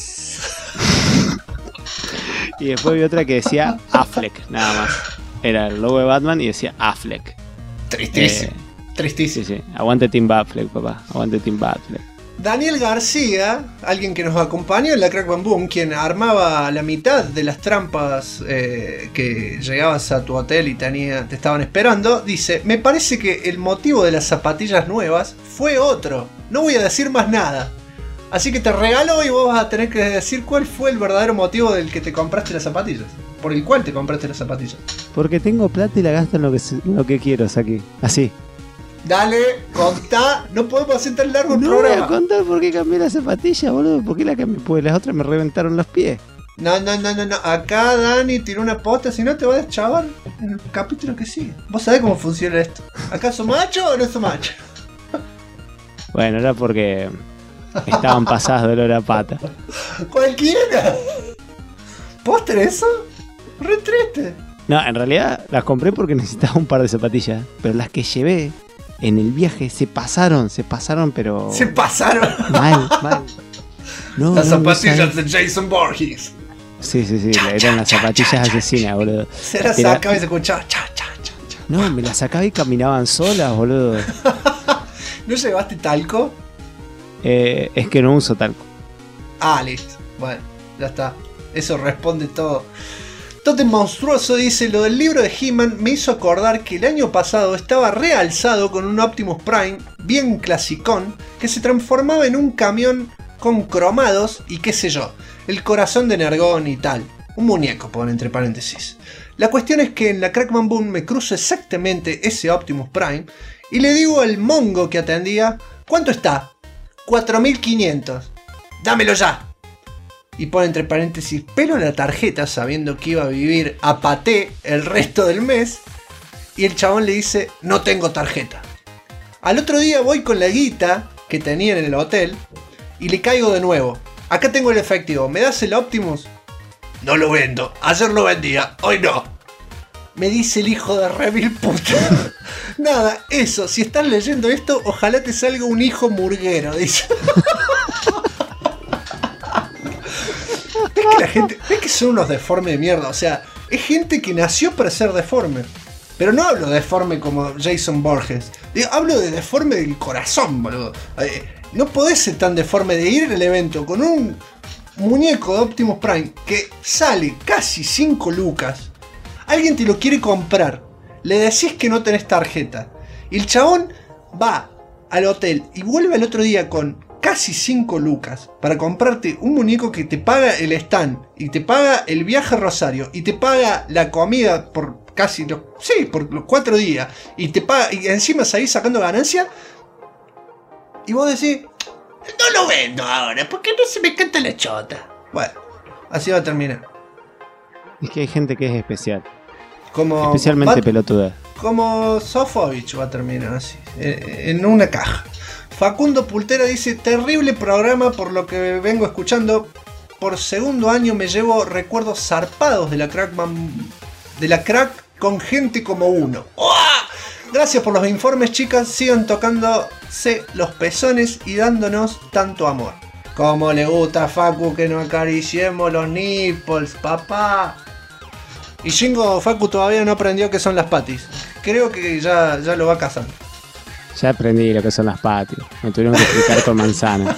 Y después vi otra que decía Affleck, nada más. Era el logo de Batman y decía Affleck. Tristísimo. Tristísimo. Sí. Aguante Team Batfleck, papá. Aguante Team Batfleck. Daniel García, alguien que nos acompañó en la Crack Bam Boom, quien armaba la mitad de las trampas que llegabas a tu hotel y te estaban esperando, dice: me parece que el motivo de las zapatillas nuevas fue otro. No voy a decir más nada. Así que te regalo y vos vas a tener que decir cuál fue el verdadero motivo del que te compraste las zapatillas. Por el cual te compraste las zapatillas. Porque tengo plata y la gasto en lo que quiero, Saki. Así. Dale, contá. No podemos hacer tan largo el programa. No voy a contar por qué cambié la zapatilla, boludo. ¿Por qué la cambié? Pues las otras me reventaron los pies. No. Acá Dani tiró una posta. Si no te vas a deschavar en el capítulo que sigue. ¿Vos sabés cómo funciona esto? ¿Acaso macho o no sos macho? Bueno, era porque estaban pasadas de olor a pata. Cualquiera. ¿Vos tenés eso? Re triste. No, en realidad las compré porque necesitaba un par de zapatillas. Pero las que llevé en el viaje se pasaron, pero... Se pasaron. Mal. No, las zapatillas de Jason Voorhees. Sí, eran las zapatillas asesinas, boludo. Se las sacaba y se escuchaba cha. No, me las sacaba y caminaban solas, boludo. ¿No llevaste talco? Es que no uso talco. Listo. Bueno, ya está. Eso responde todo. Totem Monstruoso dice: lo del libro de He-Man me hizo acordar que el año pasado estaba realzado con un Optimus Prime bien clasicón que se transformaba en un camión con cromados y qué sé yo, el corazón de Nergón y tal. Un muñeco, pone entre paréntesis. La cuestión es que en la Crack Bam Boom me cruzo exactamente ese Optimus Prime y le digo al mongo que atendía: ¿cuánto está? 4.500. Dámelo ya. Y pone entre paréntesis: pelo en la tarjeta sabiendo que iba a vivir a paté el resto del mes. Y el chabón le dice: no tengo tarjeta. Al otro día voy con la guita que tenía en el hotel y le caigo de nuevo: acá tengo el efectivo, ¿me das el Optimus? No lo vendo, ayer lo vendía, hoy no. Me dice el hijo de remil puta. Nada, eso, si estás leyendo esto, ojalá te salga un hijo murguero, dice. ¿Ves que son unos deformes de mierda? O sea, es gente que nació para ser deforme. Pero no hablo de deforme como Jason Voorhees. Hablo de deforme del corazón, boludo. No podés ser tan deforme de ir al evento con un muñeco de Optimus Prime que sale casi 5 lucas. Alguien te lo quiere comprar. Le decís que no tenés tarjeta. Y el chabón va al hotel y vuelve al otro día con casi 5 lucas para comprarte un muñeco que te paga el stand y te paga el viaje a Rosario y te paga la comida por casi por los 4 días y te paga, y encima salís sacando ganancia. Y vos decís: no lo vendo ahora porque no se me canta la chota. Bueno, así va a terminar. Es que hay gente que es especial. Especialmente pelotuda. Como Sofovich va a terminar así, en una caja. Facundo Pultera dice: terrible programa por lo que vengo escuchando. Por segundo año me llevo recuerdos zarpados de la crack con gente como uno. ¡Oh! Gracias por los informes, chicas. Sigan tocándose los pezones y dándonos tanto amor. Como le gusta a Facu que nos acariciemos los nipples, papá. Y Shingo Facu todavía no aprendió qué son las patis. Creo que ya lo va cazando. Ya aprendí lo que son las patis. Me tuvieron que explicar con manzana.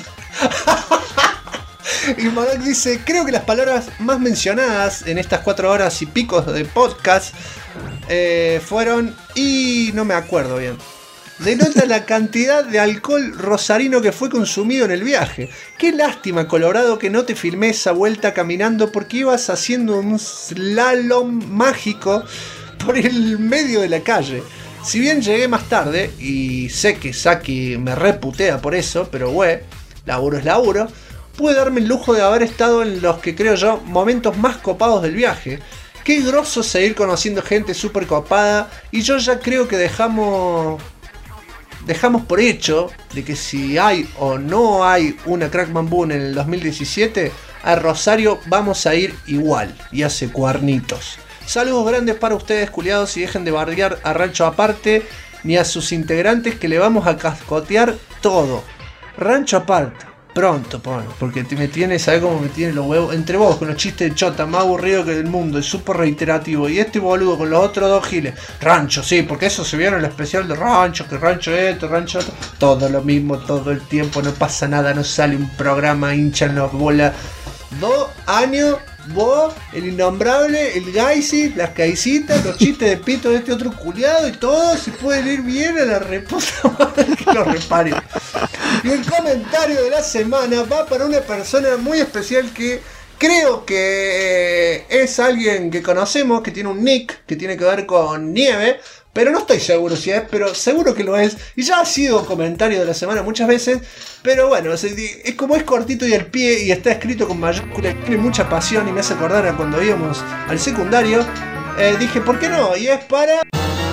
Y Modak dice, creo que las palabras más mencionadas en estas 4 horas y picos de podcast fueron... Y no me acuerdo bien. Denota la cantidad de alcohol rosarino que fue consumido en el viaje. Qué lástima, Colorado, que no te filmé esa vuelta caminando porque ibas haciendo un slalom mágico por el medio de la calle. Si bien llegué más tarde, y sé que Saki me reputea por eso, pero laburo es laburo, pude darme el lujo de haber estado en los que creo yo momentos más copados del viaje. Qué groso seguir conociendo gente súper copada, y yo ya creo que dejamos por hecho de que si hay o no hay una Crackman Boom en el 2017, a Rosario vamos a ir igual, y hace cuernitos. Saludos grandes para ustedes, culiados, y dejen de bardear a Rancho Aparte ni a sus integrantes, que le vamos a cascotear todo. Rancho Aparte, pronto, porque me tiene, ¿sabes cómo me tiene los huevos? Entre vos con los chistes de chota, más aburrido que del mundo, es súper reiterativo, y este boludo con los otros 2 giles. Rancho, sí, porque eso se vieron en el especial de Rancho, que Rancho esto, Rancho otro. Todo lo mismo, todo el tiempo, no pasa nada, no sale un programa, hinchan las bolas. 2 años, vos, el innombrable, el Gaisi, las caicitas, los chistes de pito de este otro culiado, y todo se puede ir bien a la reputa madre que lo repare. Y el comentario de la semana va para una persona muy especial que creo que es alguien que conocemos, que tiene un nick que tiene que ver con nieve, pero no estoy seguro si es, pero seguro que lo es, y ya ha sido comentario de la semana muchas veces. Pero bueno, es como es cortito y al pie y está escrito con mayúsculas, tiene mucha pasión y me hace acordar a cuando íbamos al secundario. Dije, ¿por qué no? Y es para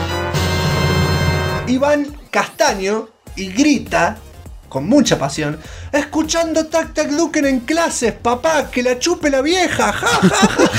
Iván Castaño, y grita con mucha pasión: escuchando Tac Tac Duken en clases, papá, que la chupe la vieja, ja, ja, ja.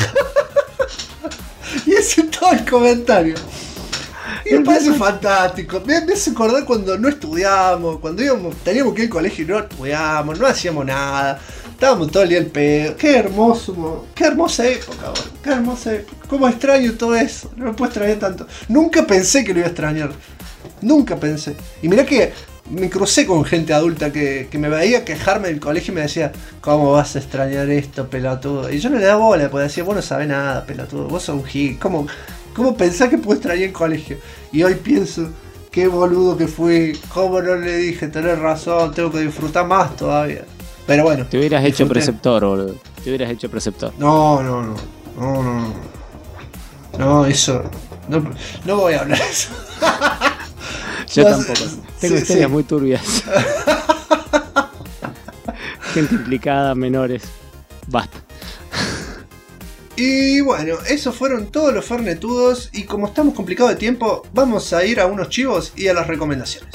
Y ese es todo el comentario. Y me parece fantástico. Me hace acordar cuando no estudiábamos, cuando teníamos que ir al colegio y no estudiábamos, no hacíamos nada, estábamos todo el día al pedo. Qué hermosa época, bro. Qué hermosa época. Cómo extraño todo eso. No me puedo extrañar tanto. Nunca pensé que lo iba a extrañar. Nunca pensé. Y mirá que me crucé con gente adulta que me veía quejarme del colegio y me decía: ¿cómo vas a extrañar esto, pelotudo? Y yo no le daba bola, porque decía: vos no sabés nada, pelotudo, vos sos un gil. ¿Cómo pensás que puedo extrañar el colegio? Y hoy pienso, qué boludo que fui, cómo no le dije, tenés razón, tengo que disfrutar más todavía. Pero bueno. Te hubieras hecho preceptor, boludo. Te hubieras hecho preceptor. No, eso. No voy a hablar de eso. Yo tampoco. Tengo historias muy turbias. Gente implicada, menores. Basta. Y bueno, esos fueron todos los fernetudos. Y como estamos complicados de tiempo, vamos a ir a unos chivos y a las recomendaciones.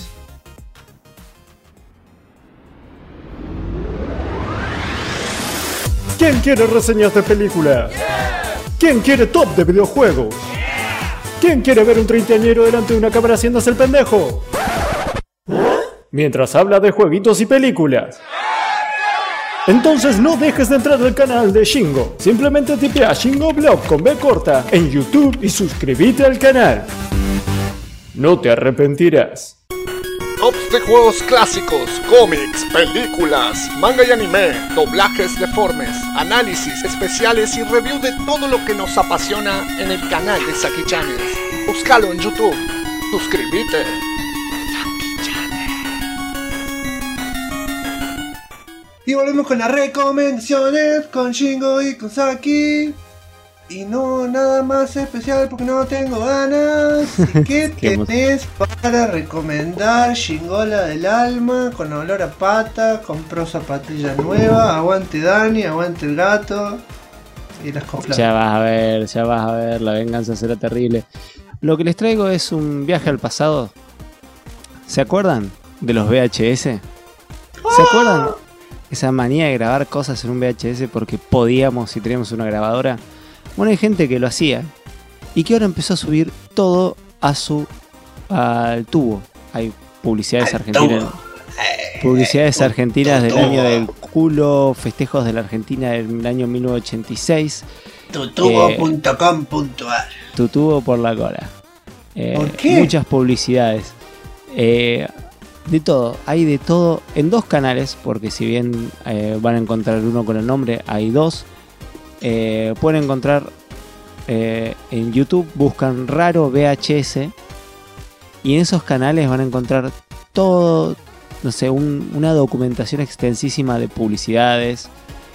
¿Quién quiere reseñas de películas? ¿Quién quiere top de videojuegos? ¿Quién quiere ver un treintañero delante de una cámara haciéndose el pendejo? Mientras habla de jueguitos y películas. Entonces no dejes de entrar al canal de Shingo. Simplemente tipea Shingo Blog con B corta en YouTube y suscríbete al canal. No te arrepentirás. Tops de juegos clásicos, cómics, películas, manga y anime, doblajes deformes, análisis especiales y review de todo lo que nos apasiona en el canal de Saki Channels. Búscalo en YouTube. Suscríbete. Y volvemos con las recomendaciones con Shingo y con Saki. Y no nada más especial porque no tengo ganas. ¿Qué tenés para recomendar, Shingola del alma? Con olor a pata, compró zapatilla nueva, aguante Dani, aguante el gato y las coplas. Ya vas a ver, la venganza será terrible. Lo que les traigo es un viaje al pasado. ¿Se acuerdan de los VHS? ¿Se acuerdan? Esa manía de grabar cosas en un VHS porque podíamos y teníamos una grabadora. Bueno, hay gente que lo hacía y que ahora empezó a subir todo al tubo. Hay publicidades argentinas. Publicidades argentinas del año del culo, festejos de la Argentina del año 1986. Tutubo.com.ar. Tutubo por la cola. ¿Por qué? Muchas publicidades. De todo, hay de todo en 2 canales, porque si bien van a encontrar uno con el nombre, hay 2. Pueden encontrar en YouTube, buscan Raro VHS, y en esos canales van a encontrar todo, no sé, una documentación extensísima de publicidades,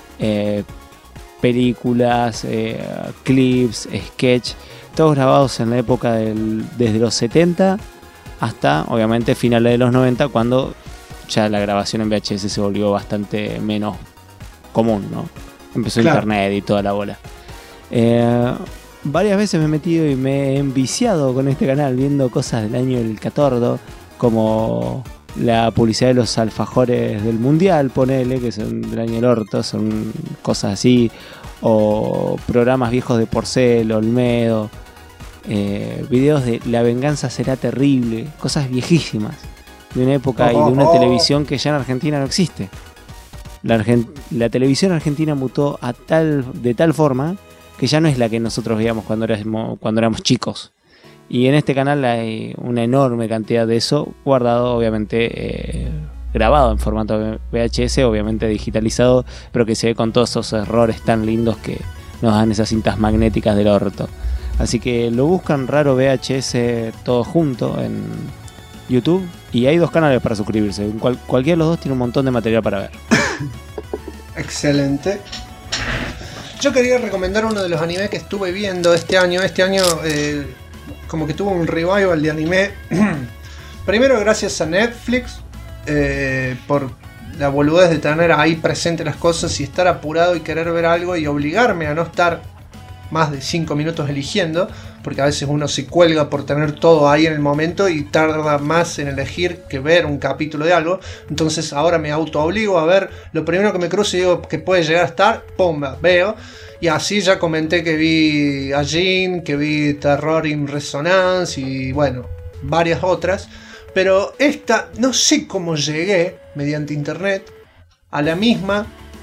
películas, clips, sketch, todos grabados en la época desde los 70 hasta obviamente finales de los 90, cuando ya la grabación en VHS se volvió bastante menos común, ¿no? Empezó internet y toda la bola. Varias veces me he metido y me he enviciado con este canal viendo cosas del año del Catordo, como la publicidad de los alfajores del Mundial, ponele, que son del año del orto, son cosas así, o programas viejos de Porcel, Olmedo, videos de La venganza será terrible, cosas viejísimas de una época y de una televisión que ya en Argentina no existe. La televisión argentina mutó de tal forma que ya no es la que nosotros veíamos cuando éramos chicos. Y en este canal hay una enorme cantidad de eso guardado, obviamente grabado en formato VHS, obviamente digitalizado, pero que se ve con todos esos errores tan lindos que nos dan esas cintas magnéticas del orto. Así que lo buscan Raro VHS todo junto en YouTube, y hay 2 canales para suscribirse. Cualquiera de los 2 tiene un montón de material para ver. Excelente. Yo quería recomendar uno de los animes que estuve viendo este año. Este año como que tuvo un revival de anime. Primero gracias a Netflix por la boludez de tener ahí presente las cosas y estar apurado y querer ver algo y obligarme a no estar más de 5 minutos eligiendo, porque a veces uno se cuelga por tener todo ahí en el momento y tarda más en elegir que ver un capítulo de algo. Entonces ahora me auto-obligo a ver lo primero que me cruce y digo que puede llegar a estar, ¡pum!, veo. Y así ya comenté que vi a Jin, que vi Terror in Resonance y bueno, varias otras. Pero esta, no sé cómo llegué mediante internet a la misma.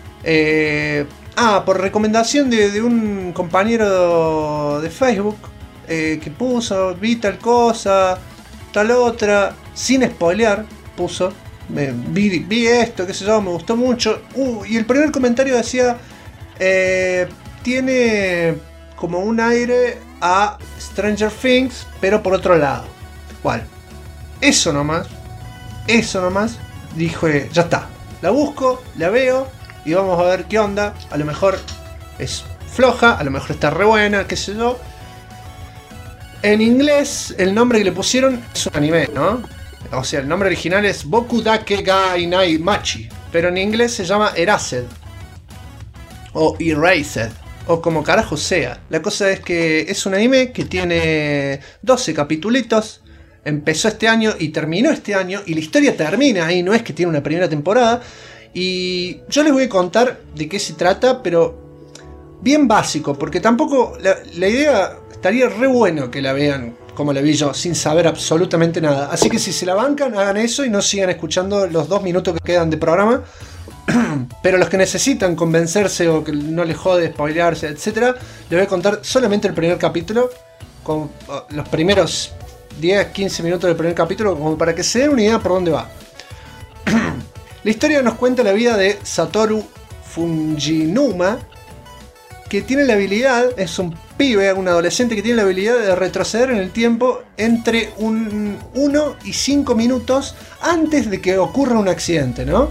Por recomendación de un compañero de Facebook que puso, vi tal cosa, tal otra, sin spoilear, puso, vi esto, qué sé yo, me gustó mucho. Y el primer comentario decía, tiene como un aire a Stranger Things, pero por otro lado. Bueno, eso nomás, dije, ya está, la busco, la veo. Y vamos a ver qué onda. A lo mejor es floja, a lo mejor está re buena, qué sé yo. En inglés, el nombre que le pusieron es un anime, ¿no? O sea, el nombre original es Boku Dake ga Inai Machi. Pero en inglés se llama Erased. O Erased. O como carajo sea. La cosa es que es un anime que tiene 12 capitulitos. Empezó este año y terminó este año. Y la historia termina ahí, no es que tiene una primera temporada. Y yo les voy a contar de qué se trata, pero bien básico, porque tampoco la idea, estaría re bueno que la vean como la vi yo, sin saber absolutamente nada. Así que si se la bancan, hagan eso y no sigan escuchando los 2 minutos que quedan de programa. Pero los que necesitan convencerse o que no les jode spoilearse, etc., les voy a contar solamente el primer capítulo, con los primeros 10-15 minutos del primer capítulo, como para que se den una idea por dónde va. La historia nos cuenta la vida de Satoru Fujinuma, que tiene la habilidad, es un pibe, un adolescente que tiene la habilidad de retroceder en el tiempo entre 1 y 5 minutos antes de que ocurra un accidente, ¿no?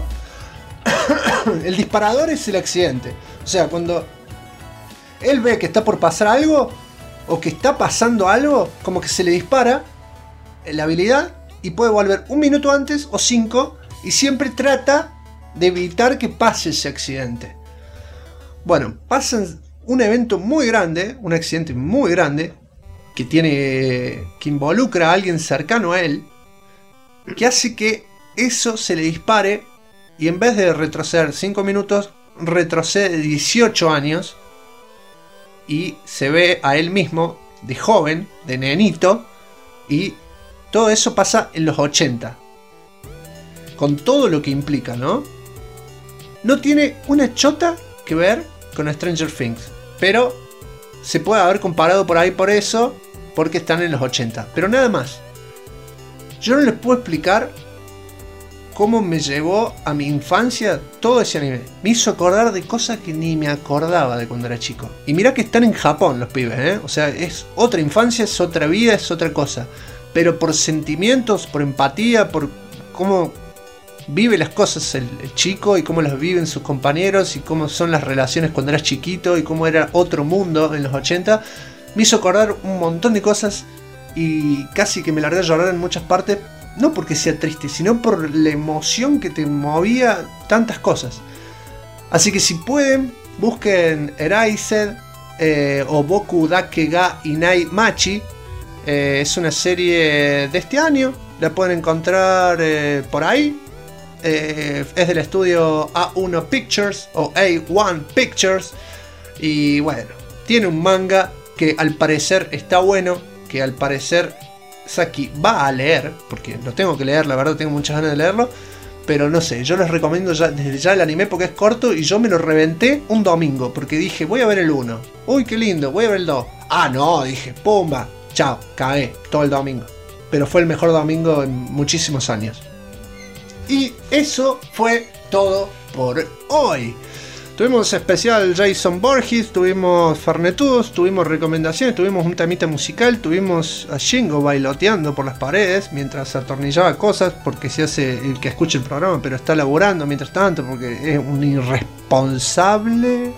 El disparador es el accidente. O sea, cuando él ve que está por pasar algo, o que está pasando algo, como que se le dispara la habilidad y puede volver 1 minuto antes o 5, y siempre trata de evitar que pase ese accidente. Bueno, pasa un evento muy grande, un accidente muy grande, que involucra a alguien cercano a él, que hace que eso se le dispare, y en vez de retroceder 5 minutos, retrocede 18 años, y se ve a él mismo de joven, de nenito, y todo eso pasa en los 80. Con todo lo que implica, ¿no? No tiene una chota que ver con Stranger Things, pero se puede haber comparado por ahí por eso, porque están en los 80. Pero nada más. Yo no les puedo explicar cómo me llevó a mi infancia todo ese anime. Me hizo acordar de cosas que ni me acordaba de cuando era chico. Y mirá que están en Japón los pibes, ¿eh? O sea, es otra infancia, es otra vida, es otra cosa. Pero por sentimientos, por empatía, por cómo vive las cosas el chico y cómo las viven sus compañeros y cómo son las relaciones cuando eras chiquito y cómo era otro mundo en los 80, me hizo acordar un montón de cosas y casi que me largué a llorar en muchas partes. No porque sea triste, sino por la emoción que te movía tantas cosas. Así que si pueden, busquen Erased o Boku Dake ga Inai Machi. Es una serie de este año. La pueden encontrar por ahí. Es del estudio A1 Pictures o A1 Pictures. Y bueno, tiene un manga que al parecer está bueno. Que al parecer Saki va a leer, porque lo tengo que leer, la verdad tengo muchas ganas de leerlo, pero no sé, yo les recomiendo desde ya el anime porque es corto y yo me lo reventé un domingo, porque dije, voy a ver el 1, uy qué lindo, voy a ver el 2, ah no, dije, pumba, chao, cagué todo el domingo, pero fue el mejor domingo en muchísimos años. Y eso fue todo por hoy. Tuvimos especial Jason Borges, tuvimos Fernetudos, tuvimos recomendaciones, tuvimos un temita musical, tuvimos a Shingo bailoteando por las paredes mientras atornillaba cosas, porque se hace el que escuche el programa, pero está laburando mientras tanto, porque es un irresponsable,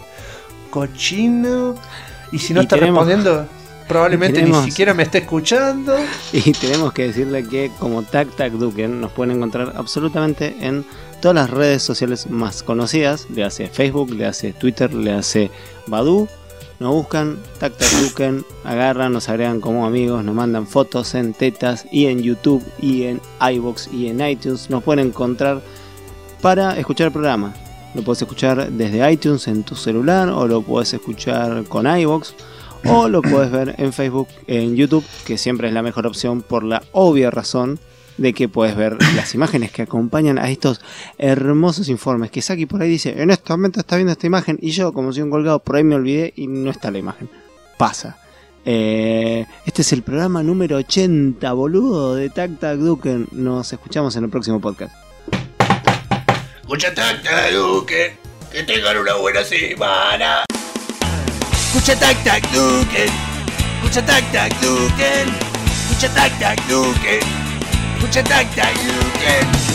cochino, y si no está respondiendo, probablemente ni siquiera me esté escuchando. Y tenemos que decirle que como Tac Tac Duken nos pueden encontrar absolutamente en todas las redes sociales más conocidas, le hace Facebook, le hace Twitter, le hace Badoo. Nos buscan, Tac Tac Duken, agarran, nos agregan como amigos, nos mandan fotos en tetas y en YouTube y en iVoox y en iTunes. Nos pueden encontrar para escuchar el programa. Lo puedes escuchar desde iTunes en tu celular o lo puedes escuchar con iVoox o lo puedes ver en Facebook, en YouTube, que siempre es la mejor opción por la obvia razón de que puedes ver las imágenes que acompañan a estos hermosos informes. Que Saki por ahí dice, en este momento está viendo esta imagen, y yo, como soy un colgado, por ahí me olvidé y no está la imagen. Pasa. Este es el programa número 80, boludo, de Tac Tac Duken. Nos escuchamos en el próximo podcast. Escucha Tac Tac Duken, que tengan una buena semana. Escucha Tac Tac Duken, escucha Tac Tac Duken, escucha Tac Tac Duken. Escucha Tac Tac Duken.